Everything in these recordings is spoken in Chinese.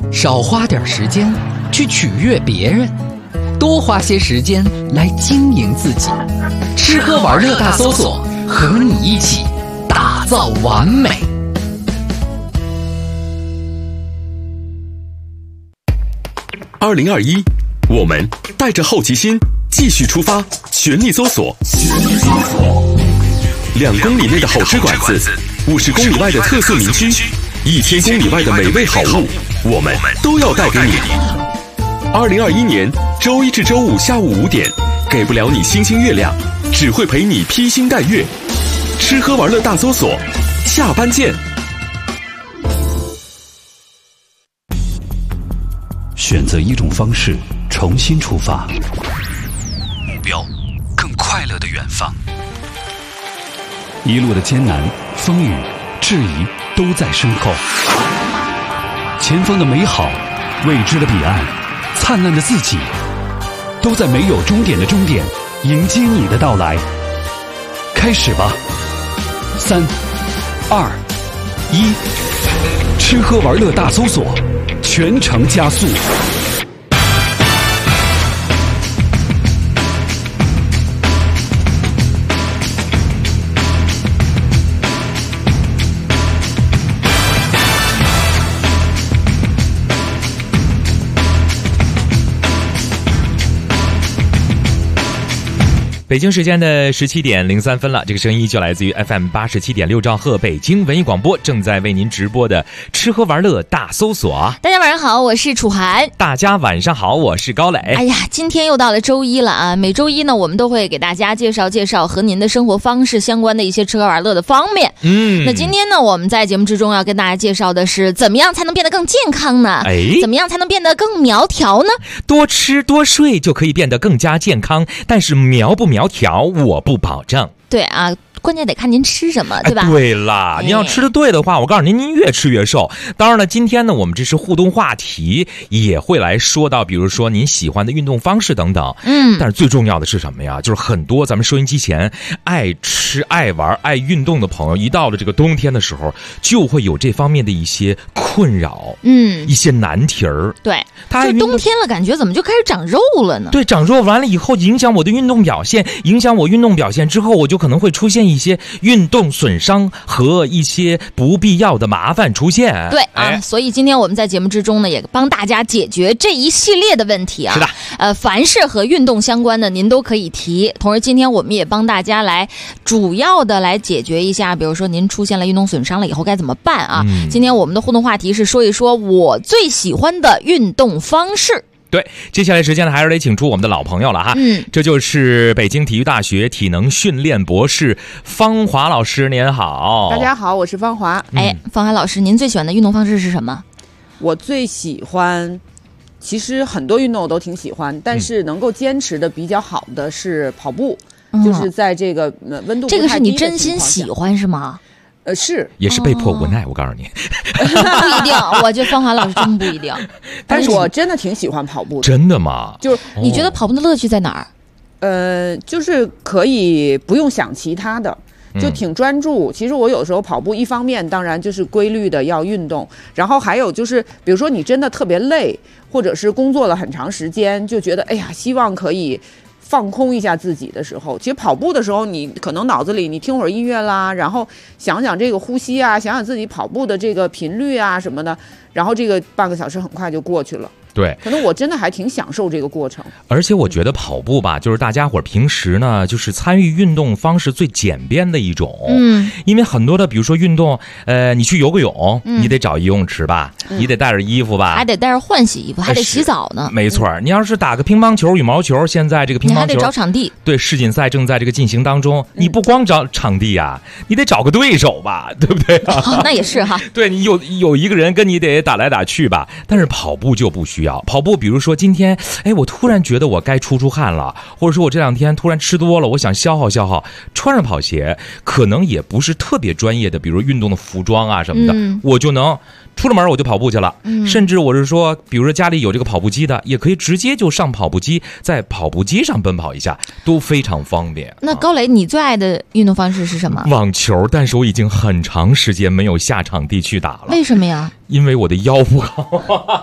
少花点时间去取悦别人，多花些时间来经营自己。吃喝玩乐大搜索，和你一起打造完美。 2021，我们带着好奇心继续出发，全力搜索。2公里内的好吃馆子，50公里外的特色名区，1000公里外的美味好物，我们都要带给你。2021年周一至周五下午5点，给不了你星星月亮，只会陪你披星戴月。吃喝玩乐大搜索，下班见。 选择一种方式，重新出发，目标更快乐的远方。一路的艰难、风雨、质疑都在身后，前方的美好、未知的彼岸、灿烂的自己，都在没有终点的终点迎接你的到来。开始吧，3、2、1，吃喝玩乐大搜索，全程加速。 北京时间的17点03分了，这个声音就来自于 FM 87.6兆赫北京文艺广播，正在为您直播的吃喝玩乐大搜索。 大家晚上好，我是楚涵。 大家晚上好，我是高磊。 哎呀，今天又到了周一了啊！每周一呢，我们都会给大家介绍和您的生活方式相关的一些吃喝玩乐的方面。那今天呢，我们在节目之中要跟大家介绍的是，怎么样才能变得更健康呢？怎么样才能变得更苗条呢？ 多吃多睡就可以变得更加健康，但是苗不苗条我不保证。 对啊，关键得看您吃什么，对吧？ 对啦，你要吃的对的话，我告诉您，您越吃越瘦。当然了，今天呢，我们这是互动话题，也会来说到，比如说您喜欢的运动方式等等。但是最重要的是什么呀？就是很多咱们收音机前爱吃、爱玩、爱运动的朋友，一到了这个冬天的时候，就会有这方面的一些困扰，一些难题儿。 对，就冬天了，感觉怎么就开始长肉了呢？ 对，长肉完了以后，影响我的运动表现，影响我运动表现之后，我就可能会出现一些运动损伤和一些不必要的麻烦出现。 对啊，所以今天我们在节目之中呢，也帮大家解决这一系列的问题啊。 是的， 凡是和运动相关的，您都可以提。同时，今天我们也帮大家来主要的来解决一下，比如说您出现了运动损伤了以后该怎么办啊？今天我们的互动话题是说一说我最喜欢的运动方式。 对，接下来时间呢，还是得请出我们的老朋友了哈。这就是北京体育大学体能训练博士方华老师，您好。 大家好，我是方华。 方华老师，您最喜欢的运动方式是什么？ 我最喜欢，其实很多运动我都挺喜欢，但是能够坚持的比较好的是跑步，就是在这个温度不太低的情况下。 这个是你真心喜欢是吗？ 是， 也是被迫无奈，我告诉你。 不一定，我觉得方华老师真不一定。 但是我真的挺喜欢跑步的。 真的吗？ 就是你觉得跑步的乐趣在哪儿？ 就是可以不用想其他的，就挺专注。其实我有时候跑步，一方面当然就是规律的要运动，然后还有就是，比如说你真的特别累，或者是工作了很长时间，就觉得哎呀，希望可以放空一下自己的时候，其实跑步的时候，你可能脑子里你听会儿音乐啦，然后想想这个呼吸啊，想想自己跑步的这个频率啊什么的，然后这个半个小时很快就过去了。 对， 可能我真的还挺享受这个过程。 而且我觉得跑步吧，就是大家伙平时呢，就是参与运动方式最简便的一种。因为很多的，比如说运动，你去游个泳，你得找游泳池吧，你得带着衣服吧， 还得带着换洗衣服，还得洗澡呢。 没错，你要是打个乒乓球、羽毛球，现在这个乒乓球你还得找场地。 对，世锦赛正在这个进行当中，你不光找场地呀，你得找个对手吧，对不对？ 那也是哈。 对，你有一个人跟你得打来打去吧，但是跑步就不需要。跑步，比如说今天，我突然觉得我该出汗了，或者说我这两天突然吃多了，我想消耗消耗，穿上跑鞋，可能也不是特别专业的，比如运动的服装啊什么的，我就能出了门我就跑步去了。甚至我是说，比如说家里有这个跑步机的，也可以直接就上跑步机，在跑步机上奔跑一下，都非常方便。 那高磊，你最爱的运动方式是什么？ 网球，但是我已经很长时间没有下场地去打了。 为什么呀？ 因为我的腰不好。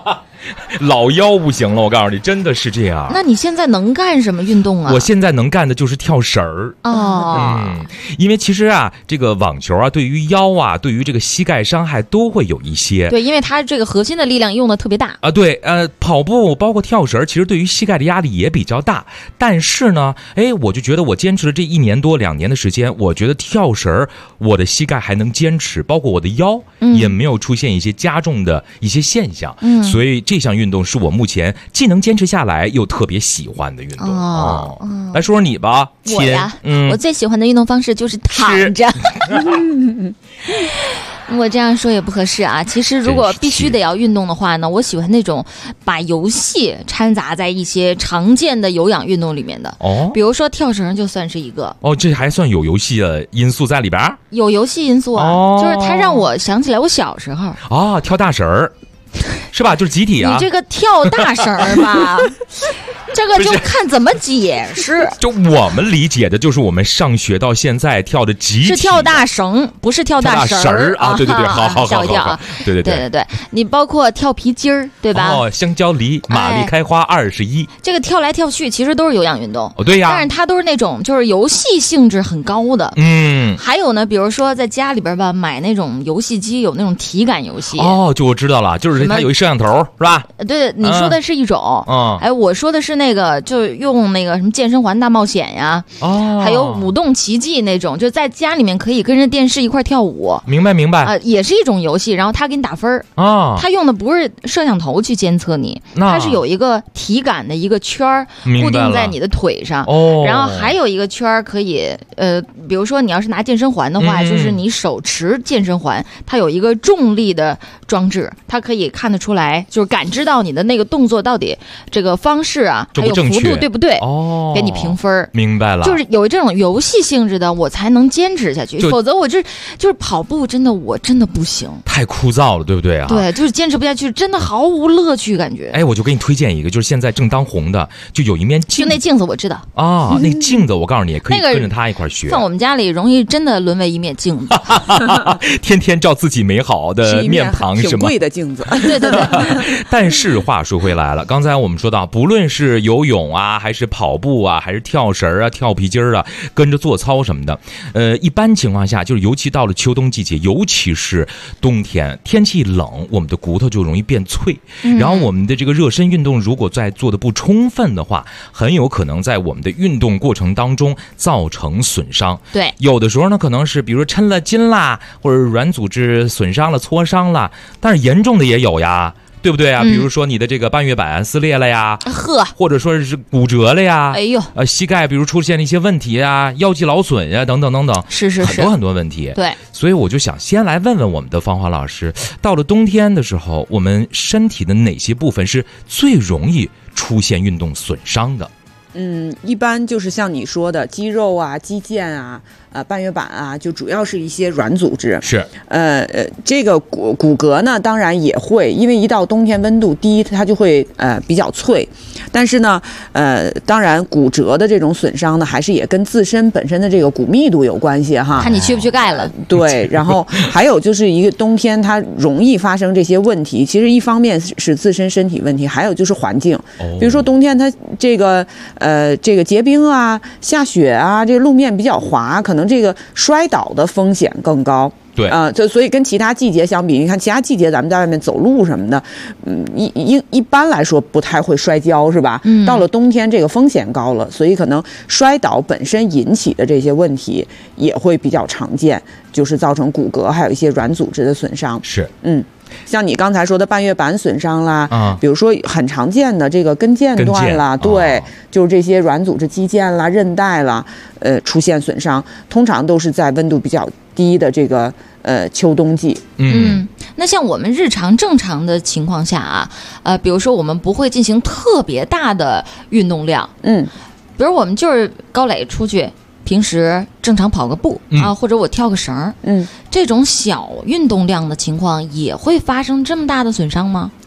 老腰不行了，我告诉你，真的是这样。 那你现在能干什么运动啊？ 我现在能干的就是跳绳儿。因为其实啊，这个网球啊，对于腰啊，对于这个膝盖伤害都会有一些。 对，因为它这个核心的力量用的特别大啊。对，跑步包括跳绳，其实对于膝盖的压力也比较大。但是呢，我就觉得我坚持了这1年多2年的时间，我觉得跳绳我的膝盖还能坚持，包括我的腰也没有出现一些加重的一些现象。所以这项运动是我目前既能坚持下来又特别喜欢的运动。来说说你吧， 我呀，我最喜欢的运动方式就是躺着。我这样说也不合适啊。其实如果必须得要运动的话呢，我喜欢那种把游戏掺杂在一些常见的有氧运动里面的。比如说跳绳就算是一个。 这还算有游戏的因素在里边？有游戏因素啊，就是它让我想起来我小时候跳大绳儿。是吧？就是集体啊！ 你这个跳大绳吧，这个就看怎么解释。 就我们理解的，就是我们上学到现在跳的集体是跳大绳，不是跳大绳啊！对对对，好， 吓我一跳啊！ 对， 你包括跳皮筋儿，对吧？ 香蕉梨，玛丽开花21。 这个跳来跳去，其实都是有氧运动。 对呀。 但是它都是那种就是游戏性质很高的。还有呢，比如说在家里边吧，买那种游戏机，有那种体感游戏。 就我知道了，就是它有一摄像头，是吧？ 对，你说的是一种。我说的是那个，就用那个什么健身环大冒险呀，还有舞动奇迹那种，就在家里面可以跟着电视一块跳舞。 明白。 也是一种游戏，然后他给你打分他用的不是摄像头去监测你，它是有一个体感的一个圈儿固定在你的腿上，然后还有一个圈儿可以比如说你要是拿健身环的话，就是你手持健身环，它有一个重力的装置，它可以看得出来，就是感知到你的那个动作到底这个方式啊，还有幅度对不对？给你评分。 明白了， 就是有这种游戏性质的，我才能坚持下去，否则我就是跑步，我真的不行， 太枯燥了，对不对啊？ 对，就是坚持不下去，真的毫无乐趣感觉。 我就给你推荐一个，就是现在正当红的，就有一面镜子， 就那镜子我知道那镜子我告诉你，也可以跟着他一块学。 放我们家里容易真的沦为一面镜子， 天天照自己美好的面庞，是吗？ 挺贵的镜子。 对。 但是话说回来了，刚才我们说到，不论是游泳啊，还是跑步啊，还是跳绳啊、跳皮筋啊，跟着做操什么的，一般情况下，就是尤其到了秋冬季节，尤其是冬天，天气冷，我们的骨头就容易变脆。然后我们的这个热身运动，如果再做的不充分的话，很有可能在我们的运动过程当中造成损伤。 对， 有的时候呢，可能是比如抻了筋啦，或者软组织损伤了、挫伤了，但是严重的也有呀。对不对啊？比如说你的这个半月板撕裂了呀，或者说是骨折了呀，膝盖比如出现了一些问题啊，腰肌劳损呀，等等， 是很多问题。 对， 所以我就想先来问问我们的芳华老师，到了冬天的时候，我们身体的哪些部分是最容易出现运动损伤的？ 一般就是像你说的肌肉啊、肌腱啊、半月板啊，就主要是一些软组织。 是， 这个骨骼呢，当然也会，因为一到冬天温度低，它就会比较脆。但是呢，当然骨折的这种损伤呢，还是也跟自身本身的这个骨密度有关系哈。 看你去不去盖了。 对，然后还有就是一个冬天它容易发生这些问题，其实一方面是自身身体问题，还有就是环境。比如说冬天它这个结冰啊、下雪啊，这个路面比较滑，可能这个摔倒的风险更高。 对所以跟其他季节相比，你看其他季节咱们在外面走路什么的，一般来说不太会摔跤，是吧？到了冬天这个风险高了，所以可能摔倒本身引起的这些问题也会比较常见，就是造成骨骼还有一些软组织的损伤。 是， 像你刚才说的半月板损伤啦，比如说很常见的这个跟腱断啦，对，就是这些软组织肌腱啦、韧带啦，出现损伤，通常都是在温度比较低的这个秋冬季。 那像我们日常正常的情况下啊，比如说我们不会进行特别大的运动量，比如我们就是高磊出去。平时正常跑个步或者我跳个绳，这种小运动量的情况也会发生这么大的损伤吗？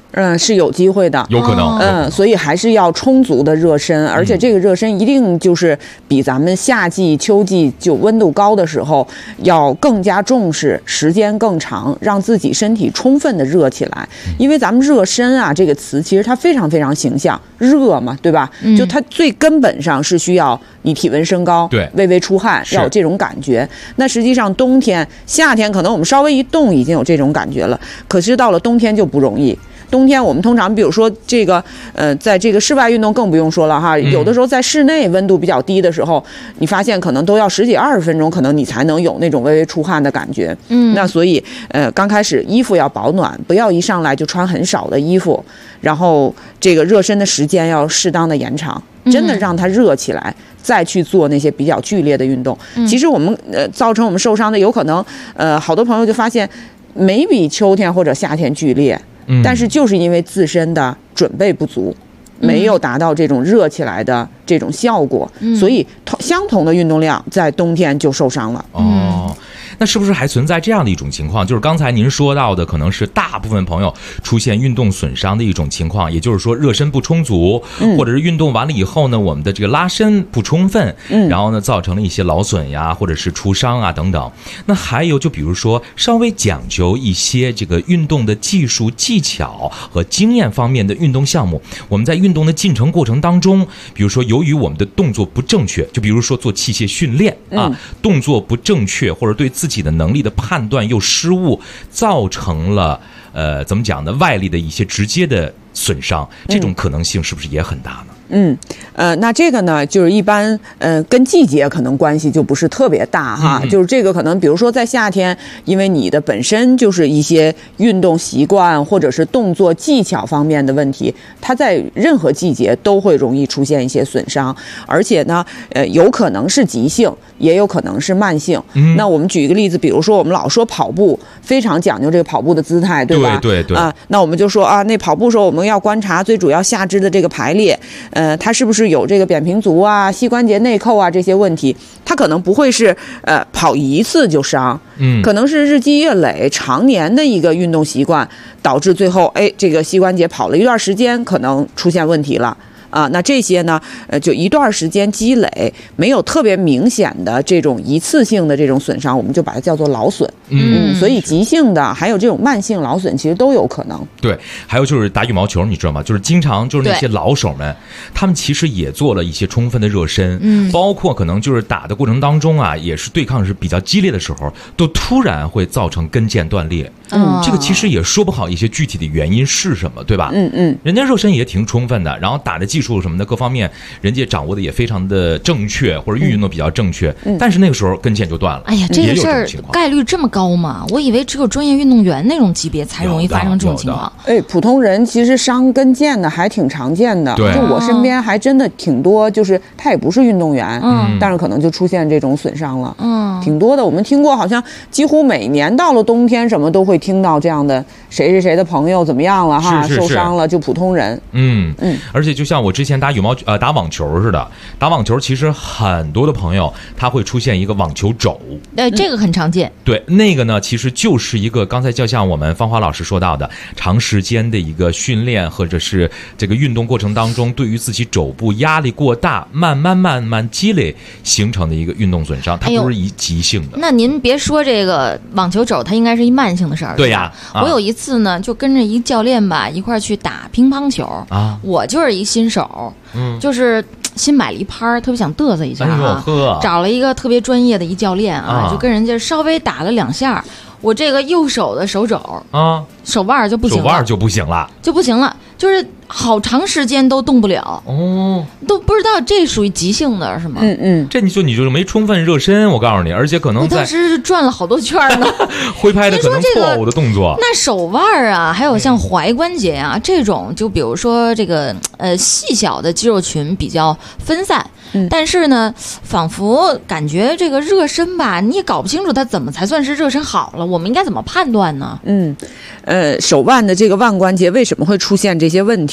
是有机会的， 有可能。 所以还是要充足的热身，而且这个热身一定就是比咱们夏季、秋季就温度高的时候要更加重视，时间更长，让自己身体充分的热起来。因为咱们热身啊这个词其实它非常非常形象，热嘛，对吧？就它最根本上是需要你体温升高， 对， 微微出汗，要有这种感觉。那实际上冬天、夏天可能我们稍微一动已经有这种感觉了，可是到了冬天就不容易。冬天我们通常比如说这个在这个室外运动更不用说了哈，有的时候在室内温度比较低的时候，你发现可能都要10几20分钟，可能你才能有那种微微出汗的感觉。那所以刚开始衣服要保暖，不要一上来就穿很少的衣服，然后这个热身的时间要适当的延长，真的让它热起来，再去做那些比较剧烈的运动。其实我们造成我们受伤的有可能好多朋友就发现没比秋天或者夏天剧烈，但是就是因为自身的准备不足，没有达到这种热起来的这种效果，所以相同的运动量在冬天就受伤了。 那是不是还存在这样的一种情况，就是刚才您说到的可能是大部分朋友出现运动损伤的一种情况，也就是说热身不充足，或者是运动完了以后呢，我们的这个拉伸不充分，然后呢造成了一些劳损呀，或者是出伤啊等等。那还有就比如说稍微讲究一些这个运动的技术技巧和经验方面的运动项目，我们在运动的进程过程当中，比如说由于我们的动作不正确，就比如说做器械训练啊，动作不正确或者对自己的能力的判断又失误，造成了怎么讲呢，外力的一些直接的损伤，这种可能性是不是也很大呢？ 那这个呢，就是一般跟季节可能关系就不是特别大哈，就是这个可能比如说在夏天，因为你的本身就是一些运动习惯或者是动作技巧方面的问题，它在任何季节都会容易出现一些损伤，而且呢有可能是急性，也有可能是慢性。那我们举一个例子，比如说我们老说跑步非常讲究这个跑步的姿态，对吧？ 对那我们就说啊，那跑步时候我们要观察最主要下肢的这个排列，它是不是有这个扁平足啊、膝关节内扣啊这些问题？它可能不会是跑一次就伤，可能是日积月累、常年的一个运动习惯，导致最后这个膝关节跑了一段时间，可能出现问题了。那这些呢，就一段时间积累，没有特别明显的这种一次性的这种损伤，我们就把它叫做劳损。所以急性的还有这种慢性劳损，其实都有可能。 对，还有就是打羽毛球，你知道吗？就是经常就是那些老手们，他们其实也做了一些充分的热身，包括可能就是打的过程当中啊，也是对抗是比较激烈的时候，都突然会造成跟腱断裂。这个其实也说不好一些具体的原因是什么，对吧？人家热身也挺充分的，然后打的技术什么的各方面，人家掌握的也非常的正确，或者运动比较正确，但是那个时候跟腱就断了。 哎呀，这个事儿概率这么高吗？我以为只有专业运动员那种级别才容易发生这种情况。 普通人其实伤跟腱的还挺常见的， 对， 就我身边还真的挺多，就是他也不是运动员，但是可能就出现这种损伤了，挺多的。我们听过，好像几乎每年到了冬天，什么都会听到这样的谁谁谁的朋友怎么样了哈，受伤了，就普通人。 而且就像我之前打网球似的，打网球其实很多的朋友他会出现一个网球肘， 这个很常见。 对，那个呢其实就是一个刚才就像我们芳华老师说到的，长时间的一个训练或者是这个运动过程当中，对于自己肘部压力过大，慢慢积累形成的一个运动损伤，它不是一急性的。 那您别说这个网球肘，它应该是一慢性的事儿。 对呀， 我有一次呢，就跟着一教练吧一块儿去打乒乓球啊，我就是一新手，就是新买了一拍，特别想嘚瑟一下找了一个特别专业的一教练就跟人家稍微打了2下，我这个右手的手肘手腕就不行了， 手腕就不行了，就是好长时间都动不了，都不知道这属于急性的是吗？ 这你就是没充分热身，我告诉你，而且可能我当时是转了好多圈呢， 挥拍的可能错误的动作。 那手腕啊，还有像踝关节啊这种，就比如说这个细小的肌肉群比较分散。但是呢，仿佛感觉这个热身吧，你也搞不清楚它怎么才算是热身好了，我们应该怎么判断呢？ 手腕的这个腕关节为什么会出现这些问题？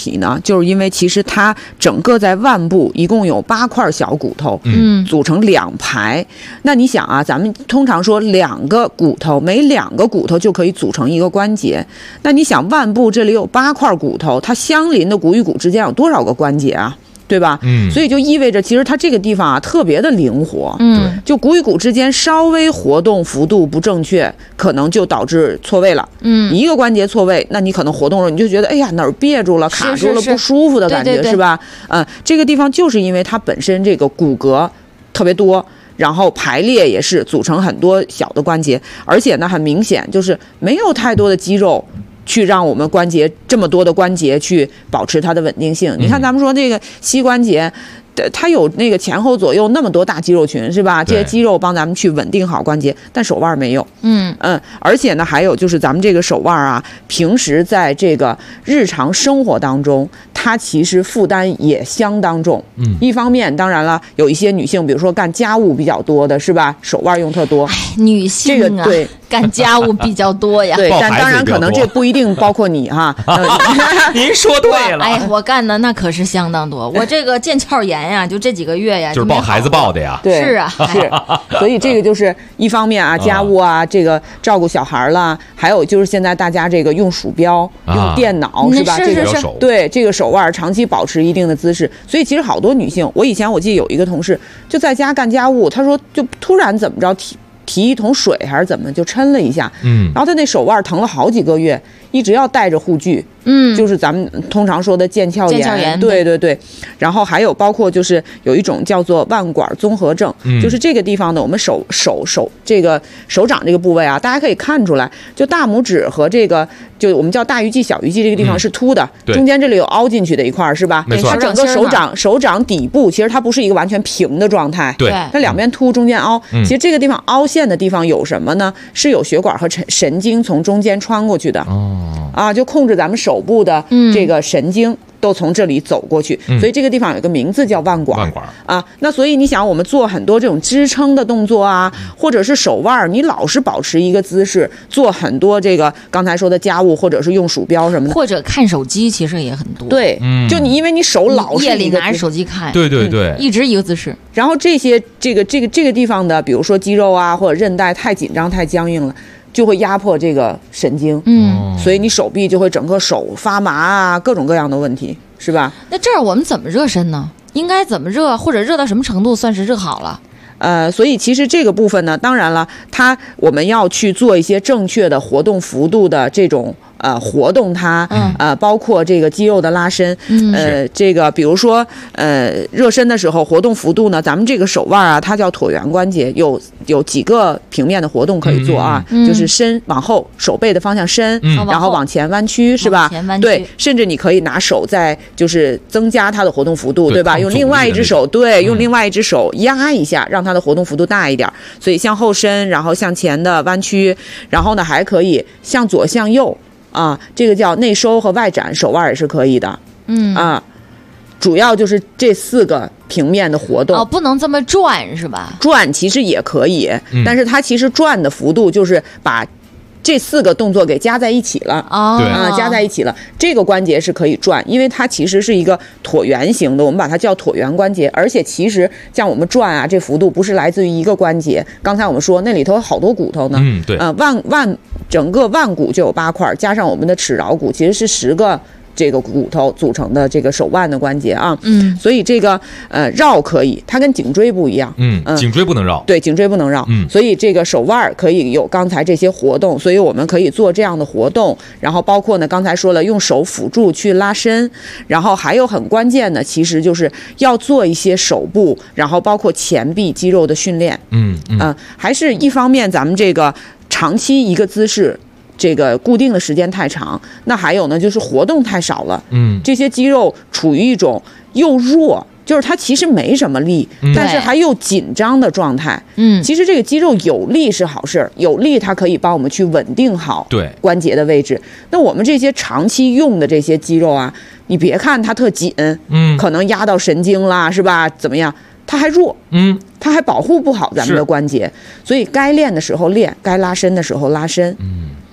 题呢？就是因为其实它整个在腕部一共有8块小骨头，组成2排。那你想啊，咱们通常说2个骨头，每2个骨头就可以组成一个关节。那你想，腕部这里有8块骨头，它相邻的骨与骨之间有多少个关节啊？对吧？所以就意味着其实它这个地方啊特别的灵活，就骨与骨之间稍微活动幅度不正确，可能就导致错位了。一个关节错位，那你可能活动了，你就觉得哎呀哪儿别住了、卡住了、不舒服的感觉，是吧？这个地方就是因为它本身这个骨骼特别多。然后排列也是组成很多小的关节，而且呢很明显就是没有太多的肌肉去让我们关节这么多的关节去保持它的稳定性。你看咱们说这个膝关节，它有那个前后左右那么多大肌肉群，是吧？这些肌肉帮咱们去稳定好关节，但手腕没有。而且呢，还有就是咱们这个手腕啊，平时在这个日常生活当中，它其实负担也相当重。一方面，当然了，有一些女性，比如说干家务比较多的，是吧？手腕用特多。 女性啊，这个对。干家务比较多呀， 对，但当然可能这不一定包括你哈。 您说对了， 哎，我干的那可是相当多，我这个腱鞘炎呀，就这几个月呀， 就是抱孩子抱的呀， 对， 是啊， 是，所以这个就是一方面啊，家务啊，这个照顾小孩啦，还有就是现在大家这个用鼠标、用电脑是吧？ 这个对这个手腕长期保持一定的姿势，所以其实好多女性，我以前我记得有一个同事就在家干家务，她说就突然怎么着提一桶水还是怎么就抻了一下，然后他那手腕疼了好几个月，一直要带着护具，就是咱们通常说的腱鞘炎，对对对。然后还有包括就是有一种叫做腕管综合症，就是这个地方呢，我们手这个手掌这个部位啊，大家可以看出来，就大拇指和这个就我们叫大鱼际、小鱼际这个地方是凸的，中间这里有凹进去的一块，是吧？ 没错。 它整个手掌底部其实它不是一个完全平的状态， 对， 它两边凸，中间凹。其实这个地方凹陷的地方有什么呢？是有血管和神经从中间穿过去的。就控制咱们手部的这个神经都从这里走过去，所以这个地方有个名字叫腕管。那所以你想，我们做很多这种支撑的动作啊，或者是手腕，你老是保持一个姿势，做很多这个刚才说的家务，或者是用鼠标什么的， 或者看手机，其实也很多。 对，就你因为你手老是夜里拿着手机看， 对对对， 一直一个姿势。 然后这些这个地方的，比如说肌肉啊或者韧带太紧张太僵硬了，就会压迫这个神经，所以你手臂就会整个手发麻啊，各种各样的问题，是吧？ 那这儿我们怎么热身呢？应该怎么热，或者热到什么程度算是热好了？ 所以其实这个部分呢，当然了，我们要去做一些正确的活动幅度的这种活动它，包括这个肌肉的拉伸，这个比如说热身的时候活动幅度呢，咱们这个手腕啊，它叫椭圆关节，有几个平面的活动可以做啊，就是伸往后，手背的方向伸，然后往前弯曲，是吧？对，甚至你可以拿手在就是增加它的活动幅度，对吧？用另外一只手，用另外一只手压一下，让它的活动幅度大一点，所以向后伸，然后向前的弯曲，然后呢还可以向左向右。这个叫内收和外展，手腕也是可以的。主要就是这4个平面的活动。 不能这么转是吧？ 转其实也可以，但是它其实转的幅度就是把这4个动作给加在一起了。加在一起了。这个关节是可以转，因为它其实是一个椭圆形的，我们把它叫椭圆关节。而且其实像我们转啊，这幅度不是来自于一个关节。刚才我们说那里头有好多骨头呢。 对。 整个腕骨就有8块，加上我们的齿桡骨，其实是10个这个骨头组成的这个手腕的关节啊。所以这个绕可以，它跟颈椎不一样。 颈椎不能绕。 对，颈椎不能绕。所以这个手腕可以有刚才这些活动，所以我们可以做这样的活动。然后包括呢，刚才说了用手辅助去拉伸，然后还有很关键的，其实就是要做一些手部，然后包括前臂肌肉的训练。还是一方面咱们这个长期一个姿势，这个固定的时间太长，那还有呢就是活动太少了。这些肌肉处于一种又弱，就是它其实没什么力，但是还又紧张的状态。其实这个肌肉有力是好事，有力它可以帮我们去稳定好关节的位置。那我们这些长期用的这些肌肉啊，你别看它特紧，可能压到神经啦，是吧？怎么样？它还弱，它还保护不好咱们的关节，所以该练的时候练，该拉伸的时候拉伸。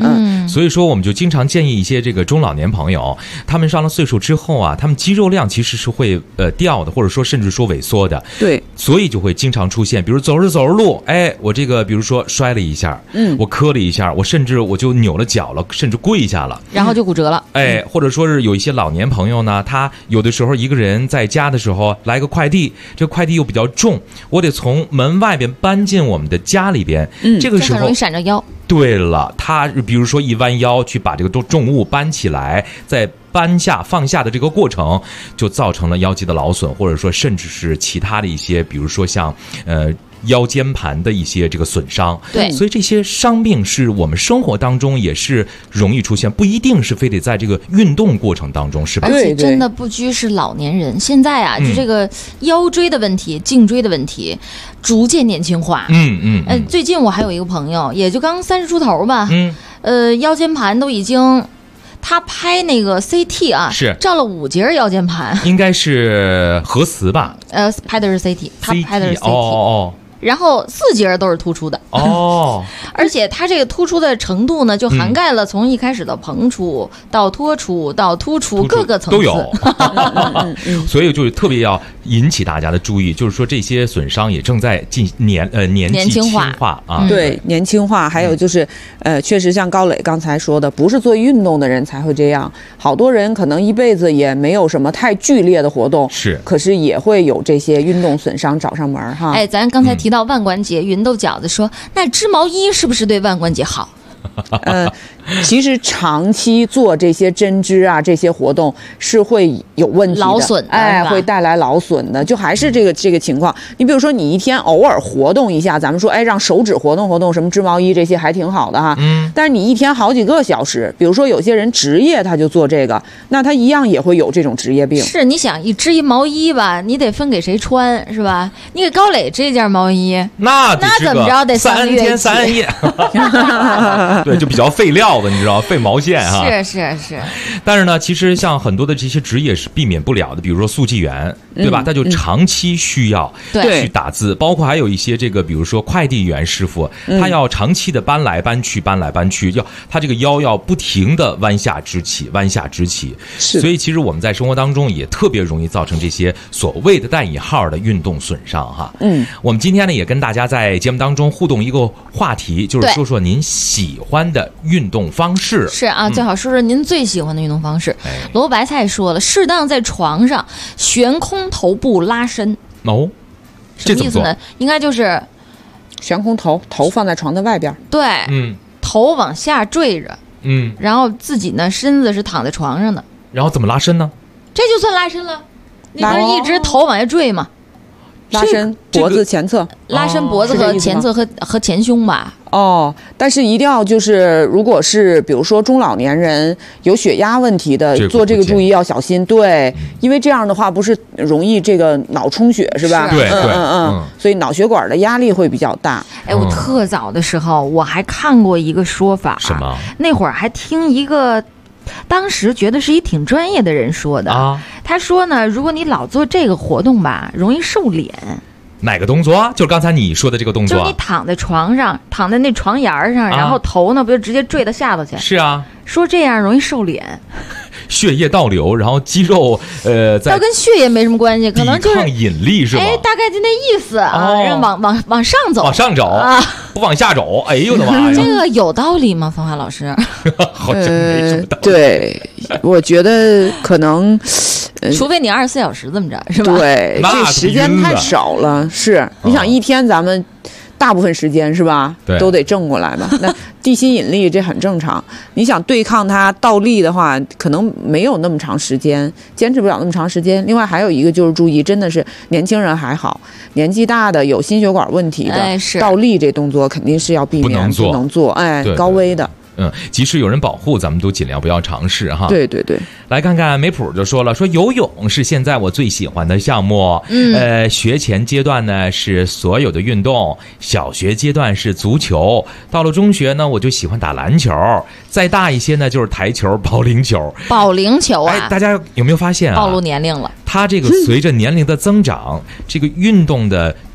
所以说我们就经常建议一些这个中老年朋友，他们上了岁数之后啊，他们肌肉量其实是会掉的，或者说甚至说萎缩的。 对， 所以就会经常出现，比如走着路，哎，我这个比如说摔了一下，我磕了一下，我甚至我就扭了脚了，甚至跪下了， 然后就骨折了。 哎，或者说是有一些老年朋友呢，他有的时候一个人在家的时候来个快递，这个快递又比较重，我得从门外边搬进我们的家里边，这个时候很容易闪着腰。 对了，他比如说一弯腰去把这个重物搬起来，再搬下放下的这个过程，就造成了腰肌的劳损，或者说甚至是其他的一些，比如说像腰间盘的一些这个损伤。 对， 所以这些伤病是我们生活当中也是容易出现，不一定是非得在这个运动过程当中，是吧？ 而且真的不拘是老年人，现在啊，就这个腰椎的问题、颈椎的问题，逐渐年轻化。最近我还有一个朋友，也就刚30出头吧，腰间盘都已经。他拍那个 CT 啊， 是照了5节腰间盘， 应该是核磁吧？ 拍的是 CT， 他拍的是 CT。 哦。 然后4节都是突出的哦， 而且它这个突出的程度呢，就涵盖了从一开始的膨出到脱出到突出各个层次都有，所以就是特别要引起大家的注意，就是说这些损伤也正在年纪轻化啊， 对，年轻化，还有就是确实像高磊刚才说的，不是做运动的人才会这样，好多人可能一辈子也没有什么太剧烈的活动，可是也会有这些运动损伤找上门哈。 哎，咱刚才提到腕关节，芸豆饺子说，那织毛衣是不是对腕关节好？ 其实长期做这些针织啊，这些活动是会有问题的， 劳损的， 哎，会带来劳损的。就还是这个情况。你比如说，你一天偶尔活动一下，咱们说，哎，让手指活动活动，什么织毛衣这些还挺好的哈。但是你一天好几个小时，比如说有些人职业他就做这个，那他一样也会有这种职业病。 是，你想一织一毛衣吧，你得分给谁穿是吧？你给高磊织一件毛衣， 那怎么着得 3天3夜。对，就比较费料的，你知道，费毛线哈。 是。 但是呢，其实像很多的这些职业是避免不了的，比如说速记员，对吧？他就长期需要去打字，包括还有一些这个，比如说快递员师傅，他要长期的搬来搬去，要他这个腰要不停的弯下直起。所以其实我们在生活当中也特别容易造成这些所谓的带引号的运动损伤哈。我们今天呢也跟大家在节目当中互动一个话题，就是说说您喜欢的运动方式。 是啊，最好说说您最喜欢的运动方式。萝卜白菜说了，适当在床上悬空头部拉伸。 哦， 什么意思呢？应该就是悬空头放在床的外边。 对，头往下坠着，然后自己呢身子是躺在床上的。 然后怎么拉伸呢？ 这就算拉伸了，你不是一直头往下坠吗？ 拉伸脖子前侧， 拉伸脖子和前侧和前胸吧。 但是一定要就是，如果是比如说中老年人有血压问题的，做这个注意要小心。对，因为这样的话不是容易这个脑充血是吧？ 对， 所以脑血管的压力会比较大。 哎，我特早的时候我还看过一个说法， 什么？ 那会儿还听一个。当时觉得是一挺专业的人说的他说呢，如果你老做这个活动吧，容易瘦脸。 哪个动作？就是刚才你说的这个动作。 就是你躺在床上，躺在那床沿上，然后头呢不就直接坠到下头去？ 是啊， 说这样容易瘦脸。 血液倒流，然后肌肉倒跟血液没什么关系，可能就是抗引力是吧？ 哎，大概就那意思啊，让往上走， 往上走啊，不往下走。哎呦我的妈呀！ 这个有道理吗，芳华老师？ 好像没什么道理。 对，我觉得可能， 除非你24小时这么着，是吧？ 对，这时间太少了。是，你想一天咱们。大部分时间是吧，都得正过来吧。那地心引力这很正常。你想对抗它倒立的话，可能没有那么长时间，坚持不了那么长时间。另外还有一个就是注意，真的是年轻人还好，年纪大的有心血管问题的，倒立这动作肯定是要避免，不能做。哎，高危的。 即使有人保护，咱们都尽量不要尝试哈。 对， 来看看梅普就说了，说游泳是现在我最喜欢的项目。学前阶段呢是所有的运动，小学阶段是足球，到了中学呢我就喜欢打篮球，再大一些呢就是台球、保龄球。 保龄球啊！ 哎，大家有没有发现啊？ 暴露年龄了。 它这个随着年龄的增长，这个运动的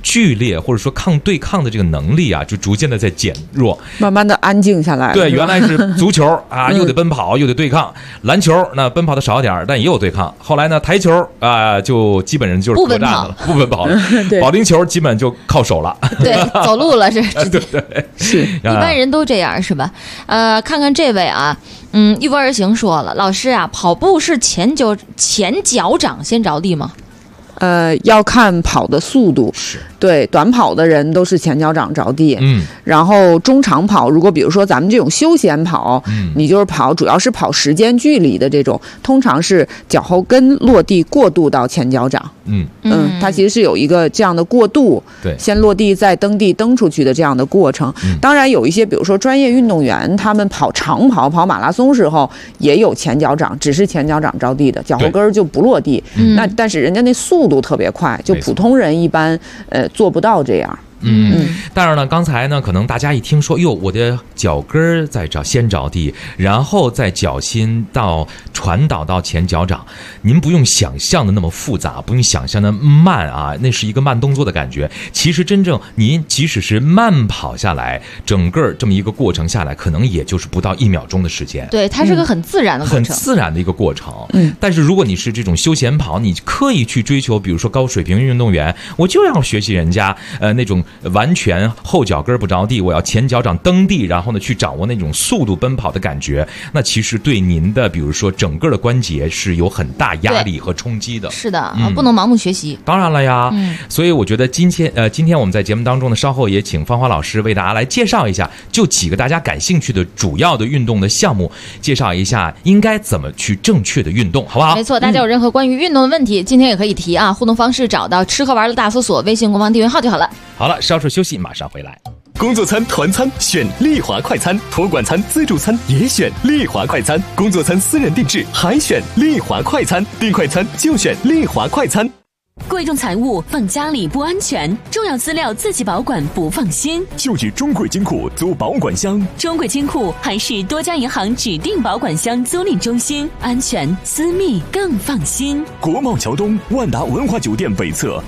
剧烈或者说对抗的这个能力啊，就逐渐的在减弱， 慢慢的安静下来了。 对，原来是足球啊，又得奔跑又得对抗；篮球那奔跑的少一点，但也有对抗。后来呢，台球啊，就基本上就是客战了，不奔跑了。保龄球基本就靠手了， 对，走路了是。 对对， 是一般人都这样是吧？看看这位啊，一波而行说了，老师啊，跑步是前脚掌先着地吗？ 要看跑的速度，对，短跑的人都是前脚掌着地，然后中长跑，如果比如说咱们这种休闲跑，你就是主要是跑时间距离的这种，通常是脚后跟落地过渡到前脚掌，它其实是有一个这样的过渡， 对， 先落地再蹬地蹬出去的这样的过程。当然有一些比如说专业运动员，他们跑长跑、跑马拉松时候也有前脚掌，只是前脚掌着地的，脚后跟就不落地，但是人家那速度特别快，就普通人一般做不到这样。 当然了，刚才呢，可能大家一听说，哟，我的脚跟先着地，然后再脚心传导到前脚掌，您不用想象的那么复杂，不用想象的慢啊，那是一个慢动作的感觉。其实真正您即使是慢跑下来，整个这么一个过程下来，可能也就是不到1秒钟的时间。 对，它是个很自然的过程， 很自然的一个过程。但是如果你是这种休闲跑，你刻意去追求，比如说高水平运动员，我就要学习人家那种完全后脚跟不着地，我要前脚掌蹬地，然后呢去掌握那种速度奔跑的感觉，那其实对您的比如说整个的关节是有很大压力和冲击的。 是的，不能盲目学习。 当然了呀，所以我觉得今天我们在节目当中呢，稍后也请芳华老师为大家来介绍一下，就几个大家感兴趣的主要的运动的项目，介绍一下应该怎么去正确的运动，好不好？ 没错，大家有任何关于运动的问题，今天也可以提啊，互动方式找到吃喝玩乐大搜索微信官方订阅号就好了。 好了，稍事休息，马上回来。 工作餐、团餐选丽华快餐，托管餐、自助餐也选丽华快餐，工作餐私人定制还选丽华快餐，订快餐就选丽华快餐。 贵重财物放家里不安全，重要资料自己保管不放心， 就去中贵金库租保管箱。 中贵金库还是多家银行指定保管箱租赁中心，安全私密更放心。 国贸桥东万达文华酒店北侧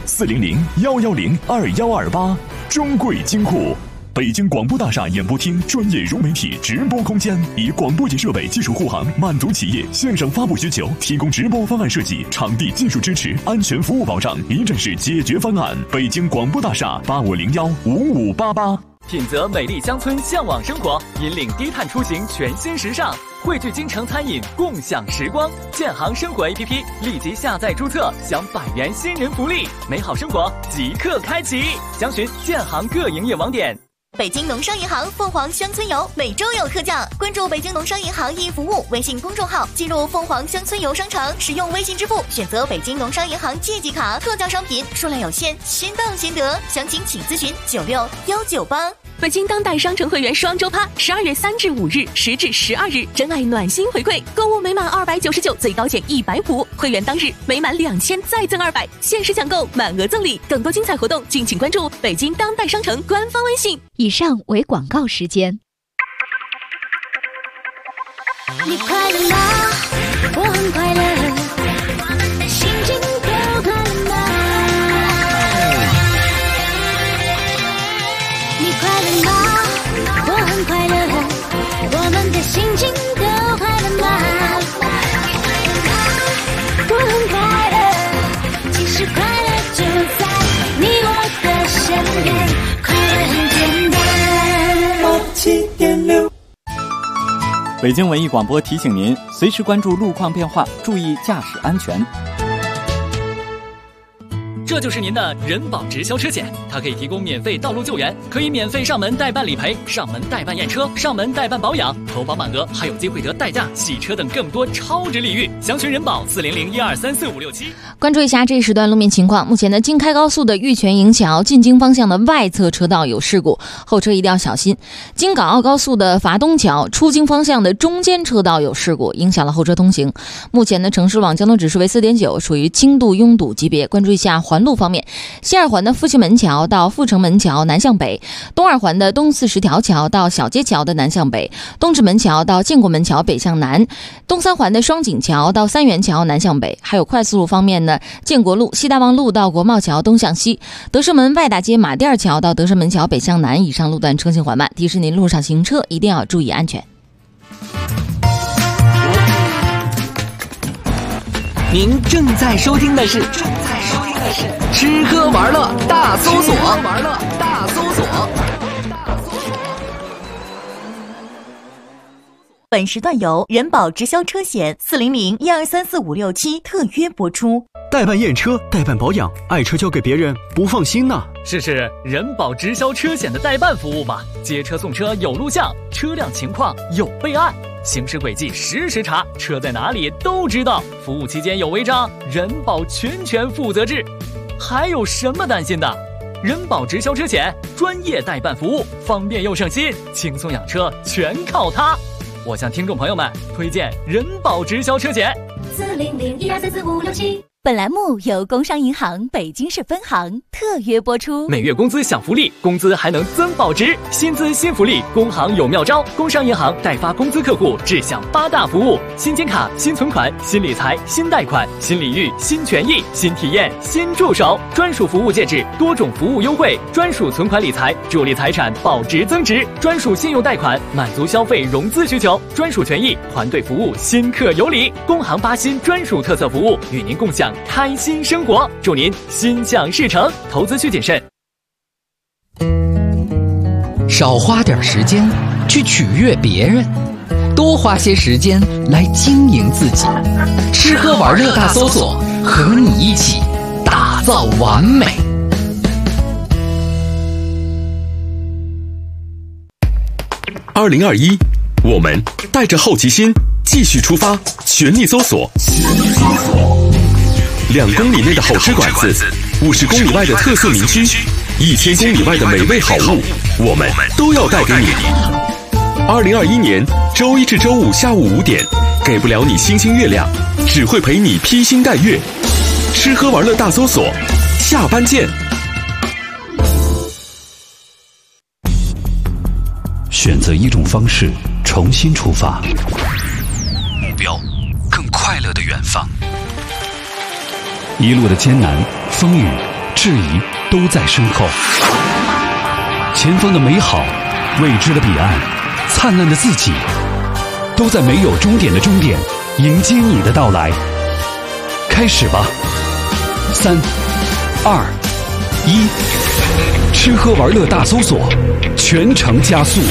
400-110-2128，中贵金库。北京广播大厦演播厅专业融媒体直播空间，以广播级设备技术护航，满足企业线上发布需求，提供直播方案设计、场地技术支持、安全服务保障，一站式解决方案。北京广播大厦8501-5588。 品泽美丽乡村，向往生活，引领低碳出行全新时尚，汇聚京城餐饮，共享时光。建行生活 APP 立即下载注册，享100元新人福利，美好生活即刻开启。详询建行各营业网点。 北京农商银行凤凰乡村游每周有特价，关注北京农商银行易服务微信公众号，进入凤凰乡村游商城，使用微信支付选择北京农商银行借记卡，特价商品数量有限，先到先得，详情请咨询96198。 北京当代商城会员双周趴，12月3至5日，10至12日，真爱暖心回馈，购物每满299最高减150，会员当日每满2000再赠200，限时抢购满额赠礼，更多精彩活动敬请关注北京当代商城官方微信。 以上为广告时间。 你快乐吗？我很快乐，心情都快乐吗？你快乐吗？我很快乐，我们的心情都快乐吗？我很快乐，其实快乐就在你我的身边，快乐很简单。7.6。 北京文艺广播提醒您，随时关注路况变化，注意驾驶安全。 这就是您的人保直销车险，它可以提供免费道路救援，可以免费上门代办理赔、上门代办验车、上门代办保养，投保满额还有机会得代驾、洗车等更多超值礼遇。详询人保400-1234567。 关注一下这一时段路面情况。目前呢，京开高速的玉泉营桥进京方向的外侧车道有事故，后车一定要小心。京港澳高速的伐东桥出京方向的中间车道有事故，影响了后车通行。目前呢，城市网交通指数为4.9，属于轻度拥堵级别。关注一下环环路方面，西二环的复兴门桥到阜成门桥南向北，东二环的东40条桥到小街桥的南向北，东直门桥到建国门桥北向南，东三环的双井桥到三元桥南向北。还有快速路方面呢，建国路、西大望路到国贸桥东向西，德胜门外大街马甸儿桥到德胜门桥北向南，以上路段车行缓慢，提示您路上行车一定要注意安全。 您正在收听的是吃喝玩乐大搜索。 本时段由人保直销车险400-1234567特约播出。 代办验车、代办保养，爱车交给别人不放心呐。 试试人保直销车险的代办服务吧，接车送车有录像，车辆情况有备案，行驶轨迹实时查，车在哪里都知道。服务期间有违章，人保全权负责制。还有什么担心的？人保直销车险，专业代办服务，方便又省心，轻松养车全靠它。我向听众朋友们推荐人保直销车险。 400-1234567。本栏目由工商银行北京市分行特约播出。 每月工资享福利，工资还能增保值，薪资新福利，工行有妙招。工商银行代发工资客户志向8大服务：新金卡、新存款、新理财、新贷款、新礼遇、新权益、新体验、新助手，专属服务介质，多种服务优惠，专属存款理财，助力财产保值增值，专属信用贷款，满足消费融资需求，专属权益，团队服务，新客有礼。工行8新专属特色服务，与您共享开心生活，祝您心想事成，投资需谨慎。 少花点时间去取悦别人，多花些时间来经营自己。吃喝玩乐大搜索，和你一起打造完美。 2021，我们带着好奇心继续出发，全力搜索。2公里内的好吃馆子，50公里外的特色名区，1000公里外的美味好物，我们都要带给你。2021年周一至周五下午5点，给不了你星星月亮，只会陪你披星戴月。吃喝玩乐大搜索，下班见。 选择一种方式，重新出发，目标更快乐的远方。一路的艰难、风雨、质疑都在身后，前方的美好、未知的彼岸、灿烂的自己，都在没有终点的终点迎接你的到来。开始吧！3、2、1，吃喝玩乐大搜索，全程加速。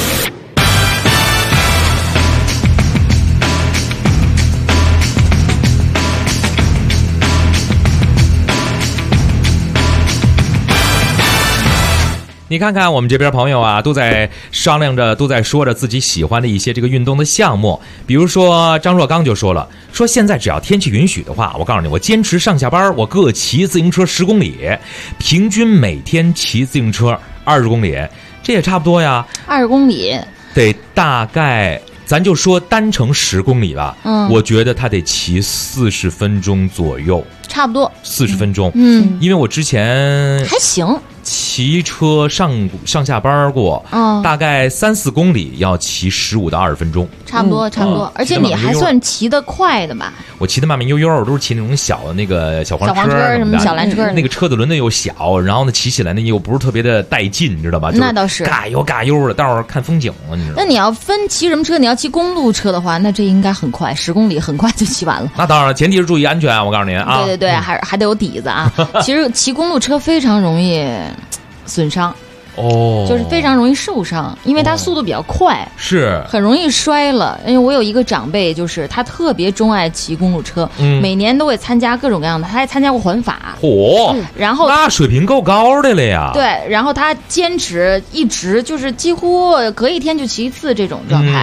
你看看我们这边朋友啊，都在商量着，都在说着自己喜欢的一些这个运动的项目。比如说张若刚就说了，说现在只要天气允许的话，我告诉你，我坚持上下班我各骑自行车10公里，平均每天骑自行车20公里，这也差不多呀。 20公里得大概咱就说单程10公里吧，我觉得他得骑40分钟左右， 差不多 40分钟。因为我之前还行。 骑车上下班过，大概3、4公里要骑15到20分钟， 差不多。而且你还算骑得快的吧？ 我骑得慢慢悠悠，我都是骑那种小的那个小黄车什么小蓝车， 那个车子轮子又小，然后呢骑起来呢又不是特别的带劲，你知道吧？ 那倒是嘎悠嘎悠的，到时候看风景了，你知道吗？ 那你要分骑什么车？你要骑公路车的话，那这应该很快，10公里很快就骑完了。 那当然了，前提是注意安全，我告诉您啊。 对，还得有底子啊。其实骑公路车非常容易损伤，就是非常容易受伤，因为它速度比较快， 是很容易摔了。因为我有一个长辈，就是他特别钟爱骑公路车，每年都会参加各种各样的，他还参加过环法，然后那水平够高的了呀。 对，然后他坚持一直就是几乎隔一天就骑一次这种状态。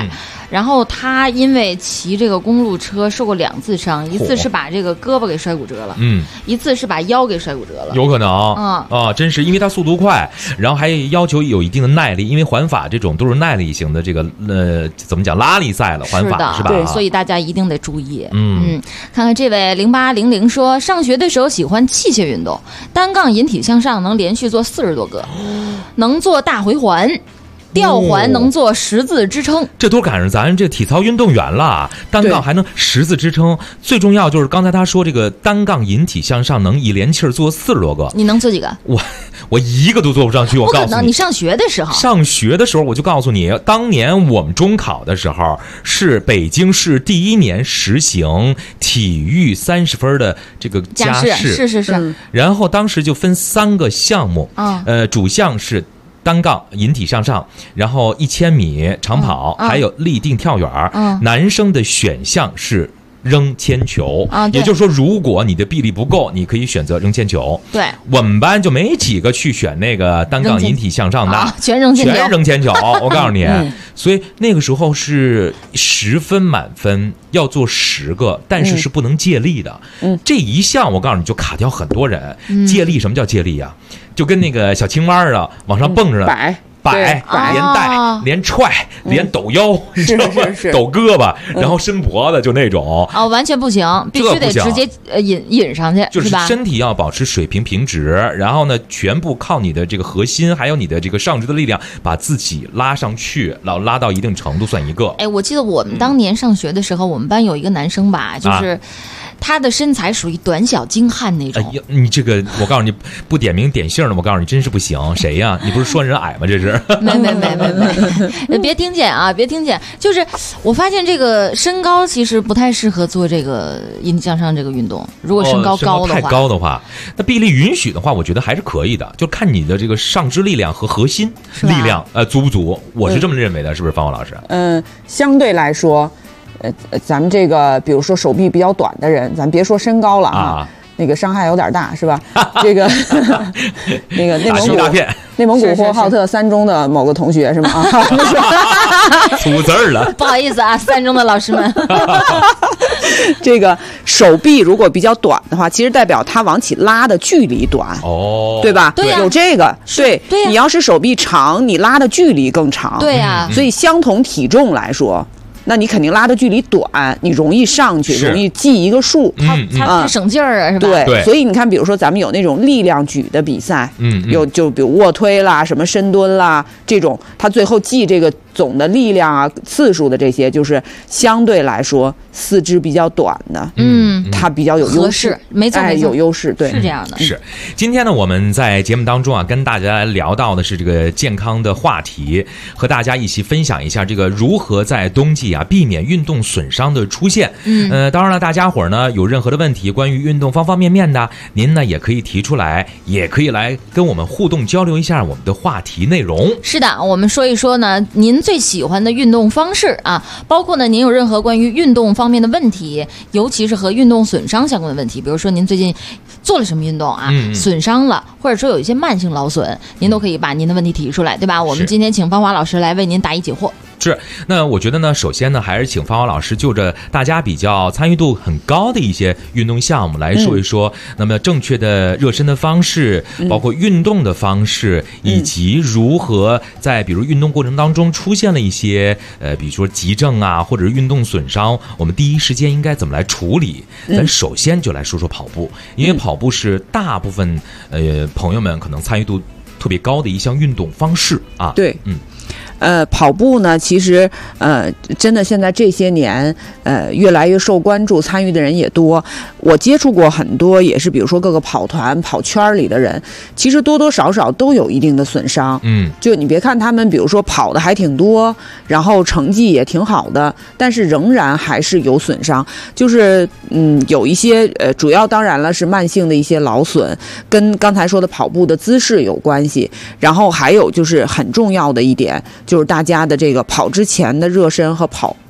然后他因为骑这个公路车受过2次伤，一次是把这个胳膊给摔骨折了，一次是把腰给摔骨折了。 有可能，真是因为他速度快，然后还要求有一定的耐力，因为环法这种都是耐力型的这个怎么讲拉力赛了，环法是吧？ 对，所以大家一定得注意。看看这位0800说，上学的时候喜欢器械运动，单杠引体向上能连续做40多个，能做大回环。吊环能做10字支撑， 这都赶上咱这体操运动员了。单杠还能10字支撑，最重要就是刚才他说这个单杠引体向上能一连气做40多个。 你能做几个？ 我一个都做不上去。我告诉你， 不可能。你上学的时候， 我就告诉你，当年我们中考的时候是北京市第1年实行体育30分的这个加试， 是。 然后当时就分3个项目，主项是单杠引体向上，然后1000米长跑，还有立定跳远。男生的选项是扔铅球，也就是说，如果你的臂力不够，你可以选择扔铅球。 对， 我们班就没几个去选那个单杠引体向上的， 全扔铅球。我告诉你，所以那个时候是10分满分，要做10个，但是是不能借力的。这一项我告诉你就卡掉很多人。借力，什么叫借力啊？就跟那个小青蛙啊，往上蹦着摆连带连踹连抖腰，你知道吗？抖胳膊，然后伸脖子，就那种完全不行，必须得直接引上去， 就是身体要保持水平平直，然后呢，全部靠你的这个核心，还有你的这个上肢的力量，把自己拉上去，拉到一定程度算一个。 我记得我们当年上学的时候，我们班有一个男生吧，就是他的身材属于短小精悍那种。 你这个，我告诉你，不点名点姓的，我告诉你，真是不行。谁呀？你不是说人矮吗？这是？ 没，别听见啊，别听见。就是我发现这个身高其实不太适合做这个引体向上这个运动。如果身高高的话， 太高的话，那臂力允许的话，我觉得还是可以的，就看你的这个上肢力量和核心力量足不足。我是这么认为的，是不是方老师？ 相对来说。咱们这个，比如说手臂比较短的人，咱别说身高了啊，那个伤害有点大，是吧？这个那个内蒙古呼和浩特3中的某个同学是吗？ 出字儿了， 不好意思啊，3中的老师们。 这个手臂如果比较短的话，其实代表他往起拉的距离短，对吧？ 对呀， 有这个，对。你要是手臂长，你拉的距离更长， 对呀。 所以相同体重来说。那你肯定拉的距离短，你容易上去，容易记一个数， 它省劲儿啊，是吧？ 对，所以你看，比如说咱们有那种力量举的比赛，就比如卧推啦、什么深蹲啦这种，它最后记这个总的力量啊、次数的这些，就是相对来说四肢比较短的，它比较有优势， 没错， 有优势，对， 是这样的。 是，今天呢，我们在节目当中啊，跟大家聊到的是这个健康的话题，和大家一起分享一下这个如何在冬季避免运动损伤的出现。当然了，大家伙呢有任何的问题，关于运动方方面面的，您呢也可以提出来，也可以来跟我们互动交流一下我们的话题内容。 是的，我们说一说呢，您最喜欢的运动方式啊，包括呢您有任何关于运动方面的问题，尤其是和运动损伤相关的问题，比如说您最近做了什么运动啊，损伤了，或者说有一些慢性劳损，您都可以把您的问题提出来，对吧？我们今天请芳华老师来为您答疑解惑。 是，那我觉得呢，首先呢，还是请芳华老师就着大家比较参与度很高的一些运动项目来说一说，那么正确的热身的方式，包括运动的方式，以及如何在比如运动过程当中出现了一些比如说急症啊，或者是运动损伤，我们第一时间应该怎么来处理？咱首先就来说说跑步，因为跑步是大部分朋友们可能参与度特别高的一项运动方式啊。 对，跑步呢，其实真的现在这些年越来越受关注，参与的人也多。我接触过很多，也是比如说各个跑团、跑圈里的人，其实多多少少都有一定的损伤。就你别看他们，比如说跑的还挺多，然后成绩也挺好的，但是仍然还是有损伤。就是有一些主要当然了是慢性的一些劳损，跟刚才说的跑步的姿势有关系。然后还有就是很重要的一点，就是大家的这个跑之前的热身和跑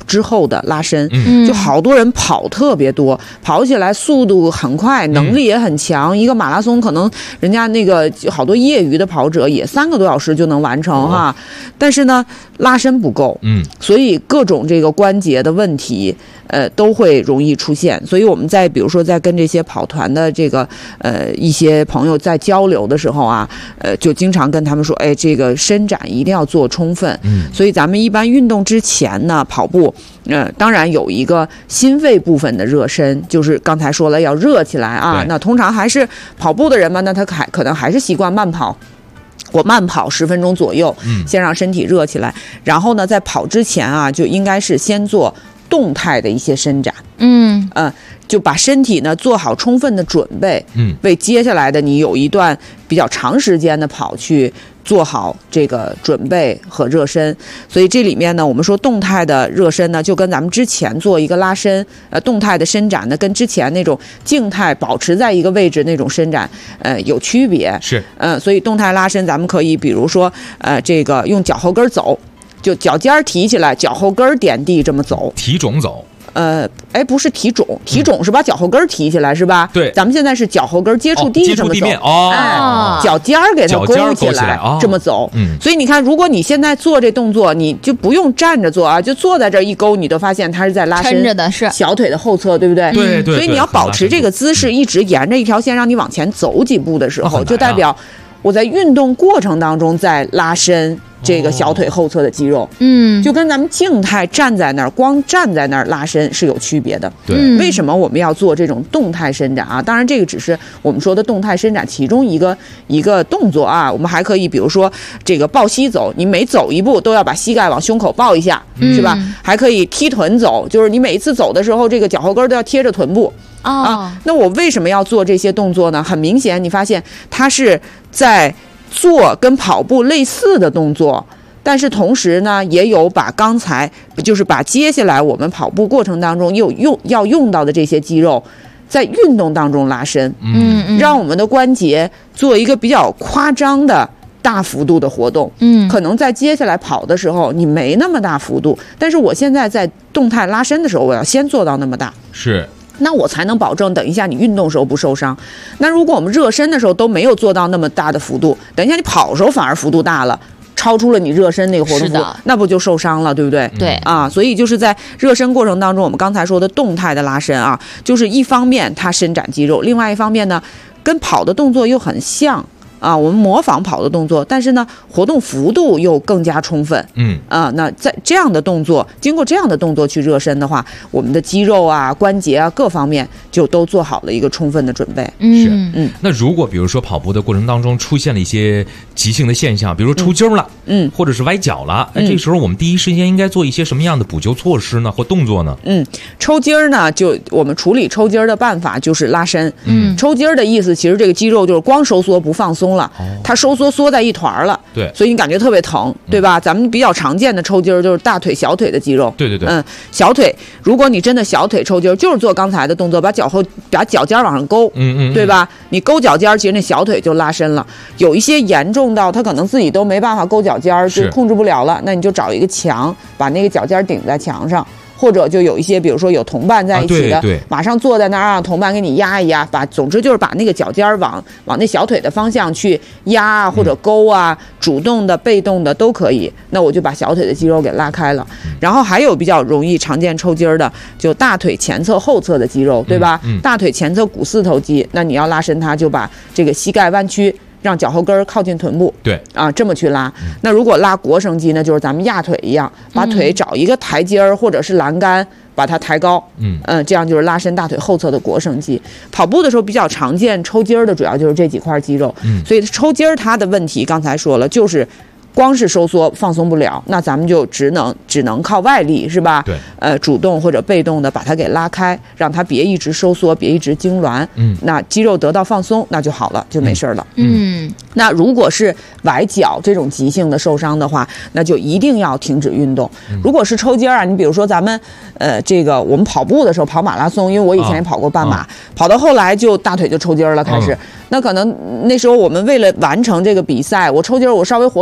之后的拉伸，就好多人跑特别多，跑起来速度很快，能力也很强，一个马拉松可能人家那个好多业余的跑者也3个多小时就能完成哈，但是呢拉伸不够，所以各种这个关节的问题都会容易出现。所以我们比如说在跟这些跑团的这个一些朋友在交流的时候啊，就经常跟他们说，哎，这个伸展一定要做充分。所以咱们一般运动之前呢，跑步当然有一个心肺部分的热身，就是刚才说了要热起来啊。那通常还是跑步的人嘛，那他可能还是习惯慢跑。我慢跑10分钟左右，先让身体热起来，然后呢，在跑之前啊，就应该是先做动态的一些伸展，就把身体呢做好充分的准备，为接下来的你有一段比较长时间的跑去做好这个准备和热身。所以这里面呢，我们说动态的热身呢，就跟咱们之前做一个拉伸，动态的伸展呢，跟之前那种静态保持在一个位置那种伸展，有区别。 是， 所以动态拉伸咱们可以比如说，这个用脚后跟走，就脚尖提起来，脚后跟点地这么走， 提踵走。 不是提踵，提踵是把脚后跟提起来是吧？ 对， 咱们现在是脚后跟接触地这么走，脚尖给它勾起来，这么走。所以你看，如果你现在做这动作，你就不用站着做啊，就坐在这一勾，你都发现它是在拉伸小腿的后侧，对不对？ 对对。 所以你要保持这个姿势，一直沿着一条线让你往前走几步的时候，就代表我在运动过程当中在拉伸这个小腿后侧的肌肉，就跟咱们静态站在那儿，光站在那儿拉伸是有区别的。 对， 为什么我们要做这种动态伸展啊？当然，这个只是我们说的动态伸展其中一个动作啊。我们还可以，比如说这个抱膝走，你每走一步都要把膝盖往胸口抱一下，是吧？还可以踢臀走，就是你每一次走的时候，这个脚后跟都要贴着臀部。那我为什么要做这些动作呢？很明显，你发现它是在做跟跑步类似的动作，但是同时呢，也有把刚才就是把接下来我们跑步过程当中要用到的这些肌肉，在运动当中拉伸，让我们的关节做一个比较夸张的大幅度的活动。可能在接下来跑的时候你没那么大幅度，但是我现在在动态拉伸的时候，我要先做到那么大。 是。 那我才能保证等一下你运动的时候不受伤。那如果我们热身的时候都没有做到那么大的幅度，等一下你跑的时候反而幅度大了，超出了你热身那个活动幅，那不就受伤了，对不对？ 对啊，所以就是在热身过程当中，我们刚才说的动态的拉伸啊，就是一方面它伸展肌肉，另外一方面呢，跟跑的动作又很像。我们模仿跑的动作，但是呢，活动幅度又更加充分。那在这样的动作，经过这样的动作去热身的话，我们的肌肉啊、关节啊各方面就都做好了一个充分的准备。 是，那如果比如说跑步的过程当中出现了一些急性的现象，比如说抽筋了，或者是崴脚了，这时候我们第一时间应该做一些什么样的补救措施呢，或动作呢？ 抽筋呢，就我们处理抽筋的办法就是拉伸。抽筋的意思，其实这个肌肉就是光收缩不放松了，它收缩在一团了， 对， 所以你感觉特别疼，对吧？咱们比较常见的抽筋就是大腿、小腿的肌肉， 对， 小腿，如果你真的小腿抽筋，就是做刚才的动作，把脚尖往上勾，对吧？你勾脚尖，其实那小腿就拉伸了。有一些严重到他可能自己都没办法勾脚尖，就控制不了了，那你就找一个墙，把那个脚尖顶在墙上。或者就有一些，比如说有同伴在一起的，马上坐在那儿让同伴给你压一压，总之就是把那个脚尖往那小腿的方向去压啊，或者勾啊，主动的、被动的都可以。那我就把小腿的肌肉给拉开了。然后还有比较容易常见抽筋的，就大腿前侧、后侧的肌肉，对吧？大腿前侧股四头肌，那你要拉伸它，就把这个膝盖弯曲。让脚后跟靠近臀部， 对这么去拉。那如果拉腘绳肌呢，就是咱们压腿一样，把腿找一个台阶儿或者是栏杆，把它抬高。这样就是拉伸大腿后侧的腘绳肌。跑步的时候比较常见抽筋的，主要就是这几块肌肉。所以抽筋它的问题刚才说了，就是光是收缩放松不了，那咱们就只能靠外力，是吧？ 对， 主动或者被动的把它给拉开，让它别一直收缩，别一直痉挛。那肌肉得到放松，那就好了，就没事了。那如果是崴脚这种急性的受伤的话，那就一定要停止运动。如果是抽筋啊，你比如说咱们这个我们跑步的时候跑马拉松，因为我以前也跑过半马，跑到后来就大腿就抽筋了，开始。那可能那时候我们为了完成这个比赛，我抽筋，我稍微活动活动拉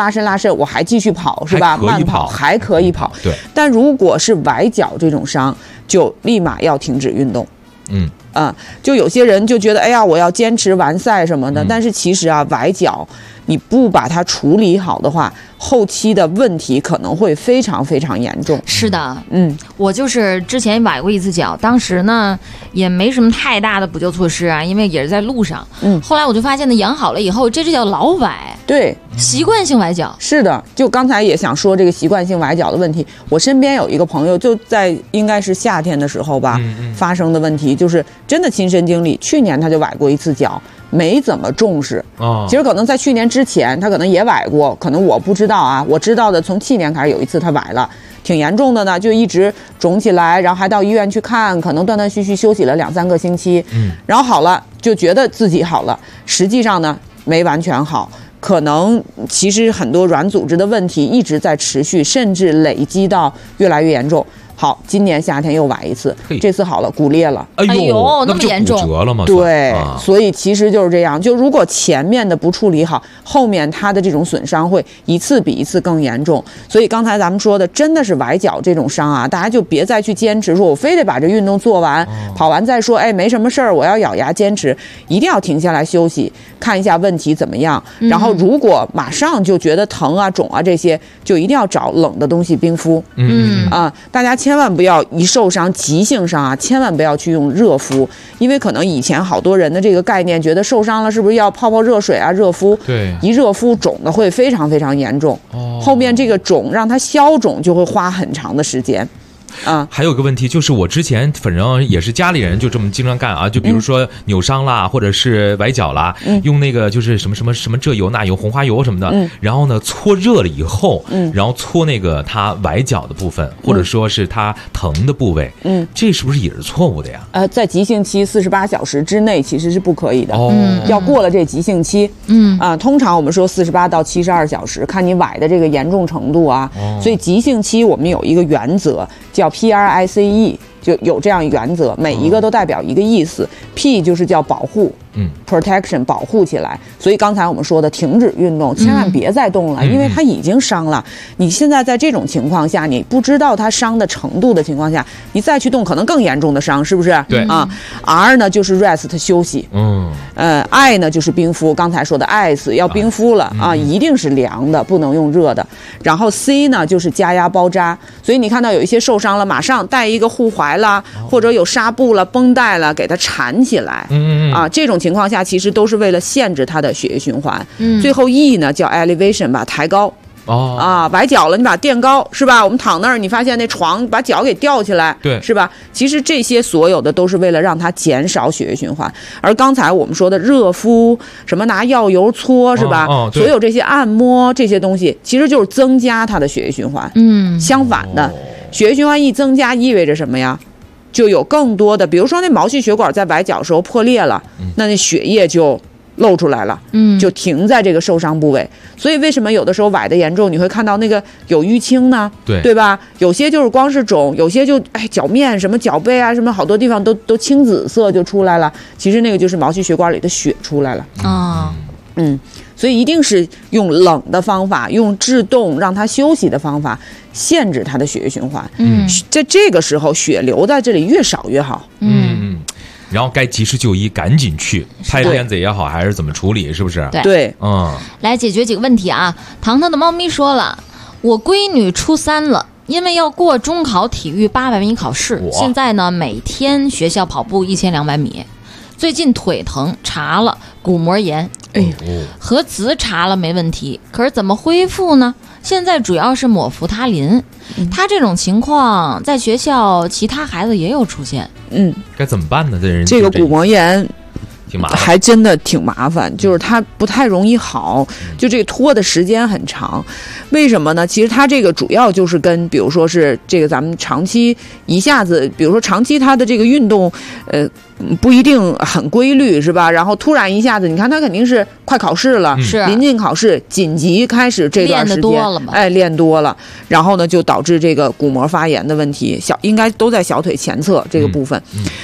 拉伸，我还继续跑是吧？慢跑还可以跑。 对。 但如果是崴脚这种伤，就立马要停止运动。就有些人就觉得，哎呀，我要坚持完赛什么的，但是其实啊，崴脚你不把它处理好的话，后期的问题可能会非常非常严重。 是的，我就是之前崴过一次脚，当时呢也没什么太大的补救措施啊，因为也是在路上。后来我就发现呢，养好了以后，这叫老崴。 对， 习惯性崴脚。 是的，就刚才也想说这个习惯性崴脚的问题。我身边有一个朋友，就在应该是夏天的时候吧，发生的问题就是真的亲身经历。去年他就崴过一次脚。没怎么重视其实可能在去年之前他可能也崴过，可能我不知道啊。我知道的从去年开始有一次他崴了，挺严重的呢，就一直肿起来，然后还到医院去看，可能断断续续休息了2-3个星期，然后好了，就觉得自己好了，实际上呢没完全好，可能其实很多软组织的问题一直在持续，甚至累积到越来越严重。好，今年夏天又崴一次，这次好了，骨裂了。 哎呦，那么严重， 骨折了吗？ 对，所以其实就是这样。就如果前面的不处理好，后面它的这种损伤会一次比一次更严重。所以刚才咱们说的，真的是崴脚这种伤啊，大家就别再去坚持，说我非得把这运动做完，跑完再说，哎，没什么事儿，我要咬牙坚持，一定要停下来休息，看一下问题怎么样。然后如果马上就觉得疼啊、肿啊这些，就一定要找冷的东西冰敷。大家千万不要一受伤急性伤啊，千万不要去用热敷，因为可能以前好多人的这个概念觉得受伤了是不是要泡泡热水啊，热敷。 对， 一热敷肿的会非常非常严重。后面这个肿让它消肿就会花很长的时间。 还有个问题就是，我之前反正也是家里人就这么经常干啊，就比如说扭伤啦，或者是崴脚啦，用那个就是什么这油那油红花油什么的，然后呢搓热了以后，然后搓那个它崴脚的部分，或者说是它疼的部位，这是不是也是错误的呀？ 在急性期48小时之内其实是不可以的，要过了这急性期，通常我们说48到72小时，看你崴的这个严重程度啊，所以急性期我们有一个原则叫PRICE， 就有这样一个原则，每一个都代表一个意思。P 就是叫保护，protection 保护起来。所以刚才我们说的停止运动，千万别再动了，因为它已经伤了。你现在在这种情况下，你不知道它伤的程度的情况下，你再去动，可能更严重的伤，是不是？ 对啊。R 呢就是 rest 休息，I 呢就是冰敷，刚才说的 ice 要冰敷了啊，一定是凉的，不能用热的。然后 C 呢就是加压包扎，所以你看到有一些受伤了，马上带一个护踝啦，或者有纱布了、绷带了，给它缠起来。这种情况下其实都是为了限制它的血液循环。最后 E 呢叫 elevation， 把抬高。崴脚了，你把它垫高，是吧？我们躺那儿，你发现那床把脚给吊起来， 对， 是吧？其实这些所有的都是为了让它减少血液循环。而刚才我们说的热敷，什么拿药油搓，是吧？所有这些按摩这些东西，其实就是增加它的血液循环。相反的，血液循环一增加，意味着什么呀？就有更多的，比如说那毛细血管在崴脚的时候破裂了，那血液就露出来了，就停在这个受伤部位。所以为什么有的时候崴的严重，你会看到那个有淤青呢？对吧？有些就是光是肿，有些就脚面什么脚背啊，什么好多地方都青紫色就出来了。其实那个就是毛细血管里的血出来了。所以一定是用冷的方法，用制冻让它休息的方法，限制它的血液循环。在这个时候，血流在这里越少越好。 然后该及时就医，赶紧去拍片子也好，还是怎么处理，是不是？ 对， 来解决几个问题啊。糖糖的猫咪说了，我闺女初3了，因为要过中考体育800米考试，现在呢每天学校跑步1200米，最近腿疼，查了骨膜炎，核磁查了没问题，可是怎么恢复呢？现在主要是抹扶他林。他这种情况在学校其他孩子也有出现。 该怎么办呢？ 这个骨膜炎挺麻烦， 还真的挺麻烦，就是它不太容易好，就这个拖的时间很长。为什么呢？其实它这个主要就是跟比如说是这个咱们长期一下子，比如说长期它的这个运动不一定很规律，是吧？然后突然一下子，你看他肯定是快考试了，临近考试，紧急开始这段时间练得多了嘛， 练多了，然后呢就导致这个骨膜发炎的问题，应该都在小腿前侧这个部分，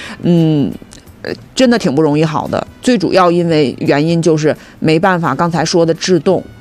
真的挺不容易好的。最主要原因就是没办法，刚才说的制冻。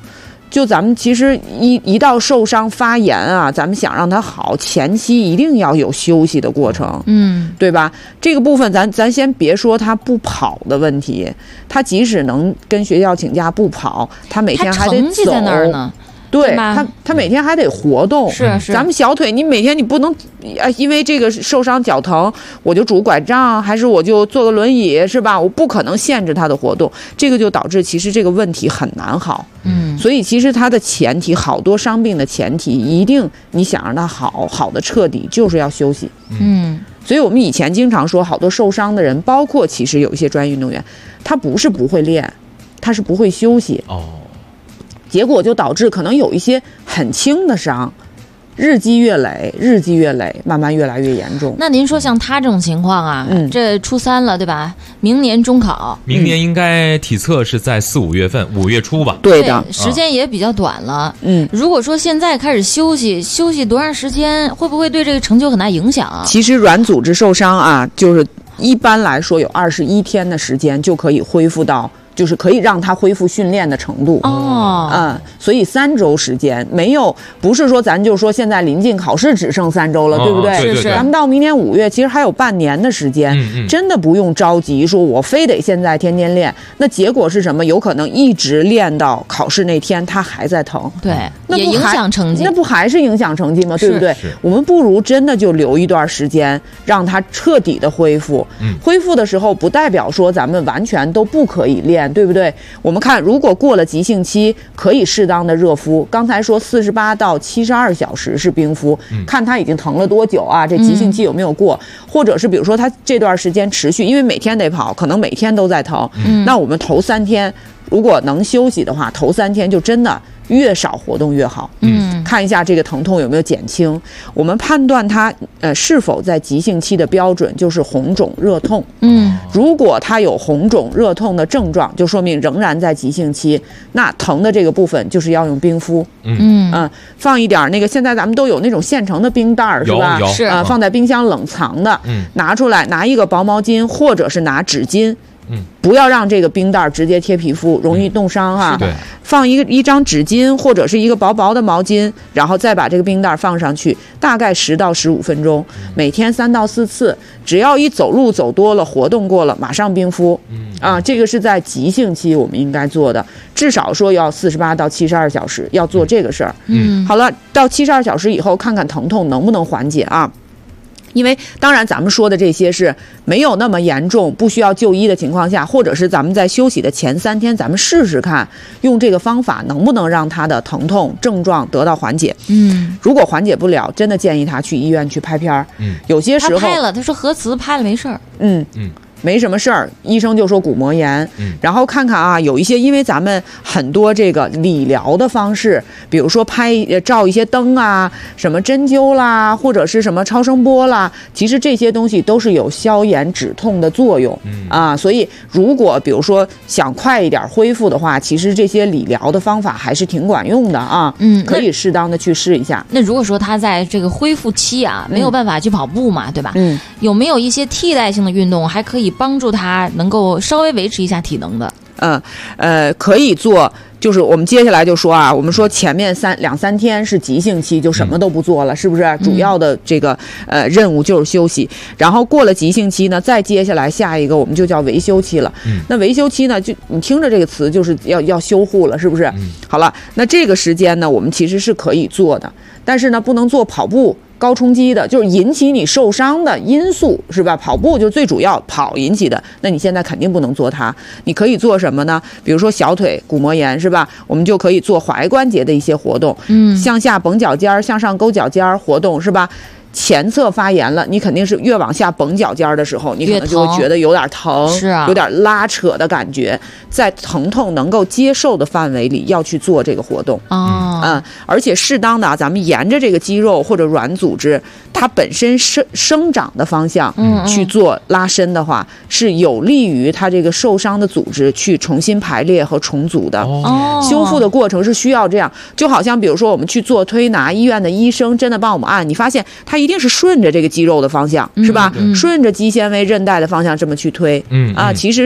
就咱们其实一到受伤发炎啊，咱们想让它好，前期一定要有休息的过程，对吧？这个部分咱先别说他不跑的问题，他即使能跟学校请假不跑，他每天还得走， 成绩在那儿呢。 对，他每天还得活动。 是， 咱们小腿，你每天你不能，因为这个受伤脚疼，我就拄拐杖，还是我就坐个轮椅，是吧？我不可能限制他的活动，这个就导致其实这个问题很难好。所以其实它的前提，好多伤病的前提，一定你想让它好的彻底，就是要休息。所以我们以前经常说，好多受伤的人，包括其实有一些专业运动员，他不是不会练，他是不会休息。结果就导致可能有一些很轻的伤，日积月累，慢慢越来越严重。 那您说像他这种情况啊，这初3了，对吧？明年中考， 明年应该体测是在4、5月份，5月初吧？ 对的， 时间也比较短了。如果说现在开始休息多长时间，会不会对这个成就很大影响啊？ 其实软组织受伤啊，就是一般来说有21天的时间就可以恢复到。就是可以让他恢复训练的程度所以3周时间不是说咱就说现在临近考试只剩3周了，对不对？ 是。 咱们到明年5月，其实还有半年的时间，真的不用着急，说我非得现在天天练，那结果是什么？有可能一直练到考试那天，他还在疼， 对，也影响成绩， 那不还是影响成绩吗？对不对？我们不如真的就留一段时间，让他彻底的恢复。恢复的时候，不代表说咱们完全都不可以练。对不对？我们看，如果过了急性期，可以适当的热敷。刚才说48到72小时是冰敷，看他已经疼了多久啊？这急性期有没有过？或者是比如说他这段时间持续，因为每天得跑，可能每天都在疼。那我们头3天如果能休息的话，头3天就真的越少活动越好。看一下这个疼痛有没有减轻。我们判断它是否在急性期的标准就是红肿热痛。如果它有红肿热痛的症状，就说明仍然在急性期，那疼的这个部分就是要用冰敷。放一点那个，现在咱们都有那种现成的冰袋是吧？ 是放在冰箱冷藏的。拿出来，拿一个薄毛巾或者是拿纸巾。不要让这个冰袋直接贴皮肤，容易冻伤哈。放一张纸巾或者是一个薄薄的毛巾，然后再把这个冰袋放上去，大概10到15分钟，每天3到4次。只要一走路走多了，活动过了，马上冰敷。这个是在急性期我们应该做的，至少说要48到72小时要做这个事儿。好了，到72小时以后，看看疼痛能不能缓解啊。因为当然咱们说的这些是没有那么严重，不需要就医的情况下，或者是咱们在休息的前3天，咱们试试看用这个方法能不能让他的疼痛症状得到缓解。如果缓解不了，真的建议他去医院去拍片儿。有些时候他拍了，他说核磁拍了没事儿。 没什么事儿，医生就说骨膜炎。然后看看啊，有一些因为咱们很多这个理疗的方式，比如说照一些灯啊，什么针灸啦，或者是什么超声波啦，其实这些东西都是有消炎止痛的作用。所以如果比如说想快一点恢复的话，其实这些理疗的方法还是挺管用的啊。可以适当的去试一下。 那如果说他在这个恢复期啊，没有办法去跑步嘛，对吧？有没有一些替代性的运动还可以帮助他能够稍微维持一下体能的？ 可以做，就是我们接下来就说啊，我们说前面2、3天是急性期，就什么都不做了，是不是？主要的这个任务就是休息，然后过了急性期呢，再接下来下一个我们就叫维修期了。那维修期呢，就你听着这个词就是要修护了，是不是？好了，那这个时间呢，我们其实是可以做的，但是呢，不能做跑步。高冲击的，就是引起你受伤的因素，是吧？跑步就是最主要跑引起的，那你现在肯定不能做它。你可以做什么呢？比如说小腿骨膜炎，是吧？我们就可以做踝关节的一些活动，向下绷脚尖儿，向上勾脚尖儿活动，是吧？前侧发炎了，你肯定是越往下绷脚尖的时候，你可能就会觉得有点疼， 是啊， 有点拉扯的感觉。在疼痛能够接受的范围里，要去做这个活动。而且适当的咱们沿着这个肌肉或者软组织它本身生长的方向去做拉伸的话，是有利于它这个受伤的组织去重新排列和重组的。修复的过程是需要这样，就好像比如说我们去做推拿，医院的医生真的帮我们按，你发现它一定是顺着这个肌肉的方向，是吧？顺着肌纤维韧带的方向这么去推。其实是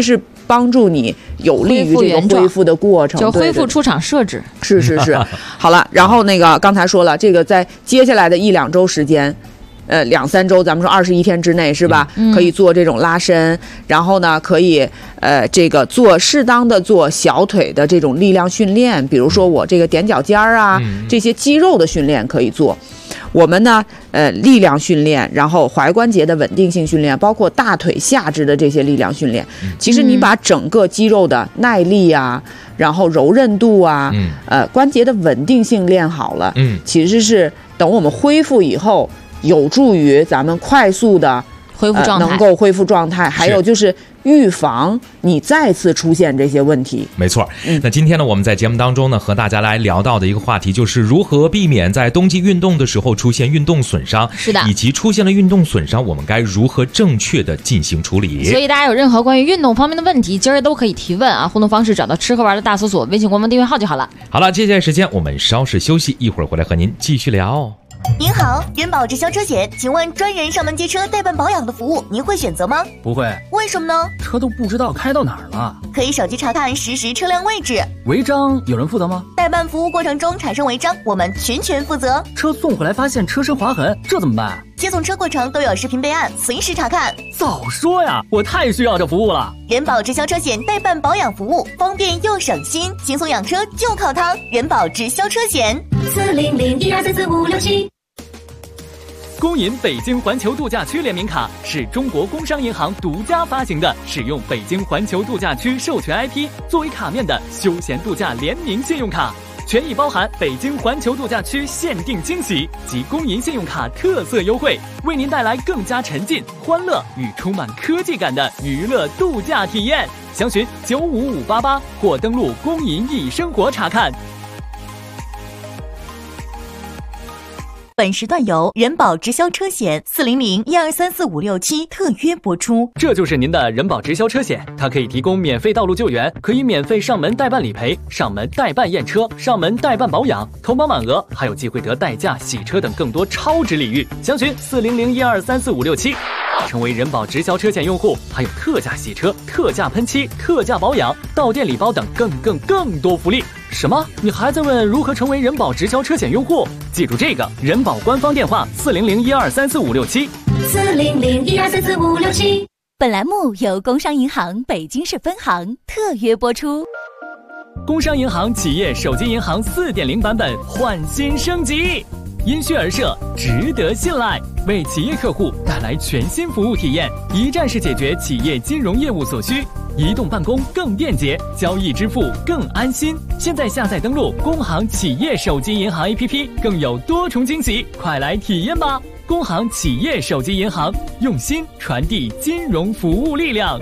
帮助你有利于这个恢复的过程， 就恢复出厂设置。 是。好了，然后那个刚才说了，这个在接下来的1-2周时间。2-3周，咱们说21天之内是吧？可以做这种拉伸，然后呢，可以这个适当的做小腿的这种力量训练，比如说我这个踮脚尖啊，这些肌肉的训练可以做。我们呢，力量训练，然后踝关节的稳定性训练，包括大腿下肢的这些力量训练。其实你把整个肌肉的耐力啊，然后柔韧度啊，关节的稳定性练好了，其实是等我们恢复以后。有助于咱们快速的恢复状态， 能够恢复状态，还有就是预防你再次出现这些问题。 没错。那今天呢，我们在节目当中呢，和大家来聊到的一个话题就是如何避免在冬季运动的时候出现运动损伤， 是的， 以及出现了运动损伤，我们该如何正确的进行处理。 所以大家有任何关于运动方面的问题，今儿都可以提问啊。互动方式找到吃喝玩的大搜索微信官方订阅号就好了。 好了，接下来时间我们稍事休息，一会儿回来和您继续聊。 您好，人保直销车险，请问专人上门接车代办保养的服务，您会选择吗？ 不会。 为什么呢？ 车都不知道开到哪儿了。 可以手机查看实时车辆位置。 违章有人负责吗？ 代办服务过程中产生违章，我们全负责。 车送回来发现车身划痕，这怎么办？ 接送车过程都有视频备案，随时查看。 早说呀，我太需要这服务了。 人保直销车险代办保养服务，方便又省心，轻松养车就靠它。人保直销车险 40012344567。 工银北京环球度假区联名卡是中国工商银行独家发行的，使用北京环球度假区授权 IP 作为卡面的休闲度假联名信用卡，权益包含北京环球度假区限定惊喜及工银信用卡特色优惠，为您带来更加沉浸、欢乐与充满科技感的娱乐度假体验。详询95588或登录工银易生活查看。 本时段由人保直销车险40012345567特约播出。 这就是您的人保直销车险，它可以提供免费道路救援，可以免费上门代办理赔、上门代办验车、上门代办保养，投保满额还有机会得代驾、洗车等更多超值礼遇。详询40012345567。成为人保直销车险用户，还有特价洗车、特价喷漆、特价保养、到店礼包等更多福利。什么？你还在问如何成为人保直销车险用户？记住这个人保官方电话40012345567。 40012345567。 本栏目由工商银行北京市分行特约播出。 工商银行企业手机银行4.0版本焕新升级，因需而设，值得信赖，为企业客户带来全新服务体验，一站式解决企业金融业务所需，移动办公更便捷，交易支付更安心。现在下载登录工行企业手机银行 APP， 更有多重惊喜，快来体验吧！工行企业手机银行，用心传递金融服务力量。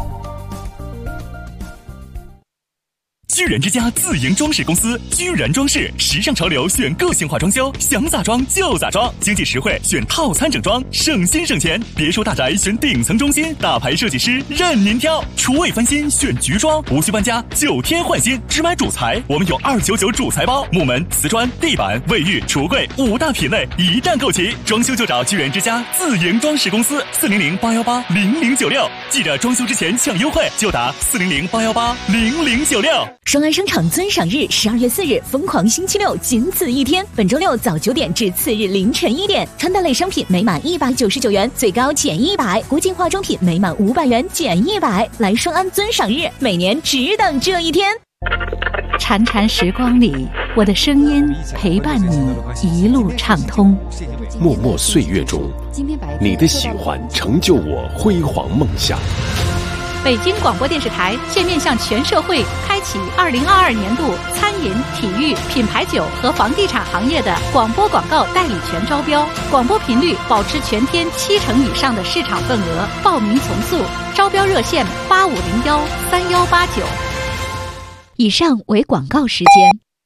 居然之家自营装饰公司，居然装饰，时尚潮流选个性化装修，想咋装就咋装，经济实惠选套餐整装，省心省钱。别墅大宅选顶层中心，大牌设计师任您挑。厨卫翻新选菊装，无需搬家，9天换新。只买主材，我们有299主材包，木门、瓷砖、地板、卫浴、橱柜5大品类一站购齐。装修就找居然之家自营装饰公司，400-818-0096。记着装修之前抢优惠，就打400-818-0096。 双安商场尊赏日12月4日，疯狂星期六，仅此一天。本周六早9点至次日凌晨1点，穿戴类商品每满199元最高减100，国际化妆品每满500元减100。来双安尊赏日，每年只等这一天。 潺潺时光里，我的声音陪伴你一路畅通。 默默岁月中，你的喜欢成就我辉煌梦想。 北京广播电视台现面向全社会开启2022年度餐饮、体育、品牌酒和房地产行业的广播广告代理权招标，广播频率保持全天70%以上的市场份额，报名从速，招标热线85013189。以上为广告时间。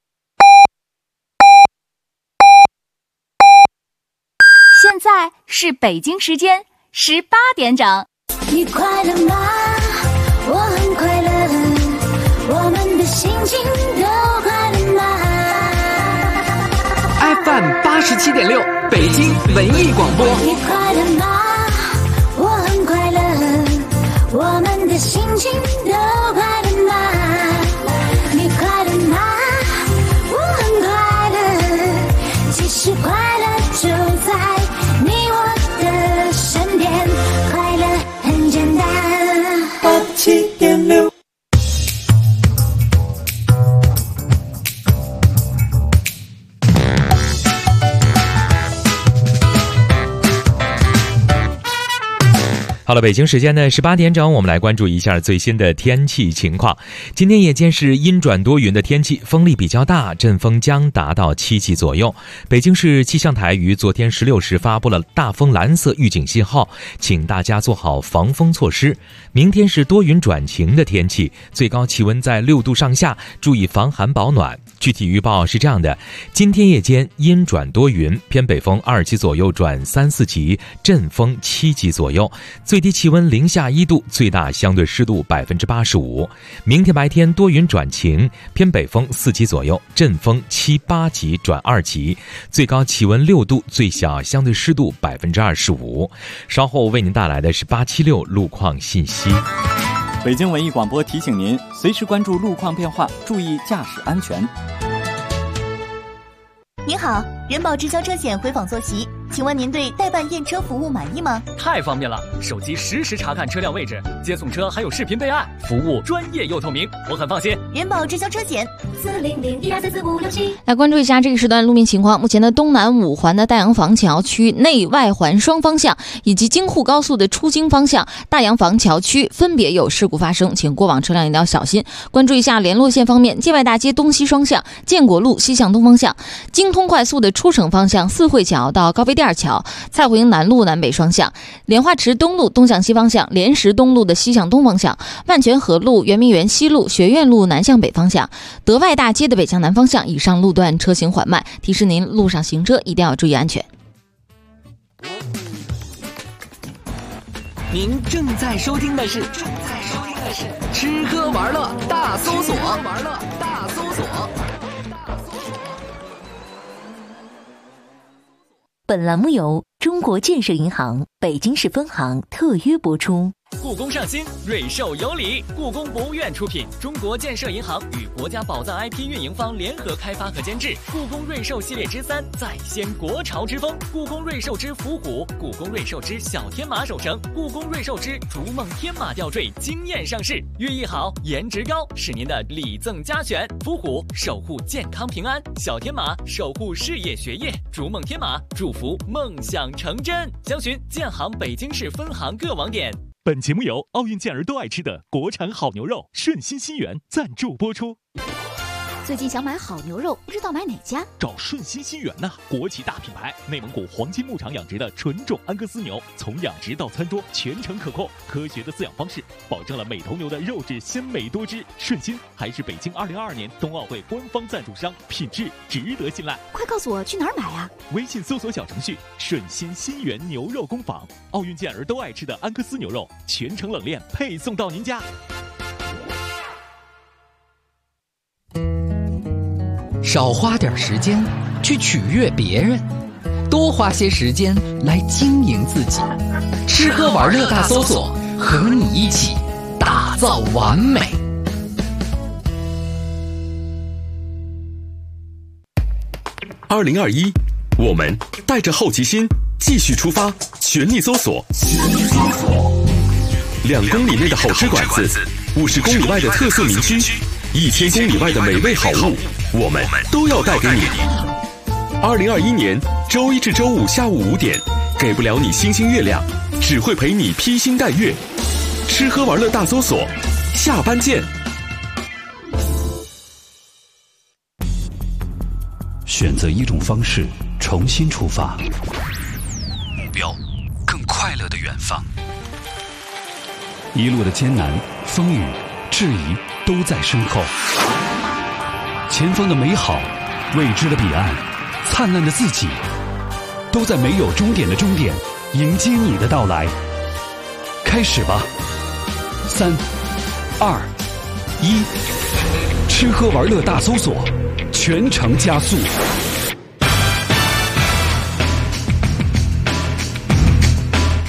现在是北京时间18点整。 你快乐吗？我很快乐，我们的心情都快乐吗 ？FM 87.6，北京文艺广播。 你快乐吗？我很快乐，我们们的心情都快乐吗？你快乐吗？我很快乐，其实快乐就在你我的身边，快乐很简单。87.6 好了，北京时间的18点整，我们来关注一下最新的天气情况。今天夜间是阴转多云的天气，风力比较大，阵风将达到7级左右。北京市气象台于昨天16时发布了大风蓝色预警信号，请大家做好防风措施。明天是多云转晴的天气，最高气温在6度上下，注意防寒保暖。具体预报是这样的：今天夜间阴转多云，偏北风2级左右转3、4级，阵风7级左右，最低气温零下1度，最大相对湿度85%。明天白天多云转晴，偏北风4级左右，阵风7、8级转2级，最高气温6度，最小相对湿度25%。稍后为您带来的是876路况信息。 北京文艺广播提醒您，随时关注路况变化，注意驾驶安全。 您好，人保直销车险回访坐席，请问您对代办验车服务满意吗？ 太方便了，手机实时查看车辆位置，接送车还有视频备案，服务专业又透明，我很放心。 人保直销车险 40012344567。 来关注一下这个时段路面情况。目前的东南5环的大洋坊桥区内外环双方向，以及京沪高速的出京方向大洋坊桥区分别有事故发生，请过往车辆一定要小心。关注一下联络线方面，界外大街东西双向，建国路西向东方向，京通快速的出城方向四惠桥到高碑店桥，蔡胡营南路南北双向，莲花池东路东向西方向，莲石东路的西向东方向，万泉河路圆明园西路学院路南向北方向，德外大街的北向南方向，以上路段车行缓慢，提示您路上行车一定要注意安全。 您正在收听的是吃喝玩乐大搜索。 本栏目由中国建设银行北京市分行特约播出。 故宫上新，瑞兽有礼。故宫博物院出品，中国建设银行与国家宝藏 IP 运营方联合开发和监制。故宫瑞兽系列之3再掀国潮之风，故宫瑞兽之伏虎，故宫瑞兽之小天马手绳，故宫瑞兽之逐梦天马吊坠惊艳上市，寓意好，颜值高，是您的礼赠佳选。伏虎守护健康平安，小天马守护事业学业，逐梦天马祝福梦想成真。详询建行北京市分行各网点。 本节目由奥运健儿都爱吃的国产好牛肉顺心新源赞助播出。 最近想买好牛肉，不知道买哪家？ 找顺心新源呐，国际大品牌，内蒙古黄金牧场养殖的纯种安格斯牛，从养殖到餐桌全程可控，科学的饲养方式保证了每头牛的肉质鲜美多汁。顺心还是北京2022年冬奥会官方赞助商，品质值得信赖。 快告诉我去哪儿买啊？ 微信搜索小程序顺心新源牛肉工坊，奥运健儿都爱吃的安格斯牛肉，全程冷链配送到您家。 少花点时间去取悦别人，多花些时间来经营自己。吃喝玩乐大搜索，和你一起打造完美。 2021，我们带着好奇心继续出发，全力搜索。2公里内的好吃馆子，50公里外的特色名区，1000公里外的美味好物，我们都要带给你。2021年周一至周五下午5点，给不了你星星月亮，只会陪你披星戴月。吃喝玩乐大搜索，下班见。 选择一种方式，重新出发，目标更快乐的远方。一路的艰难、风雨、质疑都在身后，前方的美好、未知的彼岸、灿烂的自己，都在没有终点的终点迎接你的到来。开始吧，3、2、1，吃喝玩乐大搜索，全程加速。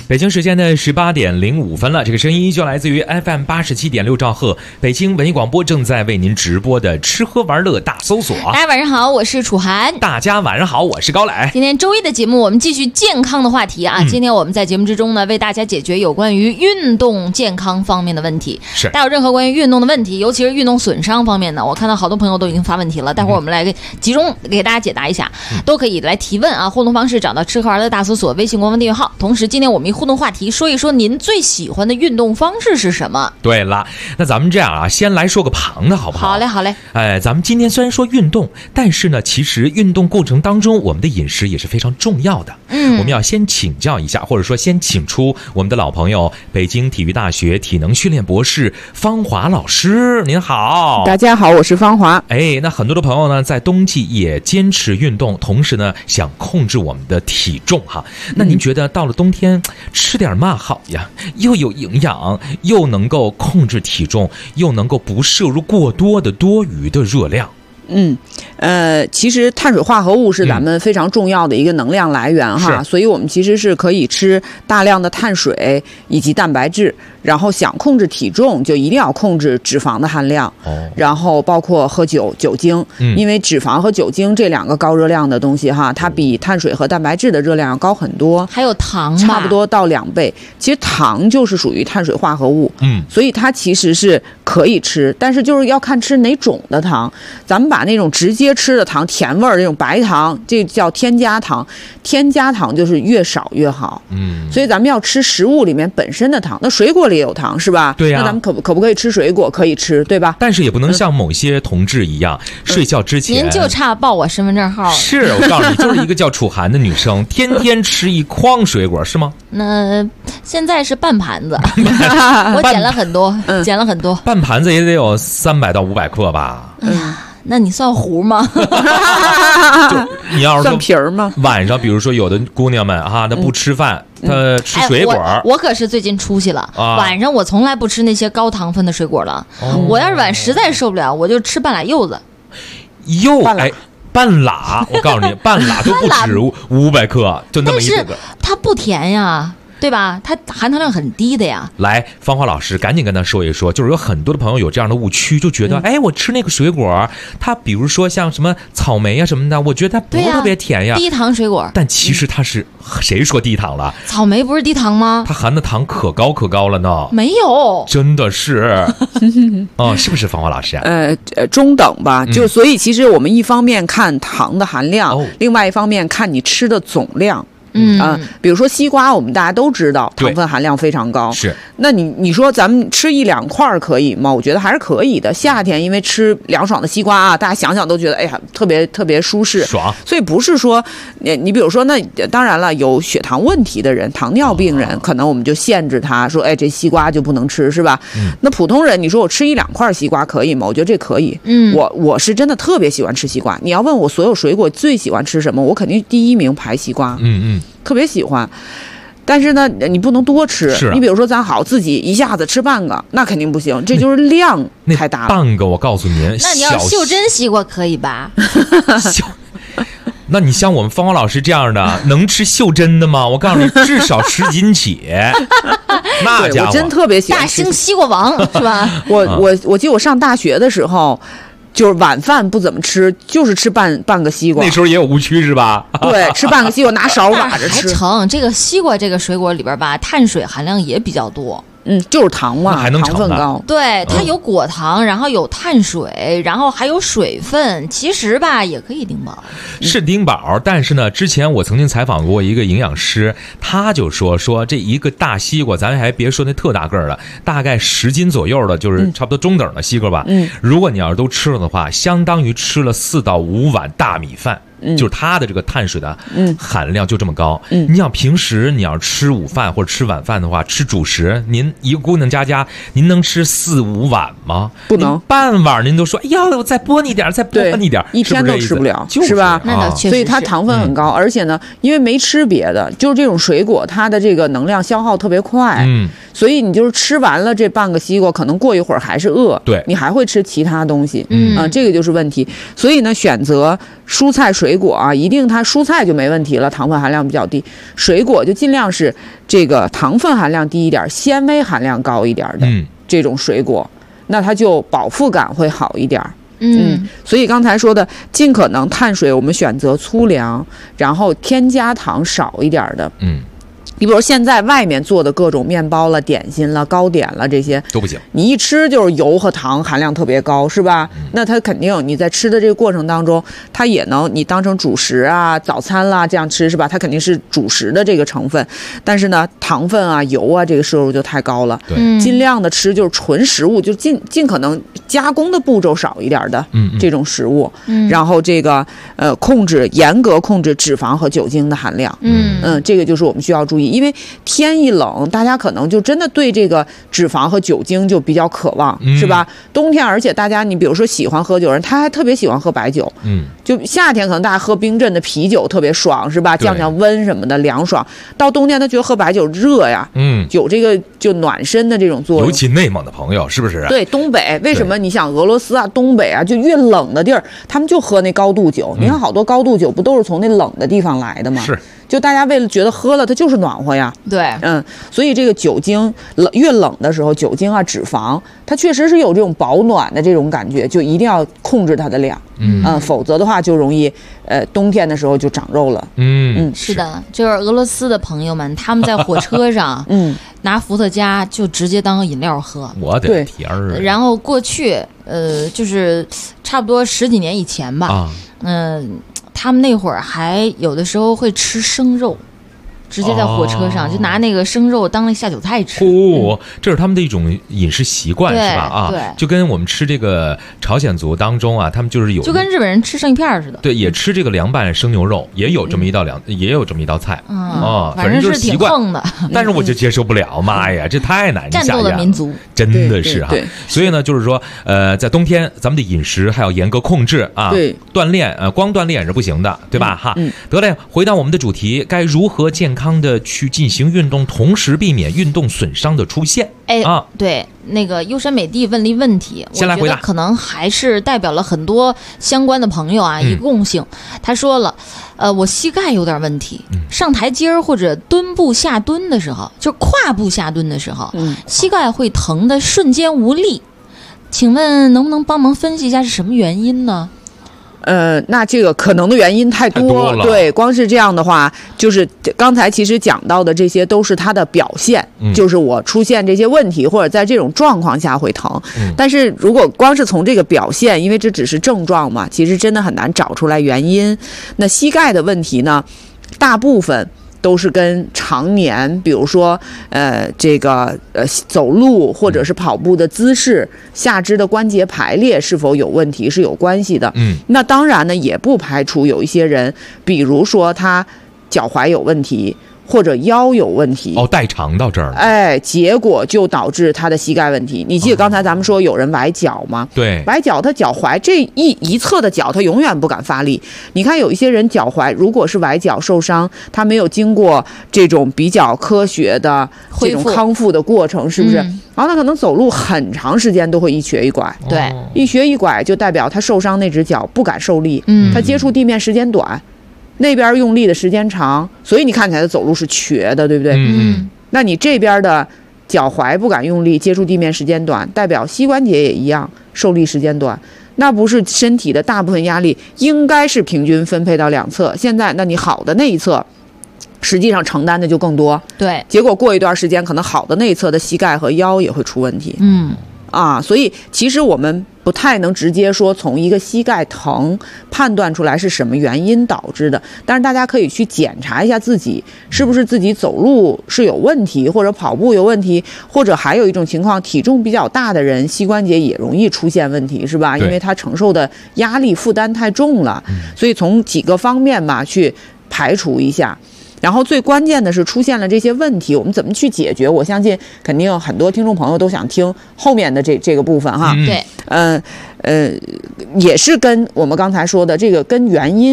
北京时间的18点05分了，这个声音依旧来自于 FM 87.6兆赫，北京文艺广播正在为您直播的吃喝玩乐大搜索。 大家晚上好，我是楚涵。 大家晚上好，我是高磊。 今天周一的节目，我们继续健康的话题啊。今天我们在节目之中呢，为大家解决有关于运动健康方面的问题。 是， 大家有任何关于运动的问题，尤其是运动损伤方面呢，我看到好多朋友都已经发问题了。待会儿我们来集中给大家解答一下，都可以来提问啊。互动方式找到吃喝玩乐大搜索微信官方订阅号。同时，今天我们一互动话题，说一说您最喜欢的运动方式是什么？ 对了，那咱们这样啊，先来说个旁的好不好？ 好嘞，好嘞。 咱们今天虽然说运动，但是呢，其实运动过程当中，我们的饮食也是非常重要的。我们要先请教一下，或者说先请出我们的老朋友，北京体育大学体能训练博士方华老师，您好。 大家好，我是方华。 那很多的朋友呢，在冬季也坚持运动，同时呢，想控制我们的体重哈。那您觉得到了冬天吃点嘛好呀？又有营养，又能够控制体重，又能够不摄入过多的多余的热量。 其实碳水化合物是咱们非常重要的一个能量来源哈，所以我们其实是可以吃大量的碳水以及蛋白质，然后想控制体重就一定要控制脂肪的含量，然后包括喝酒精，因为脂肪和酒精这两个高热量的东西哈，它比碳水和蛋白质的热量要高很多， 还有糖差不多到2倍。其实糖就是属于碳水化合物，所以它其实是可以吃，但是就是要看吃哪种的糖。咱们把那种直接吃的糖，甜味儿这种白糖，这叫添加糖。添加糖就是越少越好。所以咱们要吃食物里面本身的糖。那水果里也有糖是吧？ 对呀。 那咱们可不可以吃水果？可以吃，对吧？ 但是也不能像某些同志一样，睡觉之前您就差报我身份证号了。 是，我告诉你，就是一个叫楚涵的女生，天天吃一筐水果，是吗？ 那现在是半盘子，我减了很多，减了很多。 半盘子也得有300到500克吧？ 哎呀。那你算糊吗？ 你要是算皮儿吗？ 晚上，比如说有的姑娘们哈，她不吃饭，她吃水果。 我可是最近出息了，晚上我从来不吃那些高糖分的水果了。我要是晚实在受不了，我就吃半拉柚子。 半拉，我告诉你，半拉都不止500克，就那么一个。 但是它不甜呀。对吧？它含糖量很低的呀。 来，芳华老师，赶紧跟他说一说，就是有很多的朋友有这样的误区，就觉得，我吃那个水果，它比如说像什么草莓啊什么的，我觉得它不是特别甜呀， 低糖水果。 但其实它是，谁说低糖了？ 草莓不是低糖吗？ 它含的糖可高了呢。 没有， 真的是，是不是芳华老师啊？ 中等吧。就所以其实我们一方面看糖的含量，另外一方面看你吃的总量。比如说西瓜，我们大家都知道糖分含量非常高。 是， 那你说咱们吃1-2块可以吗？我觉得还是可以的。夏天因为吃凉爽的西瓜啊，大家想想都觉得哎呀特别舒适， 爽。 所以不是说你比如说，那当然了，有血糖问题的人，糖尿病人，可能我们就限制他说，这西瓜就不能吃，是吧？那普通人，你说我吃1-2块西瓜可以吗？我觉得这可以。我是真的特别喜欢吃西瓜。你要问我所有水果最喜欢吃什么，我肯定第1名排西瓜。特别喜欢，但是呢，你不能多吃。你比如说，咱好自己一下子吃半个，那肯定不行，这就是量太大了。 半个，我告诉您， 那你要袖珍西瓜可以吧？ 那你像我们芳华老师这样的，能吃袖珍的吗？我告诉你，至少10斤起。那家伙， 我真特别喜欢大兴西瓜王，是吧？ 我记得我上大学的时候。就是晚饭不怎么吃，就是吃半个西瓜。 那时候也有误区是吧？ 对，吃半个西瓜拿勺挖着吃。 还成，这个西瓜这个水果里边吧，碳水含量也比较多。 就是糖嘛， 还能糖分高。 对，它有果糖，然后有碳水，然后还有水分，其实吧也可以顶饱。 是顶饱，但是呢，之前我曾经采访过一个营养师，他就说这一个大西瓜，咱还别说那特大个儿的，大概10斤左右的，就是差不多中等的西瓜吧。如果你要是都吃了的话，相当于吃了4到5碗大米饭。就是它的这个碳水的含量就这么高。你想平时你要吃午饭或者吃晚饭的话，吃主食，您一个姑娘家，您能吃4、5碗吗？ 不能， 半碗您都说，哎呀，我再拨你点，再拨你点， 一天都吃不了， 是吧？ 那倒确实， 所以它糖分很高，而且呢，因为没吃别的，就是这种水果，它的这个能量消耗特别快。 所以你就是吃完了这半个西瓜，可能过一会儿还是饿， 对， 你还会吃其他东西，这个就是问题。所以呢，选择蔬菜水果啊，一定它蔬菜就没问题了，糖分含量比较低，水果就尽量是这个糖分含量低一点，纤维含量高一点的这种水果，那它就饱腹感会好一点。所以刚才说的，尽可能碳水我们选择粗粮，然后添加糖少一点的。你比如现在外面做的各种面包了、点心了、糕点了，这些都不行。 你一吃就是油和糖含量特别高，是吧？那它肯定你在吃的这个过程当中，它也能你当成主食啊、早餐啦这样吃，是吧？它肯定是主食的这个成分，但是呢，糖分啊、油啊这个摄入就太高了。尽量的吃就是纯食物，就尽可能加工的步骤少一点的这种食物。然后这个严格控制脂肪和酒精的含量。这个就是我们需要注意。因为天一冷，大家可能就真的对这个脂肪和酒精就比较渴望，是吧？冬天，而且大家你比如说喜欢喝酒人，他还特别喜欢喝白酒，就夏天可能大家喝冰镇的啤酒特别爽，是吧？降降温什么的凉爽。到冬天他觉得喝白酒热呀，有这个就暖身的这种作用。 尤其内蒙的朋友是不是？ 对，东北为什么你想俄罗斯啊、东北啊，就越冷的地儿，他们就喝那高度酒。你看好多高度酒不都是从那冷的地方来的吗？ 是。 就大家为了觉得喝了它就是暖和呀， 对， 所以这个酒精越冷的时候，酒精啊、脂肪，它确实是有这种保暖的这种感觉，就一定要控制它的量，否则的话就容易冬天的时候就长肉了。 是的，就是俄罗斯的朋友们，他们在火车上，拿伏特加就直接当饮料喝。 我的天儿！ 然后过去就是差不多10几年以前吧，他们那会儿还有的时候会吃生肉，直接在火车上就拿那个生肉当那下酒菜吃。 这是他们的一种饮食习惯，是吧？ 对， 就跟我们吃这个朝鲜族当中啊，他们就是就跟日本人吃生鱼片似的。 对，也吃这个凉拌生牛肉，也有这么一道也有这么一道菜。反正就是习惯。 挺横的， 但是我就接受不了，妈呀，这太难下咽了。 战斗的民族， 真的是哈。所以呢，就是说，在冬天咱们的饮食还要严格控制啊。 对， 锻炼光锻炼是不行的，对吧？哈，得嘞，回到我们的主题，该如何健康的去进行运动，同时避免运动损伤的出现。 对，那个优山美地问了一问题， 先来回答， 我觉得可能还是代表了很多相关的朋友啊，一个共性。他说了，我膝盖有点问题，上台阶或者蹲步下蹲的时候，就是跨步下蹲的时候，膝盖会疼的瞬间无力。请问能不能帮忙分析一下是什么原因呢？ 那这个可能的原因太多了。对，光是这样的话，就是刚才其实讲到的这些都是它的表现，就是我出现这些问题或者在这种状况下会疼。但是如果光是从这个表现，因为这只是症状嘛，其实真的很难找出来原因。那膝盖的问题呢，大部分都是跟常年，比如说走路或者是跑步的姿势、下肢的关节排列是否有问题是有关系的。那当然呢，也不排除有一些人，比如说他脚踝有问题，或者腰有问题代偿到这儿了， 结果就导致他的膝盖问题。你记得刚才咱们说有人崴脚吗？ 对， 崴脚他脚踝这一侧的脚他永远不敢发力。你看有一些人脚踝如果是崴脚受伤，他没有经过这种比较科学的这种康复的过程，是不是？然后他可能走路很长时间都会一瘸一拐。 对， 一瘸一拐就代表他受伤那只脚不敢受力，他接触地面时间短。那边用力的时间长，所以你看起来的走路是瘸的，对不对？那你这边的脚踝不敢用力，接触地面时间短，代表膝关节也一样，受力时间短。那不是身体的大部分压力应该是平均分配到两侧，现在那你好的那一侧实际上承担的就更多。 对， 结果过一段时间，可能好的那一侧的膝盖和腰也会出问题。所以其实我们不太能直接说从一个膝盖疼判断出来是什么原因导致的，但是大家可以去检查一下自己是不是自己走路是有问题，或者跑步有问题，或者还有一种情况，体重比较大的人膝关节也容易出现问题，是吧？因为他承受的压力负担太重了，所以从几个方面吧去排除一下。然后最关键的是出现了这些问题，我们怎么去解决？我相信肯定很多听众朋友都想听后面的这个部分哈。 对， 也是跟我们刚才说的这个跟原因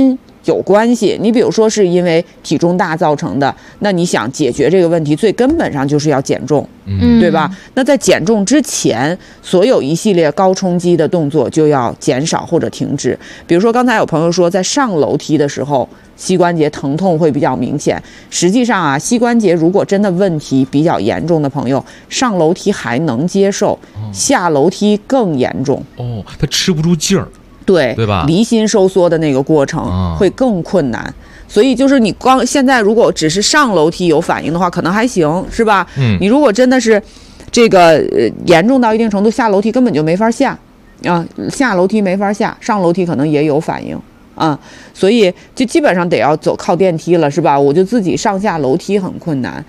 有关系。你比如说是因为体重大造成的，那你想解决这个问题，最根本上就是要减重，对吧？那在减重之前，所有一系列高冲击的动作就要减少或者停止。比如说刚才有朋友说，在上楼梯的时候，膝关节疼痛会比较明显。实际上啊，膝关节如果真的问题比较严重的朋友，上楼梯还能接受，下楼梯更严重。 他吃不住劲儿。 对吧？ 离心收缩的那个过程会更困难，所以就是你光现在如果只是上楼梯有反应的话，可能还行，是吧？你如果真的是这个严重到一定程度，下楼梯根本就没法下啊，下楼梯没法下，上楼梯可能也有反应啊，所以就基本上得要靠电梯了，是吧？我就自己上下楼梯很困难，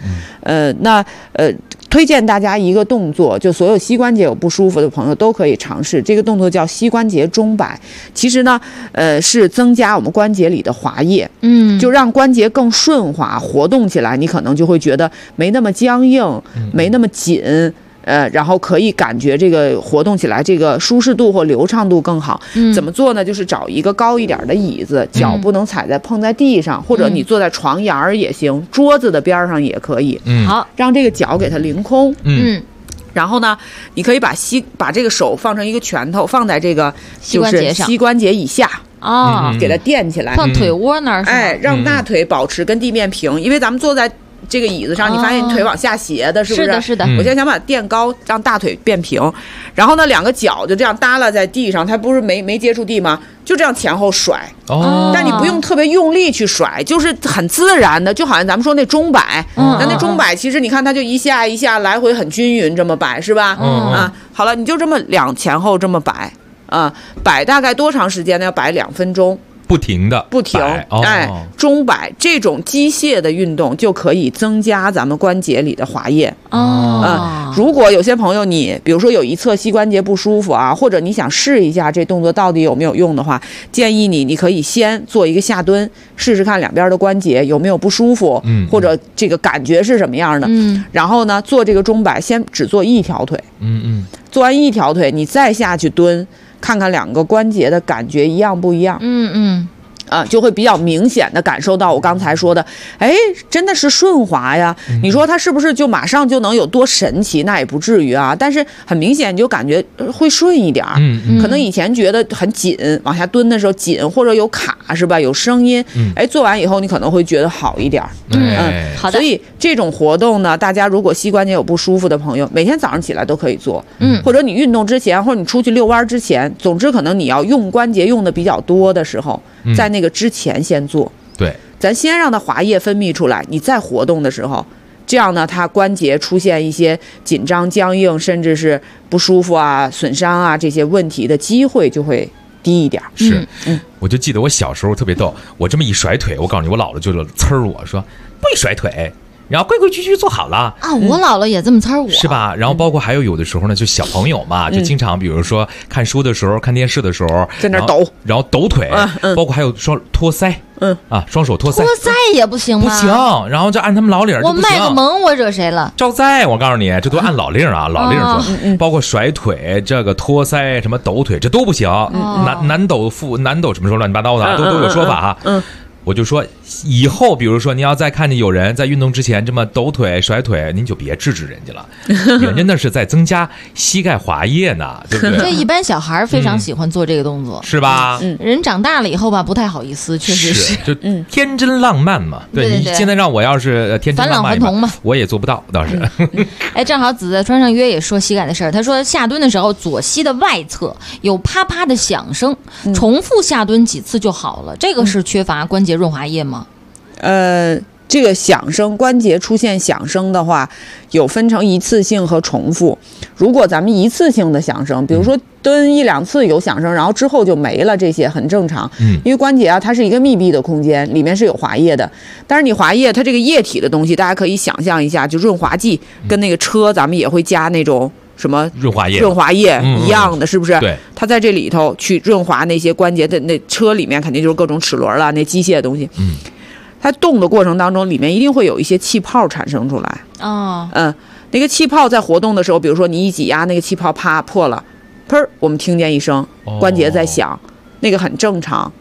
推荐大家一个动作，就所有膝关节有不舒服的朋友都可以尝试。这个动作叫膝关节中摆，其实呢，是增加我们关节里的滑液，就让关节更顺滑，活动起来，你可能就会觉得没那么僵硬，没那么紧。然后可以感觉这个活动起来这个舒适度或流畅度更好。怎么做呢？就是找一个高一点的椅子，脚不能碰在地上，或者你坐在床沿儿也行，桌子的边上也可以。 好， 让这个脚给它凌空。然后呢，你可以把这个手放成一个拳头，放在这个就是膝关节以下。给它垫起来， 放腿窝那儿， 让大腿保持跟地面平，因为咱们坐在这个椅子上，你发现你腿往下斜的，是不是？ 是的。 我现在想把它垫高，让大腿变平，然后呢，两个脚就这样耷拉在地上，它不是没接触地吗？就这样前后甩。但你不用特别用力去甩，就是很自然的，就好像咱们说那钟摆。那钟摆其实你看它就一下一下来回很均匀这么摆，是吧？好了，你就这么前后这么摆摆大概多长时间呢？要摆2分钟。 不停， 钟摆这种机械的运动就可以增加咱们关节里的滑液。如果有些朋友你比如说有一侧膝关节不舒服啊，或者你想试一下这动作到底有没有用的话，建议你可以先做一个下蹲，试试看两边的关节有没有不舒服，或者这个感觉是什么样的。然后呢，做这个钟摆先只做一条腿。做完一条腿，你再下去蹲。看看两个关节的感觉一样不一样？就会比较明显的感受到我刚才说的，真的是顺滑呀。你说它是不是就马上就能有多神奇？那也不至于啊，但是很明显你就感觉会顺一点。可能以前觉得很紧，往下蹲的时候紧或者有卡，是吧？有声音。做完以后你可能会觉得好一点。 好的。 所以这种活动呢，大家如果膝关节有不舒服的朋友，每天早上起来都可以做。或者你运动之前，或者你出去遛弯之前，总之可能你要用关节用的比较多的时候，在那个之前先做。 对， 咱先让它滑液分泌出来，你再活动的时候，这样呢，它关节出现一些紧张、僵硬，甚至是不舒服啊、损伤啊这些问题的机会就会低一点。 是，我就记得我小时候特别逗，我这么一甩腿，我告诉你，我姥姥就呲儿我说不许甩腿。然后规规矩矩做好了啊！我姥姥也这么呲我， 是吧？然后包括还有的时候呢，就小朋友嘛，就经常比如说看书的时候、看电视的时候， 在那抖， 然后抖腿，包括还有托腮，双手托腮， 托腮也不行吗？ 不行，然后就按他们老领我卖个萌，我惹谁了？ 招灾，我告诉你，这都按老令啊，老令说，包括甩腿、这个托腮、什么抖腿，这都不行。男抖什么时候乱七八糟的，都有说法哈。我就说以后比如说您要再看见有人在运动之前这么抖腿甩腿，您就别制止人家了，人家那是在增加膝盖滑液呢，对不对？ 这一般小孩非常喜欢做这个动作， 是吧？ 人长大了以后吧，不太好意思，确实是就天真浪漫嘛。对，你现在让我要是天真浪漫嘛，我也做不到，倒是。 正好子在川上约也说膝盖的事儿，他说下蹲的时候左膝的外侧有啪啪的响声，重复下蹲几次就好了，这个是缺乏关节润滑液吗？ 这个响声，关节出现响声的话，有分成一次性和重复。如果咱们一次性的响声，比如说蹲1、2次有响声，然后之后就没了，这些很正常。因为关节啊，它是一个密闭的空间，里面是有滑液的。但是你滑液，它这个液体的东西，大家可以想象一下，就润滑剂，跟那个车咱们也会加那种什么润滑液一样的，是不是？ 对， 它在这里头去润滑那些关节的，那车里面肯定就是各种齿轮啦，那机械的东西。它动的过程当中，里面一定会有一些气泡产生出来。那个气泡在活动的时候，比如说你一挤压，那个气泡啪破了，砰，我们听见一声，关节在响，那个很正常。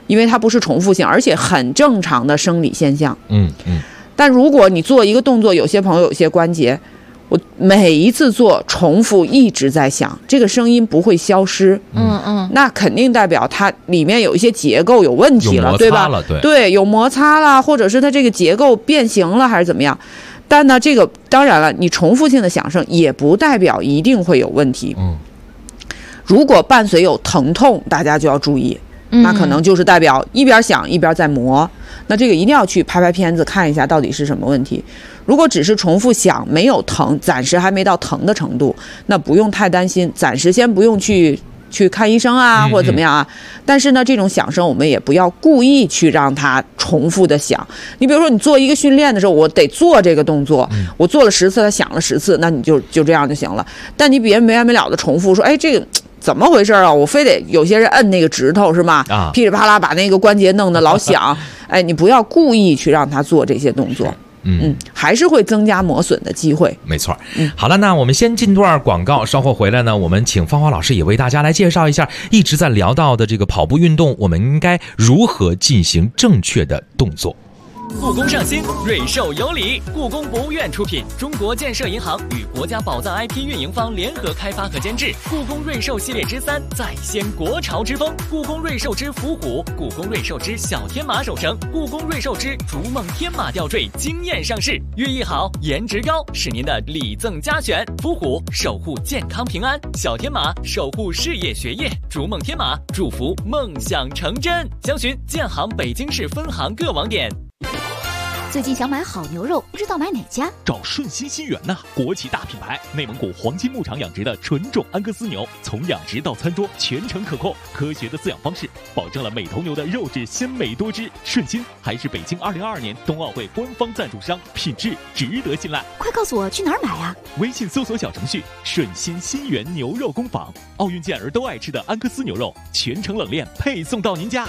因为它不是重复性，而且很正常的生理现象。但如果你做一个动作，有些朋友有些关节，我每一次做重复一直在响，这个声音不会消失。那肯定代表它里面有一些结构有问题了，对吧？对，有摩擦了，或者是它这个结构变形了，还是怎么样？但呢，这个当然了，你重复性的响声也不代表一定会有问题。如果伴随有疼痛，大家就要注意。那可能就是代表一边响一边在磨，那这个一定要去拍片子看一下到底是什么问题。如果只是重复响没有疼，暂时还没到疼的程度，那不用太担心，暂时先不用去看医生啊，或者怎么样啊。但是呢，这种响声我们也不要故意去让它重复的响。你比如说你做一个训练的时候，我得做这个动作，我做了10次，它响了10次，那你就这样就行了。但你别没完没了的重复说，哎，这个怎么回事啊？我非得有些人摁那个指头是吗？噼里啪啦把那个关节弄得老响。哎，你不要故意去让他做这些动作。还是会增加磨损的机会。 没错。好了，那我们先进段广告，稍后回来呢，我们请芳华老师也为大家来介绍一下一直在聊到的这个跑步运动，我们应该如何进行正确的动作。 故宫上新，瑞兽有礼。故宫博物院出品，中国建设银行与国家宝藏 IP 运营方联合开发和监制。故宫瑞兽系列之3再掀国潮之风。故宫瑞兽之伏虎，故宫瑞兽之小天马手绳，故宫瑞兽之逐梦天马吊坠惊艳上市。寓意好，颜值高，是您的礼赠佳选。伏虎守护健康平安，小天马守护事业学业，逐梦天马祝福梦想成真。详询建行北京市分行各网点。 最近想买好牛肉，不知道买哪家？ 找顺心新源呐，国企大品牌，内蒙古黄金牧场养殖的纯种安格斯牛，从养殖到餐桌全程可控，科学的饲养方式保证了每头牛的肉质鲜美多汁。顺心还是北京2022年冬奥会官方赞助商，品质值得信赖。 快告诉我去哪儿买啊？ 微信搜索小程序顺心新源牛肉工坊，奥运健儿都爱吃的安格斯牛肉，全程冷链配送到您家。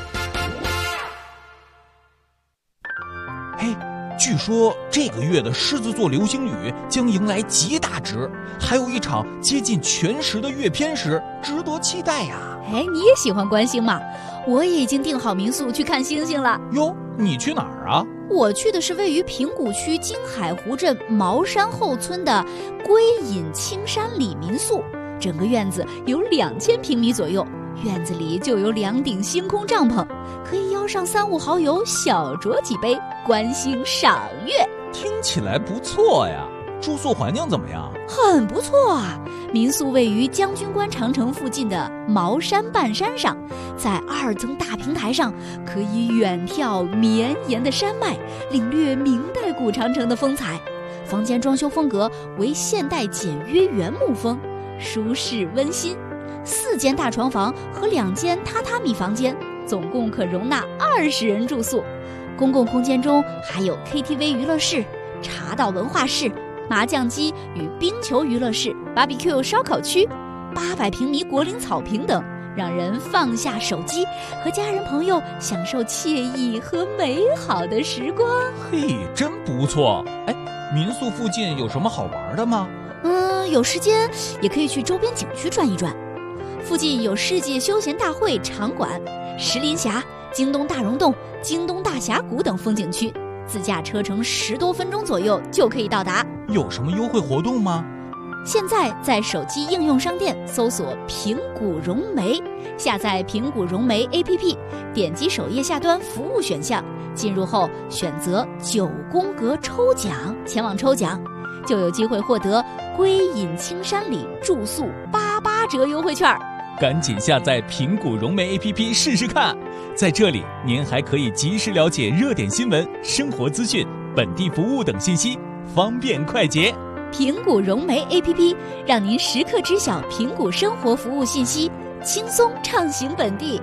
嘿，据说这个月的狮子座流星雨将迎来极大值，还有一场接近全食的月偏食，值得期待呀。 哎，你也喜欢观星吗？我也已经订好民宿去看星星了。 哟，你去哪儿啊？ 我去的是位于平谷区金海湖镇茅山后村的归隐青山里民宿，整个院子有2000平米左右，院子里就有2顶星空帐篷，可以邀上3、5好友小酌几杯，观星赏月。 听起来不错呀，住宿环境怎么样？ 很不错啊，民宿位于将军关长城附近的茅山半山上，在2层大平台上，可以远眺绵延的山脉，领略明代古长城的风采。房间装修风格为现代简约原木风，舒适温馨。4间大床房和2间榻榻米房间，总共可容纳20人住宿。公共空间中还有 KTV 娱乐室、茶道文化室、麻将机与冰球娱乐室、BBQ 烧烤区、800平米果岭草坪等，让人放下手机，和家人朋友享受惬意和美好的时光。 嘿，真不错。哎，民宿附近有什么好玩的吗？ 有时间也可以去周边景区转一转。附近有世界休闲大会场馆、石林峡、京东大溶洞、京东大峡谷等风景区，自驾车程10多分钟左右就可以到达。 有什么优惠活动吗？ 现在在手机应用商店搜索平谷融媒，下载平谷融媒 APP， 点击首页下端服务选项，进入后选择9宫格抽奖，前往抽奖，就有机会获得归隐青山里住宿88折优惠券。 赶紧下载平谷融媒 APP 试试看，在这里您还可以及时了解热点新闻、生活资讯、本地服务等信息，方便快捷。 平谷融媒 APP 让您时刻知晓平谷生活服务信息，轻松畅行本地。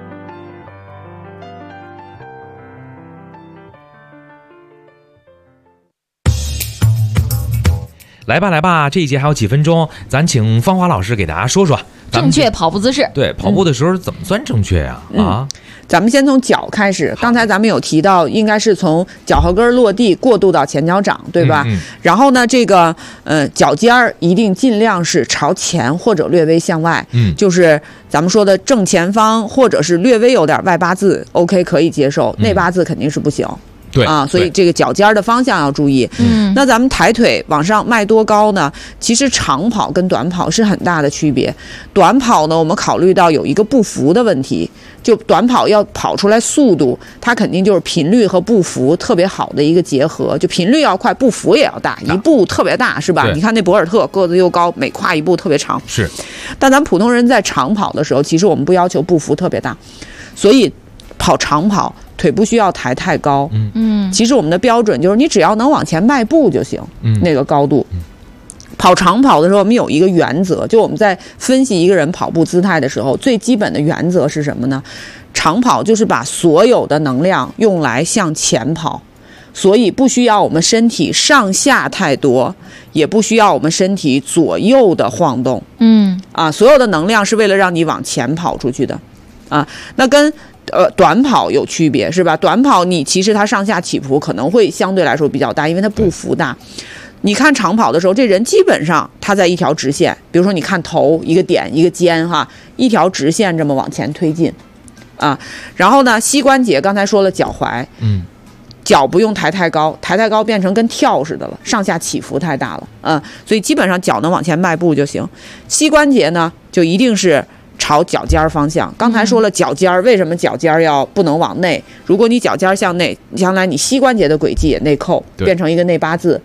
来吧，这一节还有几分钟，咱请芳华老师给大家说说正确跑步姿势。 对，跑步的时候怎么算正确呀？ 咱们先从脚开始，刚才咱们有提到，应该是从脚后跟落地过渡到前脚掌，对吧？然后呢，这个脚尖儿一定尽量是朝前或者略微向外，就是咱们说的正前方，或者是略微有点外八字 ，OK 可以接受，内八字肯定是不行。 对啊，所以这个脚尖的方向要注意。那咱们抬腿往上迈多高呢？其实长跑跟短跑是很大的区别。短跑呢，我们考虑到有一个步幅的问题，就短跑要跑出来速度，它肯定就是频率和步幅特别好的一个结合，就频率要快，步幅也要大，一步特别大，是吧？你看那博尔特个子又高，每跨一步特别长。 是， 但咱普通人在长跑的时候，其实我们不要求步幅特别大，所以跑长跑腿不需要抬太高。其实我们的标准就是你只要能往前迈步就行，那个高度。跑长跑的时候，我们有一个原则，就我们在分析一个人跑步姿态的时候，最基本的原则是什么呢？长跑就是把所有的能量用来向前跑，所以不需要我们身体上下太多，也不需要我们身体左右的晃动。所有的能量是为了让你往前跑出去的。那跟短跑有区别，是吧？短跑你其实它上下起伏可能会相对来说比较大，因为它步幅大。你看长跑的时候，这人基本上他在一条直线，比如说你看头一个点一个尖哈，一条直线这么往前推进然后呢，膝关节刚才说了脚踝，脚不用抬太高，抬太高变成跟跳似的了，上下起伏太大了所以基本上脚能往前迈步就行。膝关节呢，就一定是朝脚尖方向。刚才说了脚尖为什么脚尖要不能往内？如果你脚尖向内，将来你膝关节的轨迹也内扣，变成一个内八字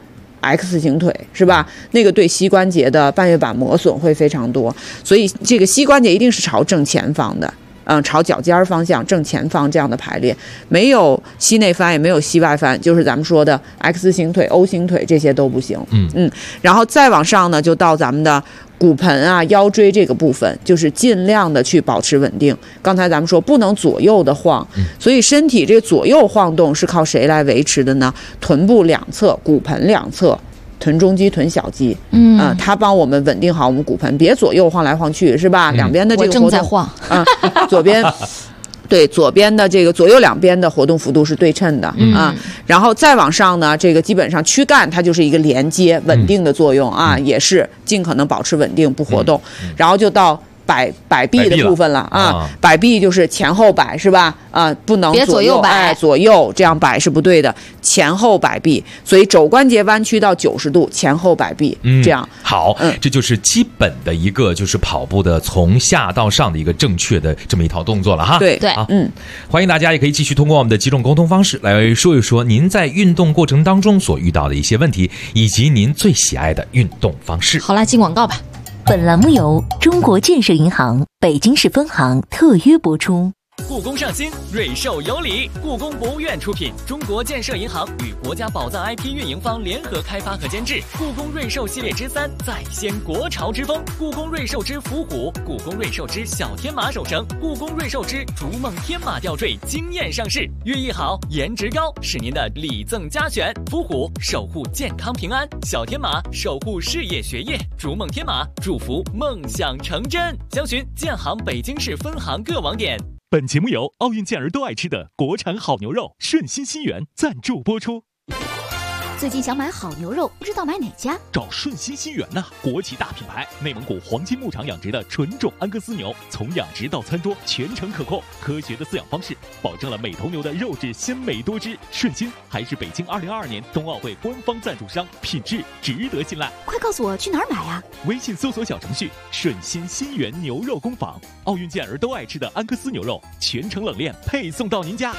X 型腿，是吧？那个对膝关节的半月板磨损会非常多，所以这个膝关节一定是朝正前方的。朝脚尖方向正前方这样的排列，没有膝内翻也没有膝外翻，就是咱们说的 X 型腿 O 型腿，这些都不行。然后再往上呢，就到咱们的骨盆腰椎这个部分，就是尽量的去保持稳定。刚才咱们说不能左右的晃，所以身体这个左右晃动是靠谁来维持的呢？臀部两侧、骨盆两侧、臀中肌、臀小肌，它帮我们稳定好我们骨盆，别左右晃来晃去，是吧？两边的这个活动， 我正在晃， 左边。对，左边的这个左右两边的活动幅度是对称的然后再往上呢，这个基本上躯干它就是一个连接稳定的作用也是尽可能保持稳定不活动，然后就到摆臂的部分了摆臂就是前后摆，是吧？不能左右摆， 左右这样摆是不对的，前后摆臂，所以肘关节弯曲到90度，前后摆臂，这样好。这就是基本的一个就是跑步的从下到上的一个正确的这么一套动作了哈。 对， 欢迎大家也可以继续通过我们的几种沟通方式来说一说您在运动过程当中所遇到的一些问题，以及您最喜爱的运动方式。 好啦，进广告吧。 本栏目由中国建设银行北京市分行特约播出。 故宫上新，瑞兽有礼。故宫博物院出品，中国建设银行与国家宝藏 IP 运营方联合开发和监制。故宫瑞兽系列之3，再掀国潮之风。故宫瑞兽之伏虎，故宫瑞兽之小天马手绳，故宫瑞兽之逐梦天马吊坠惊艳上市。寓意好，颜值高，是您的礼赠佳选。伏虎守护健康平安，小天马守护事业学业，逐梦天马祝福梦想成真。详询建行北京市分行各网点。 本节目由奥运健儿都爱吃的国产好牛肉顺心新源赞助播出。 最近想买好牛肉，不知道买哪家？ 找顺心新源呐，国际大品牌，内蒙古黄金牧场养殖的纯种安格斯牛，从养殖到餐桌全程可控，科学的饲养方式保证了每头牛的肉质鲜美多汁。顺心还是北京2022年冬奥会官方赞助商，品质值得信赖。 快告诉我去哪儿买啊？ 微信搜索小程序顺心新源牛肉工坊，奥运健儿都爱吃的安格斯牛肉，全程冷链配送到您家。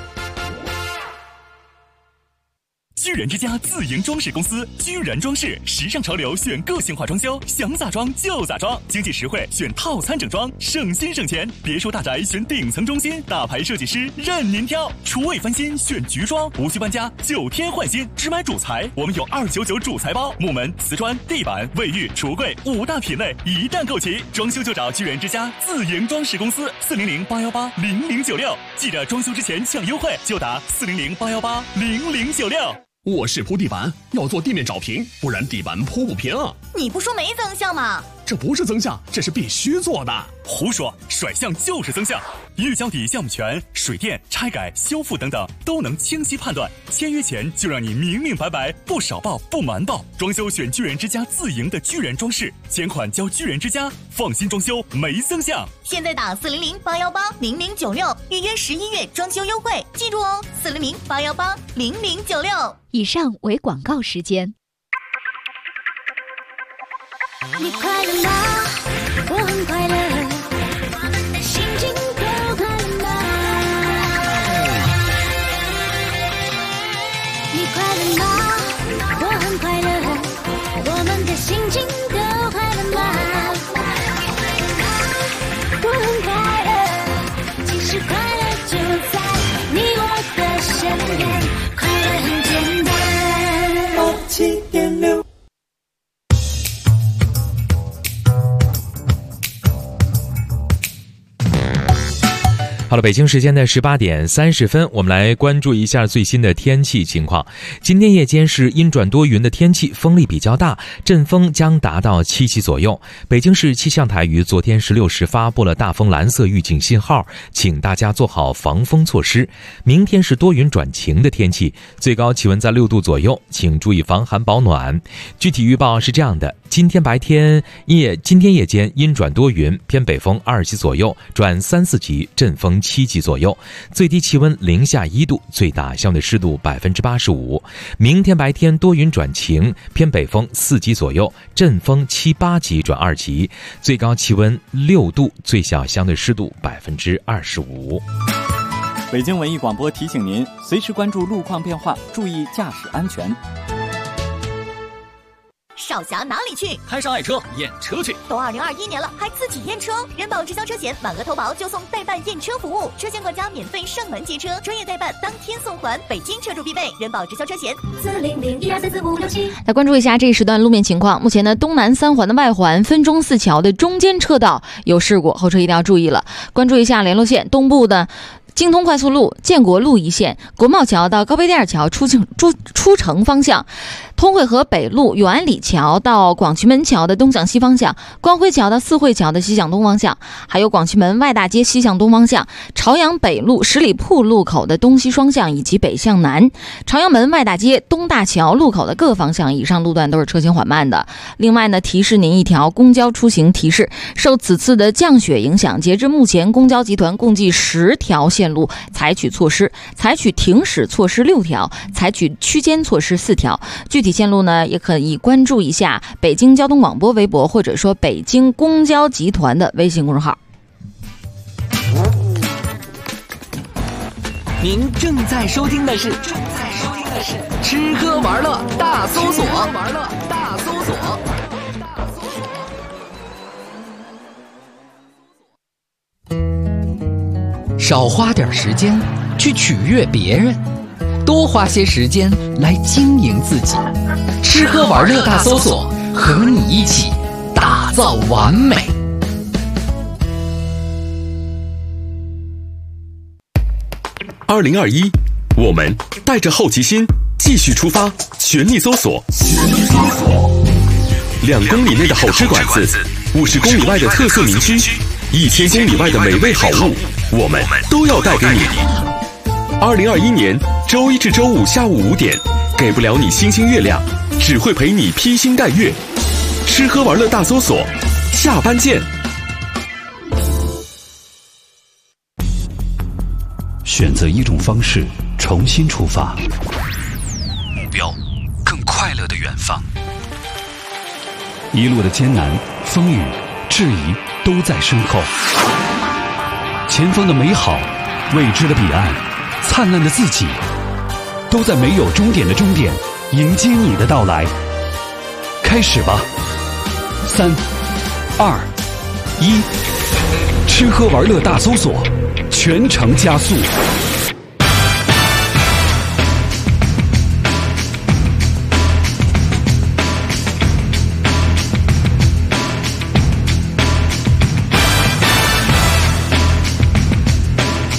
居然之家自营装饰公司，居然装饰，时尚潮流选个性化装修，想咋装就咋装，经济实惠选套餐整装，省心省钱。别墅大宅选顶层中心，大牌设计师任您挑。厨卫翻新选菊装，无需搬家，9天换新。只买主材，我们有299主材包，木门、瓷砖、地板、卫浴、橱柜5大品类一旦购齐，装修就找居然之家自营装饰公司，400-818-0096。记着装修之前抢优惠，就打400-818-0096。 卧室铺地板要做地面找平，不然地板铺不平。 你不说没增项吗？ 这不是增项，这是必须做的。 胡说，甩项就是增项。预交底项目权、水电、拆改、修复等等都能清晰判断。签约前就让你明明白白，不少报不瞒报。装修选巨人之家自营的巨人装饰，钱款交巨人之家，放心装修没增项。 现在打400-818-0096预约11月装修优惠，记住哦，400-818-0096。 以上为广告时间。 你快乐吗？我很快乐，心情都快乐吗？你快乐吗？我很快乐，我们的心情都快乐吗？我很快乐，其实快乐就在你我的身边，快乐很简单。87.6 好了，北京时间的18点30分，我们来关注一下最新的天气情况。今天夜间是阴转多云的天气，风力比较大，阵风将达到7级左右。北京市气象台于昨天16时发布了大风蓝色预警信号，请大家做好防风措施。明天是多云转晴的天气，最高气温在6度左右，请注意防寒保暖。具体预报是这样的：今天夜间阴转多云，偏北风2级左右转3、4级，阵风7级左右，最低气温零下1度，最大相对湿度85%。明天白天多云转晴，偏北风4级左右，阵风7、8级转2级，最高气温6度，最小相对湿度25%。 北京文艺广播提醒您，随时关注路况变化，注意驾驶安全。 少侠哪里去？ 开上爱车验车去。 都2021年了，还自己验车？人保直销车险满额投保就送代办验车服务，车险管家免费上门接车，专业代办当天送还，北京车主必备。人保直销车险400-1234567。 来关注一下这一时段路面情况。目前呢，东南3环的外环分钟寺桥的中间车道有事故，后车一定要注意了。关注一下联络线，东部的京通快速路、建国路一线，国贸桥到高碑店桥出城方向，通惠河北路永安里桥到广渠门桥的东向西方向，光辉桥到四惠桥的西向东方向，还有广渠门外大街西向东方向，朝阳北路十里铺路口的东西双向以及北向南，朝阳门外大街东大桥路口的各方向以上路段都是车行缓慢的。另外呢，提示您一条公交出行提示，受此次的降雪影响，截至目前公交集团共计10条线路采取措施，采取停驶措施6条，采取区间措施4条。具体线路呢，也可以关注一下北京交通广播微博，或者说北京公交集团的微信公众号。 您正在收听的是吃喝玩乐大搜索。少花点时间去取悦别人，多花些时间来经营自己。吃喝玩乐大搜索，和你一起打造完美。 2021，我们带着好奇心继续出发，全力搜索。2公里内的好吃馆子，50公里外的特色名区，1000公里外的美味好物，我们都要带给你。2021年周一至周五下午5点，给不了你星星月亮，只会陪你披星戴月。吃喝玩乐大搜索，下班见。 选择一种方式，重新出发， 目标更快乐的远方。 一路的艰难、风雨、质疑都在身后，前方的美好、未知的彼岸、灿烂的自己，都在没有终点的终点迎接你的到来。开始吧，3、2、1，吃喝玩乐大搜索，全程加速。 北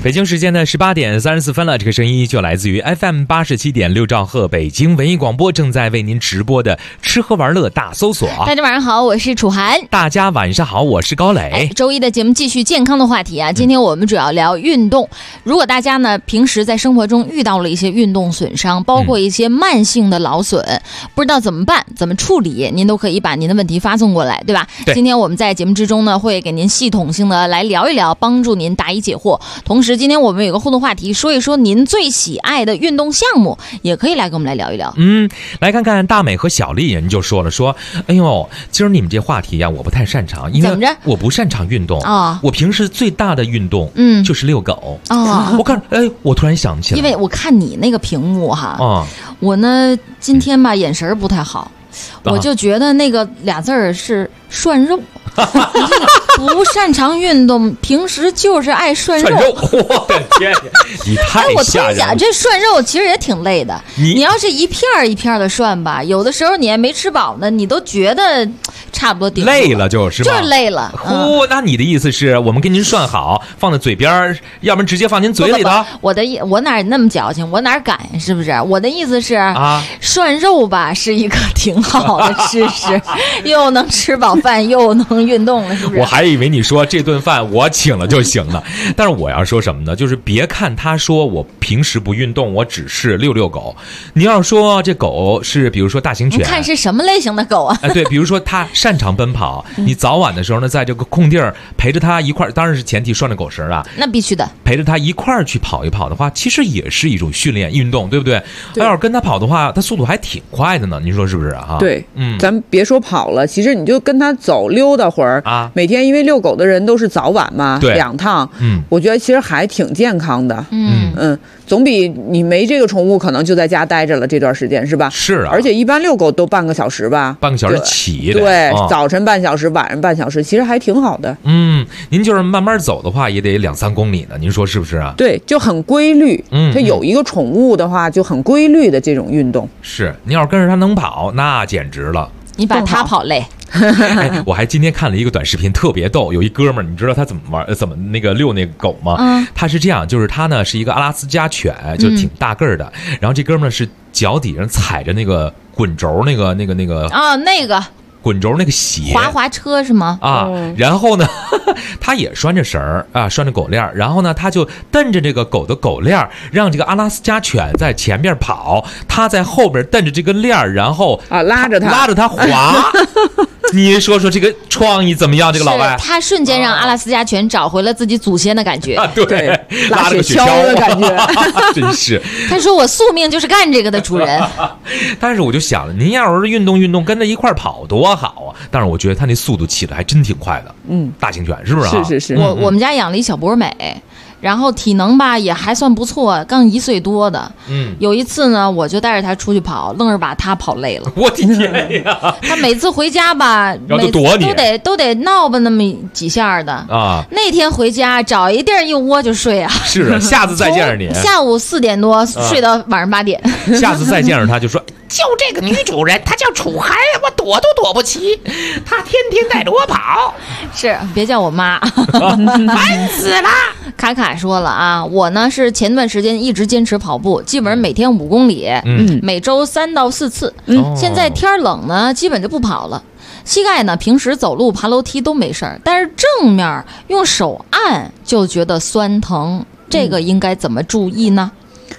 北京时间的18点34分了，这个声音就来自于 FM 87.6兆赫北京文艺广播，正在为您直播的吃喝玩乐大搜索。 大家晚上好，我是楚涵。 大家晚上好，我是高磊。 周一的节目继续健康的话题啊，今天我们主要聊运动。如果大家呢平时在生活中遇到了一些运动损伤，包括一些慢性的劳损，不知道怎么办、怎么处理，您都可以把您的问题发送过来，对吧？ 对。 今天我们在节目之中呢，会给您系统性的来聊一聊，帮助您答疑解惑。同时，今天我们有个互动话题，说一说您最喜爱的运动项目，也可以来跟我们来聊一聊。 来看看大美和小丽，人就说了，哎呦，今儿你们这话题呀，我不太擅长，因为我不擅长运动啊。我平时最大的运动，就是遛狗啊。我看，我突然想起来， 因为我看你那个屏幕哈，我呢今天吧眼神不太好，我就觉得那个俩字儿是涮肉。不擅长运动，平时就是爱涮肉。 我的天，你太吓人了！ 我突然想，这涮肉其实也挺累的。你要是一片一片的涮吧，有的时候你还没吃饱呢，你都觉得差不多顶累了，就是累了。 那你的意思是我们给您涮好，放在嘴边，要不然直接放您嘴里的？ 我哪那么矫情？我哪敢？是不是？我的意思是涮肉吧是一个挺好的知识，又能吃饱饭，又能运动了，是不是？ 我还以为你说这顿饭我请了就行了，但是我要说什么呢？就是别看他说我平时不运动，我只是遛狗。你要说这狗是比如说大型犬， 你看是什么类型的狗啊？ 对，比如说它擅长奔跑，你早晚的时候呢，在这个空地儿陪着它一块儿，当然是前提拴着狗绳啊， 那必须的。 陪着它一块儿去跑一跑的话，其实也是一种训练运动，对不对？要是跟它跑的话，它速度还挺快的呢，您说是不是啊？ 对，咱们别说跑了，其实你就跟它走溜达会儿啊。每天因为遛狗的人都是早晚嘛，2趟，我觉得其实还挺健康的，总比你没这个宠物可能就在家待着了这段时间，是吧？ 是啊， 而且一般遛狗都半个小时吧， 半个小时起的， 对，早晨半小时，晚上半小时，其实还挺好的。 您就是慢慢走的话，也得2-3公里呢，您说是不是啊？ 对，就很规律。它有一个宠物的话，就很规律的这种运动。 是，你要是跟着它能跑，那简直了。 你把它跑累。 我还今天看了一个短视频，特别逗。有一哥们儿，你知道他怎么那个遛那个狗吗？他是这样，就是他呢是一个阿拉斯加犬，就挺大个儿的。然后这哥们儿是脚底上踩着那个滚轴那个滚轴那个鞋， 滑车是吗？ 然后呢，他也拴着绳儿啊，拴着狗链，然后呢，他就蹬着这个狗的狗链，让这个阿拉斯加犬在前边跑，他在后边蹬着这个链，然后拉着它滑。你说说这个创意怎么样？这个老外， 他瞬间让阿拉斯加犬找回了自己祖先的感觉啊！对， 拉个雪橇的感觉， 真是。 他说我宿命就是干这个的主人。 但是我就想了，您要是运动，跟着一块跑多好啊！但是我觉得他那速度起的还真挺快的。大型犬是不是？ 是。 我们家养了一小博美。然后体能吧也还算不错，刚1岁多的。有一次呢，我就带着他出去跑，愣是把他跑累了。 我的天呀！ 他每次回家吧，都得闹吧那么几下的啊。那天回家找一地儿一窝就睡啊。 是啊，下次再见着你， 下午4点多睡到晚上8点。 下次再见着他就说。 就这个女主人，她叫楚涵，我躲都躲不齐，她天天带着我跑。 是，别叫我妈， 烦死了。 卡卡说了啊，我呢是前段时间一直坚持跑步，基本上每天5公里，每周3到4次。现在天冷呢，基本就不跑了。膝盖呢，平时走路爬楼梯都没事儿，但是正面用手按就觉得酸疼，这个应该怎么注意呢？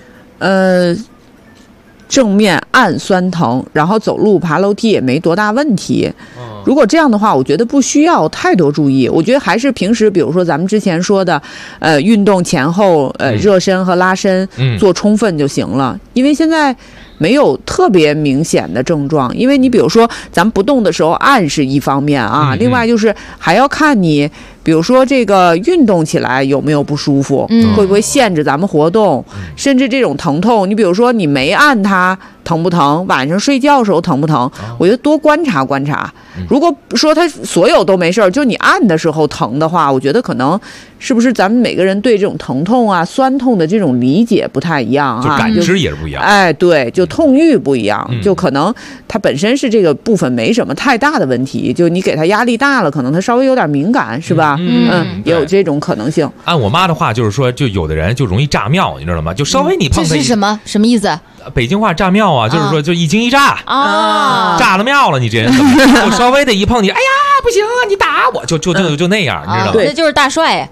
正面按酸疼，然后走路爬楼梯也没多大问题。如果这样的话，我觉得不需要太多注意。我觉得还是平时，比如说咱们之前说的，运动前后，热身和拉伸做充分就行了。因为现在没有特别明显的症状，因为你比如说咱们不动的时候按是一方面啊，另外就是还要看你。比如说这个运动起来有没有不舒服，会不会限制咱们活动，甚至这种疼痛，你比如说你没按它疼不疼，晚上睡觉的时候疼不疼，我觉得多观察观察。如果说它所有都没事儿，就你按的时候疼的话，我觉得可能是不是咱们每个人对这种疼痛啊、酸痛的这种理解不太一样啊？ 就感知也是不一样。 哎，对，就痛欲不一样，就可能它本身是这个部分没什么太大的问题，就你给它压力大了，可能它稍微有点敏感，是吧？也有这种可能性。 按我妈的话就是说，就有的人就容易炸庙，你知道吗？就稍微你碰它这是什么意思？ 北京话炸庙啊，就是说就一惊一乍啊， 炸了庙了，你这人怎么就稍微的一碰你，哎呀不行啊，你打我就那样，你知道吗？ 那就是大帅，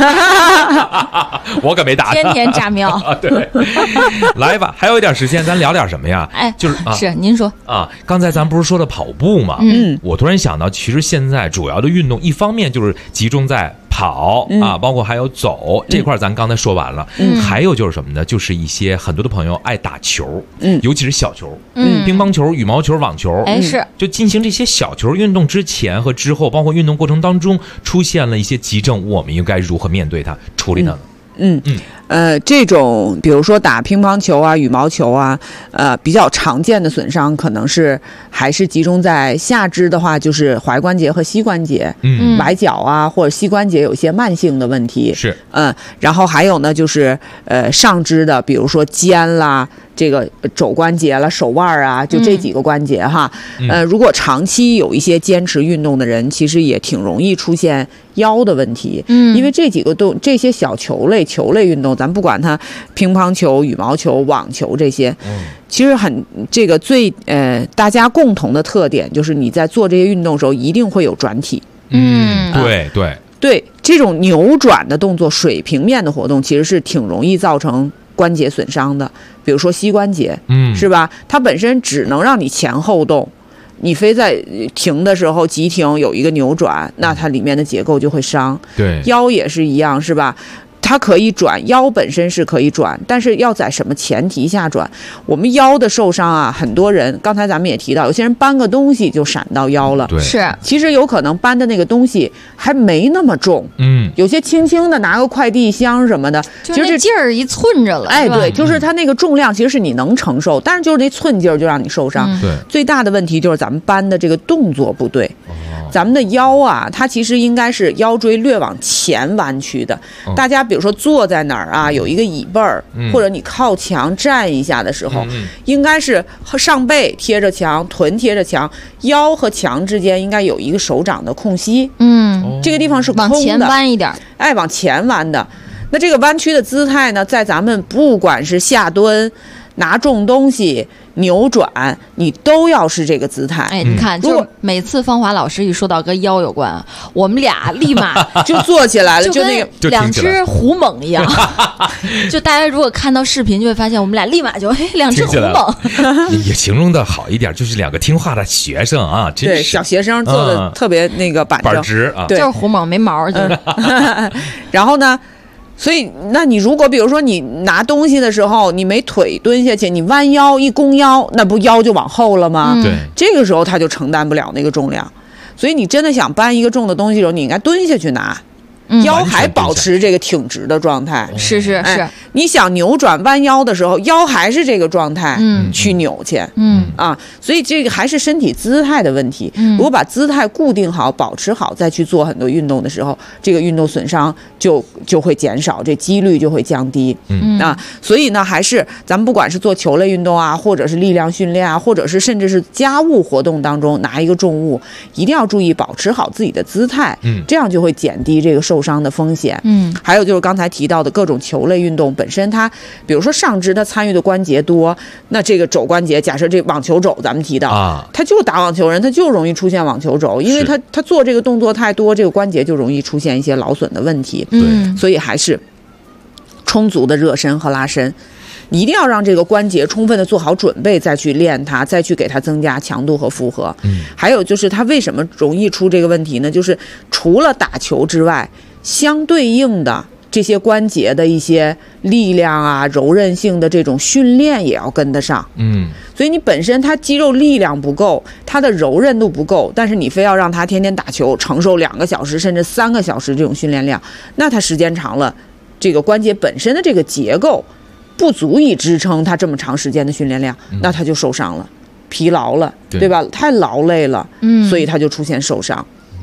我可没打他， 天天炸庙。 对，来吧，还有一点时间，咱聊点什么呀？ 哎， 就是是您说啊，刚才咱不是说了跑步吗？我突然想到，其实现在主要的运动，一方面就是集中在跑啊，包括还有走这块，咱刚才说完了。还有就是什么呢？就是一些很多的朋友爱打球，尤其是小球，乒乓球、羽毛球、网球， 是就进行这些小球运动之前和之后，包括运动过程当中出现了一些急症，我们应该如何面对它、处理它呢？ 这种比如说打乒乓球啊、羽毛球啊，比较常见的损伤可能是还是集中在下肢的话，就是踝关节和膝关节，崴脚啊或者膝关节有一些慢性的问题是， 然后还有呢就是上肢的，比如说肩啦。这个肘关节了、手腕啊，就这几个关节哈。如果长期有一些坚持运动的人，其实也挺容易出现腰的问题。因为这些小球类运动，咱不管它乒乓球、羽毛球、网球这些，其实这个最大家共同的特点就是你在做这些运动的时候一定会有转体。对，这种扭转的动作、水平面的活动，其实是挺容易造成关节损伤的。比如说膝关节，是吧？它本身只能让你前后动，你非在停的时候急停有一个扭转，那它里面的结构就会伤。 对， 腰也是一样，是吧？它可以转，腰本身是可以转，但是要在什么前提下转？我们腰的受伤啊，很多人刚才咱们也提到，有些人搬个东西就闪到腰了。 对， 是， 其实有可能搬的那个东西还没那么重，有些轻轻的拿个快递箱什么的， 就是那劲儿一寸着了。 哎，对，就是它那个重量其实是你能承受，但是就是那寸劲儿就让你受伤。 对， 最大的问题就是咱们搬的这个动作不对。咱们的腰啊，它其实应该是腰椎略往前弯曲的。大家比如说坐在哪儿啊，有一个椅背儿，或者你靠墙站一下的时候，应该是上背贴着墙，臀贴着墙，腰和墙之间应该有一个手掌的空隙。这个地方是空的， 往前弯一点， 哎，往前弯的。那这个弯曲的姿态呢，在咱们不管是下蹲、拿重东西、扭转，你都要是这个姿态。 哎，你看，就每次芳华老师一说到跟腰有关，我们俩立马就坐起来了， 就那个两只虎猛一样。就大家如果看到视频，就会发现我们俩立马就两只虎猛。 也形容的好一点，就是两个听话的学生啊， 对，小学生做的特别那个板直啊， 对， 就是虎猛没毛，就是。 然后呢？所以，那你如果比如说你拿东西的时候，你没腿蹲下去，你弯腰一弓腰，那不腰就往后了吗？ 对， 这个时候他就承担不了那个重量。所以你真的想搬一个重的东西的时候，你应该蹲下去拿。腰还保持这个挺直的状态， 是， 你想扭转弯腰的时候，腰还是这个状态，去扭去，所以这个还是身体姿态的问题。如果把姿态固定好、保持好，再去做很多运动的时候，这个运动损伤就会减少，这几率就会降低。所以呢，还是咱们不管是做球类运动啊，或者是力量训练啊，或者是甚至是家务活动当中拿一个重物，一定要注意保持好自己的姿态，这样就会减低这个受伤的风险。还有就是刚才提到的各种球类运动本身，它比如说上肢它参与的关节多，那这个肘关节，假设这网球肘咱们提到他就打网球人，他就容易出现网球肘，因为他做这个动作太多，这个关节就容易出现一些劳损的问题。所以还是充足的热身和拉伸，你一定要让这个关节充分的做好准备，再去练它，再去给它增加强度和负荷。还有就是它为什么容易出这个问题呢？就是除了打球之外，相对应的这些关节的一些力量啊、柔韧性的这种训练也要跟得上。所以你本身它肌肉力量不够，它的柔韧度不够，但是你非要让它天天打球，承受2个小时甚至3个小时这种训练量，那它时间长了，这个关节本身的这个结构不足以支撑它这么长时间的训练量，那它就受伤了，疲劳了，对吧？太劳累了，所以它就出现受伤。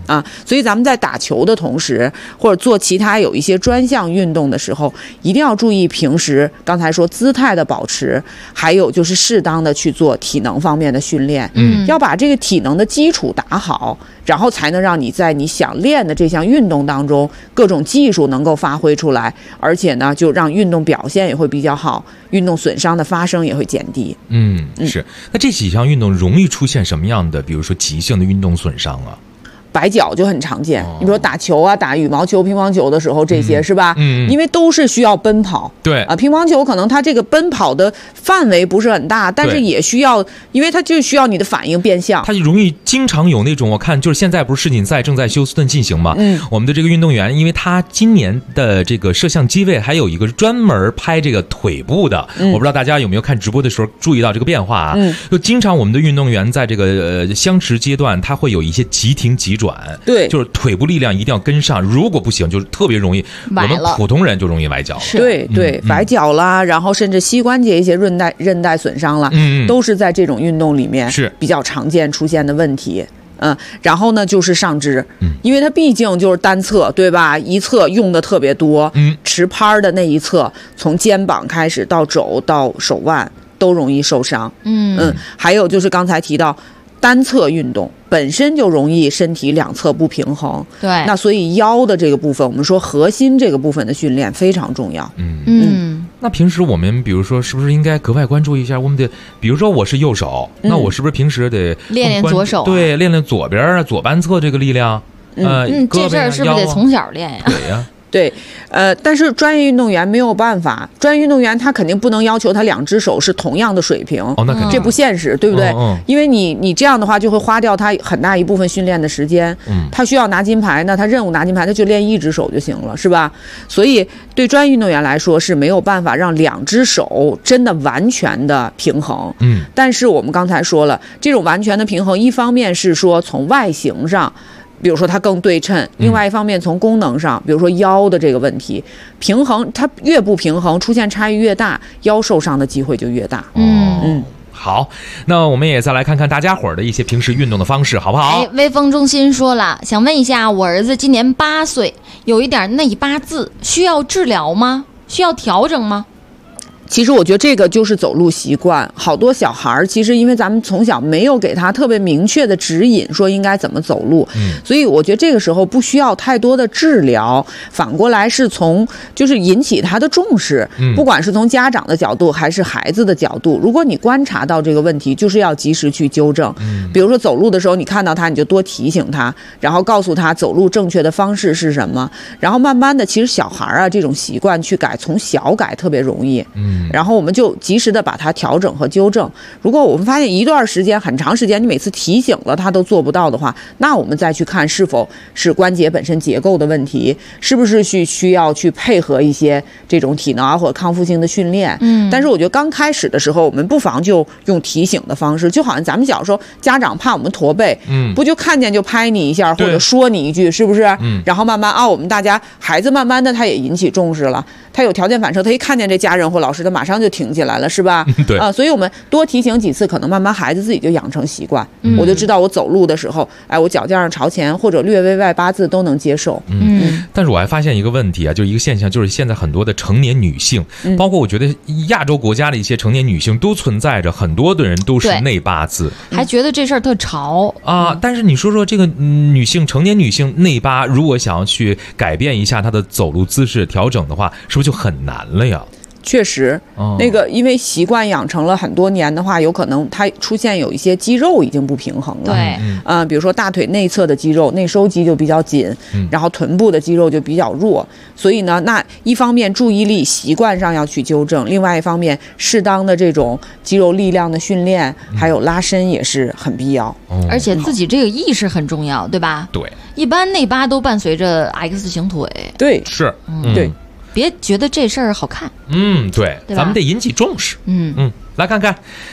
啊，所以咱们在打球的同时，或者做其他有一些专项运动的时候，一定要注意平时刚才说姿态的保持，还有就是适当的去做体能方面的训练。要把这个体能的基础打好，然后才能让你在你想练的这项运动当中，各种技术能够发挥出来，而且呢，就让运动表现也会比较好，运动损伤的发生也会减低。 是。那这几项运动容易出现什么样的，比如说急性的运动损伤啊？ 崴脚就很常见，你比如说打球啊、打羽毛球、乒乓球的时候，这些是吧？因为都是需要奔跑。 对啊，乒乓球可能它这个奔跑的范围不是很大，但是也需要，因为它就需要你的反应变相。 它容易经常有那种，我看就是现在不是世锦赛正在休斯顿进行嘛？我们的这个运动员，因为他今年的这个摄像机位还有一个专门拍这个腿部的，我不知道大家有没有看直播的时候注意到这个变化啊？就经常我们的运动员在这个相持阶段，他会有一些急停急转。 对， 就是腿部力量一定要跟上，如果不行，就是特别容易，我们普通人就容易崴脚了。 对对，崴脚啦，然后甚至膝关节一些韧带损伤了，都是在这种运动里面是比较常见出现的问题。然后呢，就是上肢，因为它毕竟就是单侧，对吧？一侧用的特别多，持拍的那一侧，从肩膀开始到肘到手腕都容易受伤。还有就是刚才提到。单侧运动本身就容易身体两侧不平衡， 对， 那所以腰的这个部分，我们说核心这个部分的训练非常重要。 那平时我们比如说是不是应该格外关注一下我们的，比如说我是右手，那我是不是平时得练练左手？ 对，练练左边左半侧这个力量。 这事儿是不是得从小练呀？ 对呀。 对，但是专业运动员没有办法，专业运动员他肯定不能要求他两只手是同样的水平， 那肯定这不现实，对不对？因为你这样的话就会花掉他很大一部分训练的时间。他需要拿金牌，那他任务拿金牌，他就练一只手就行了，是吧？所以对专业运动员来说是没有办法让两只手真的完全的平衡。但是我们刚才说了，这种完全的平衡，一方面是说从外形上。比如说它更对称，另外一方面从功能上，比如说腰的这个问题，平衡它越不平衡，出现差异越大，腰受伤的机会就越大。 好，那我们也再来看看大家伙儿的一些平时运动的方式，好不好？ 微风中心说了，想问一下，我儿子今年8岁，有一点内八字，需要治疗吗？需要调整吗？ 其实我觉得这个就是走路习惯，好多小孩儿其实因为咱们从小没有给他特别明确的指引，说应该怎么走路，所以我觉得这个时候不需要太多的治疗，反过来是从就是引起他的重视，不管是从家长的角度还是孩子的角度，如果你观察到这个问题，就是要及时去纠正。比如说走路的时候，你看到他，你就多提醒他，然后告诉他走路正确的方式是什么，然后慢慢的，其实小孩啊这种习惯去改，从小改特别容易。然后我们就及时的把它调整和纠正。如果我们发现一段时间很长时间你每次提醒了他都做不到的话，那我们再去看是否是关节本身结构的问题，是不是需要去配合一些这种体能啊或者康复性的训练。但是我觉得刚开始的时候我们不妨就用提醒的方式，就好像咱们小时候家长怕我们驼背，不就看见就拍你一下或者说你一句，是不是？然后慢慢我们大家孩子慢慢的他也引起重视了，他有条件反射，他一看见这家人或老师他马上就挺起来了，是吧？ 对所以我们多提醒几次，可能慢慢孩子自己就养成习惯。我就知道我走路的时候，我脚尖上朝前或者略微外八字都能接受。 但是我还发现一个问题啊，就是一个现象，就是现在很多的成年女性，包括我觉得亚洲国家的一些成年女性，都存在着很多的人都是内八字， 还觉得这事儿特潮啊。但是你说说这个成年女性内八，如果想要去改变一下她的走路姿势调整的话，是不是就很难了呀？ 确实，那个因为习惯养成了很多年的话，有可能它出现有一些肌肉已经不平衡了。 对， 比如说大腿内侧的肌肉内收肌就比较紧，然后臀部的肌肉就比较弱。所以呢，那一方面注意力习惯上要去纠正，另外一方面适当的这种肌肉力量的训练，还有拉伸也是很必要。 而且自己这个意识很重要，对吧？ 对， 一般内八都伴随着 X 型腿。 对， 是， 对。 别觉得这事儿好看， 对，咱们得引起重视。来看看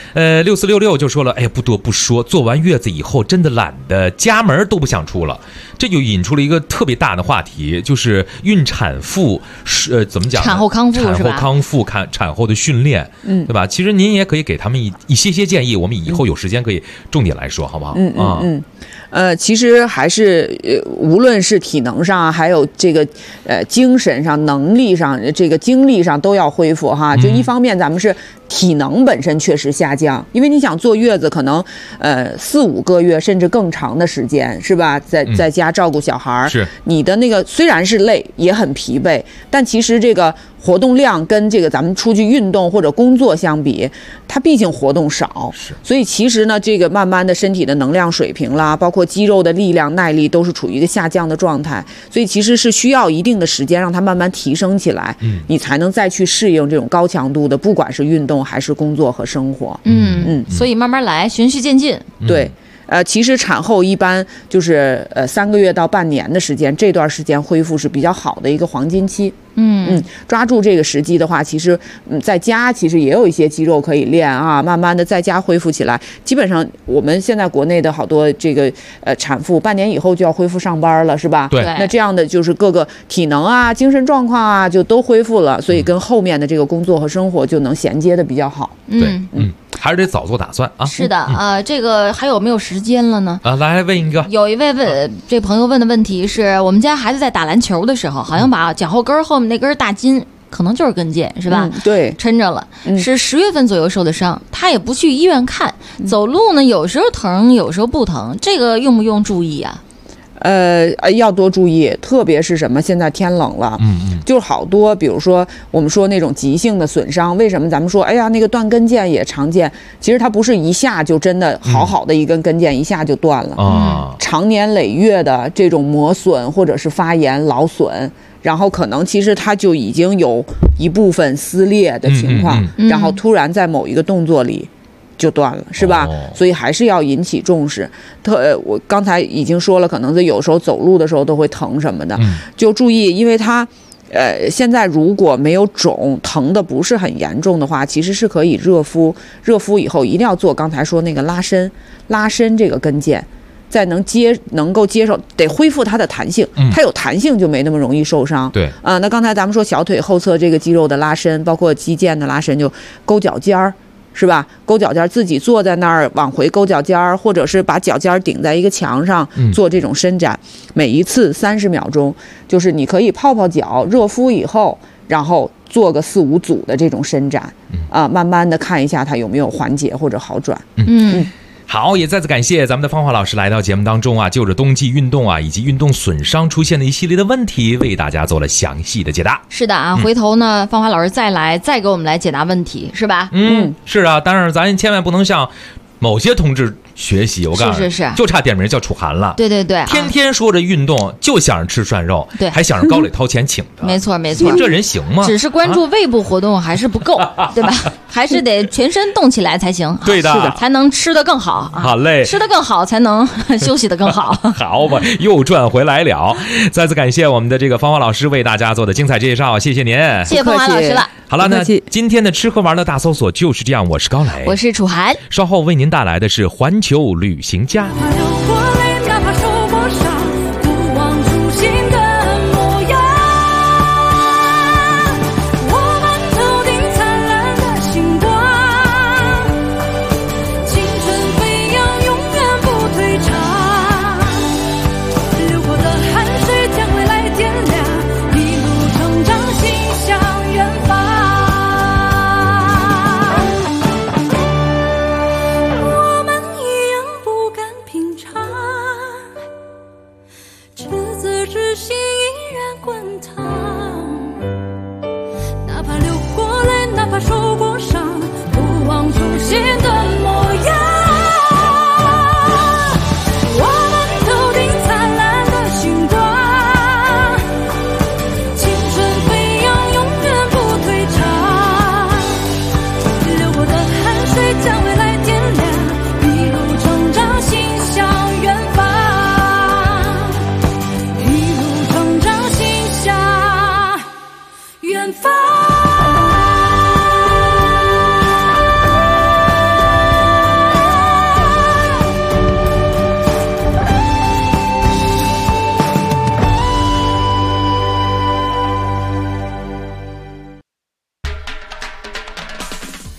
，6466就说了，哎呀，不多不说，做完月子以后真的懒得家门都不想出了，这就引出了一个特别大的话题，就是孕产妇怎么讲？ 产后康复是吧？ 产后康复，产后的训练，对吧？其实您也可以给他们一些建议，我们以后有时间可以重点来说，好不好？ 其实还是无论是体能上，还有这个精神上、能力上、这个精力上都要恢复哈。就一方面咱们是体能本身确实下降，因为你想坐月子可能4-5个月甚至更长的时间，是吧？在家照顾小孩， 是你的那个虽然是累，也很疲惫，但其实这个活动量跟这个咱们出去运动或者工作相比，它毕竟活动少，所以其实呢，这个慢慢的身体的能量水平啦，包括肌肉的力量、耐力都是处于一个下降的状态，所以其实是需要一定的时间让它慢慢提升起来，你才能再去适应这种高强度的，不管是运动还是工作和生活。 所以慢慢来，循序渐进。 对。其实产后一般就是3个月到半年的时间，这段时间恢复是比较好的一个黄金期。抓住这个时机的话，其实在家其实也有一些肌肉可以练啊，慢慢的在家恢复起来。基本上我们现在国内的好多这个产妇半年以后就要恢复上班了，是吧？ 对。 那这样的就是各个体能啊、精神状况啊就都恢复了，所以跟后面的这个工作和生活就能衔接的比较好。 对，还是得早做打算啊。 是的，这个还有没有时间了呢？ 来问一个， 有一位这朋友问的问题是，我们家孩子在打篮球的时候，好像把脚后跟后面那根大筋，可能就是跟腱，是吧？ 对， 抻着了，是10月份左右受的伤，他也不去医院看，走路呢有时候疼，有时候不疼，这个用不用注意啊？ 要多注意，特别是什么？现在天冷了，就是好多，比如说我们说那种急性的损伤，为什么咱们说，哎呀，那个断跟腱也常见？其实它不是一下就真的好的一根跟腱一下就断了，长年累月的这种磨损或者是发炎劳损，然后可能其实它就已经有一部分撕裂的情况，然后突然在某一个动作里就断了，是吧？所以还是要引起重视。我刚才已经说了，可能是有时候走路的时候都会疼什么的，就注意，因为它现在如果没有肿，疼的不是很严重的话，其实是可以热敷。热敷以后一定要做刚才说那个拉伸这个跟腱，再能够接受，得恢复它的弹性。它有弹性就没那么容易受伤。 对那刚才咱们说小腿后侧这个肌肉的拉伸，包括肌腱的拉伸，就勾脚尖儿。是吧？勾脚尖，自己坐在那儿往回勾脚尖，或者是把脚尖顶在一个墙上做这种伸展，每一次30秒钟，就是你可以泡泡脚，热敷以后，然后做个4-5组的这种伸展，慢慢的看一下它有没有缓解或者好转。 好，也再次感谢咱们的芳华老师来到节目当中啊，就着冬季运动啊以及运动损伤出现的一系列的问题，为大家做了详细的解答。 是的啊，回头呢，芳华老师再给我们来解答问题，是吧？ 是啊，当然咱千万不能像某些同志学习，我告诉你， 是， 就差点名叫楚涵了。 对， 天天说着运动，就想着吃涮肉， 对， 还想着高磊掏钱请的。 没错， 这人行吗？ 只是关注胃部活动还是不够，对吧？还是得全身动起来才行。 对的， 是的，才能吃得更好。 好嘞， 吃得更好才能休息得更好。 好吧，又转回来了。再次感谢我们的这个芳华老师为大家做的精彩介绍，谢谢您， 谢谢芳华老师了。 好了，那今天的吃喝玩乐大搜索就是这样，我是高磊， 我是楚涵， 稍后为您带来的是环球旅行家。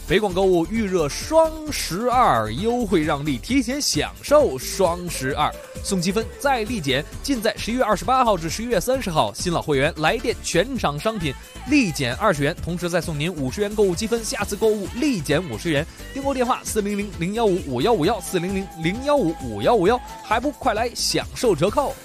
北广购物预热双12优惠让利，提前享受双12，送积分再立减，尽在11月28号至11月30号。新老会员来电全场商品立减20元，同时再送您50元购物积分，下次购物立减50元。订购电话400-015-5151，400-015-5151，还不快来享受折扣！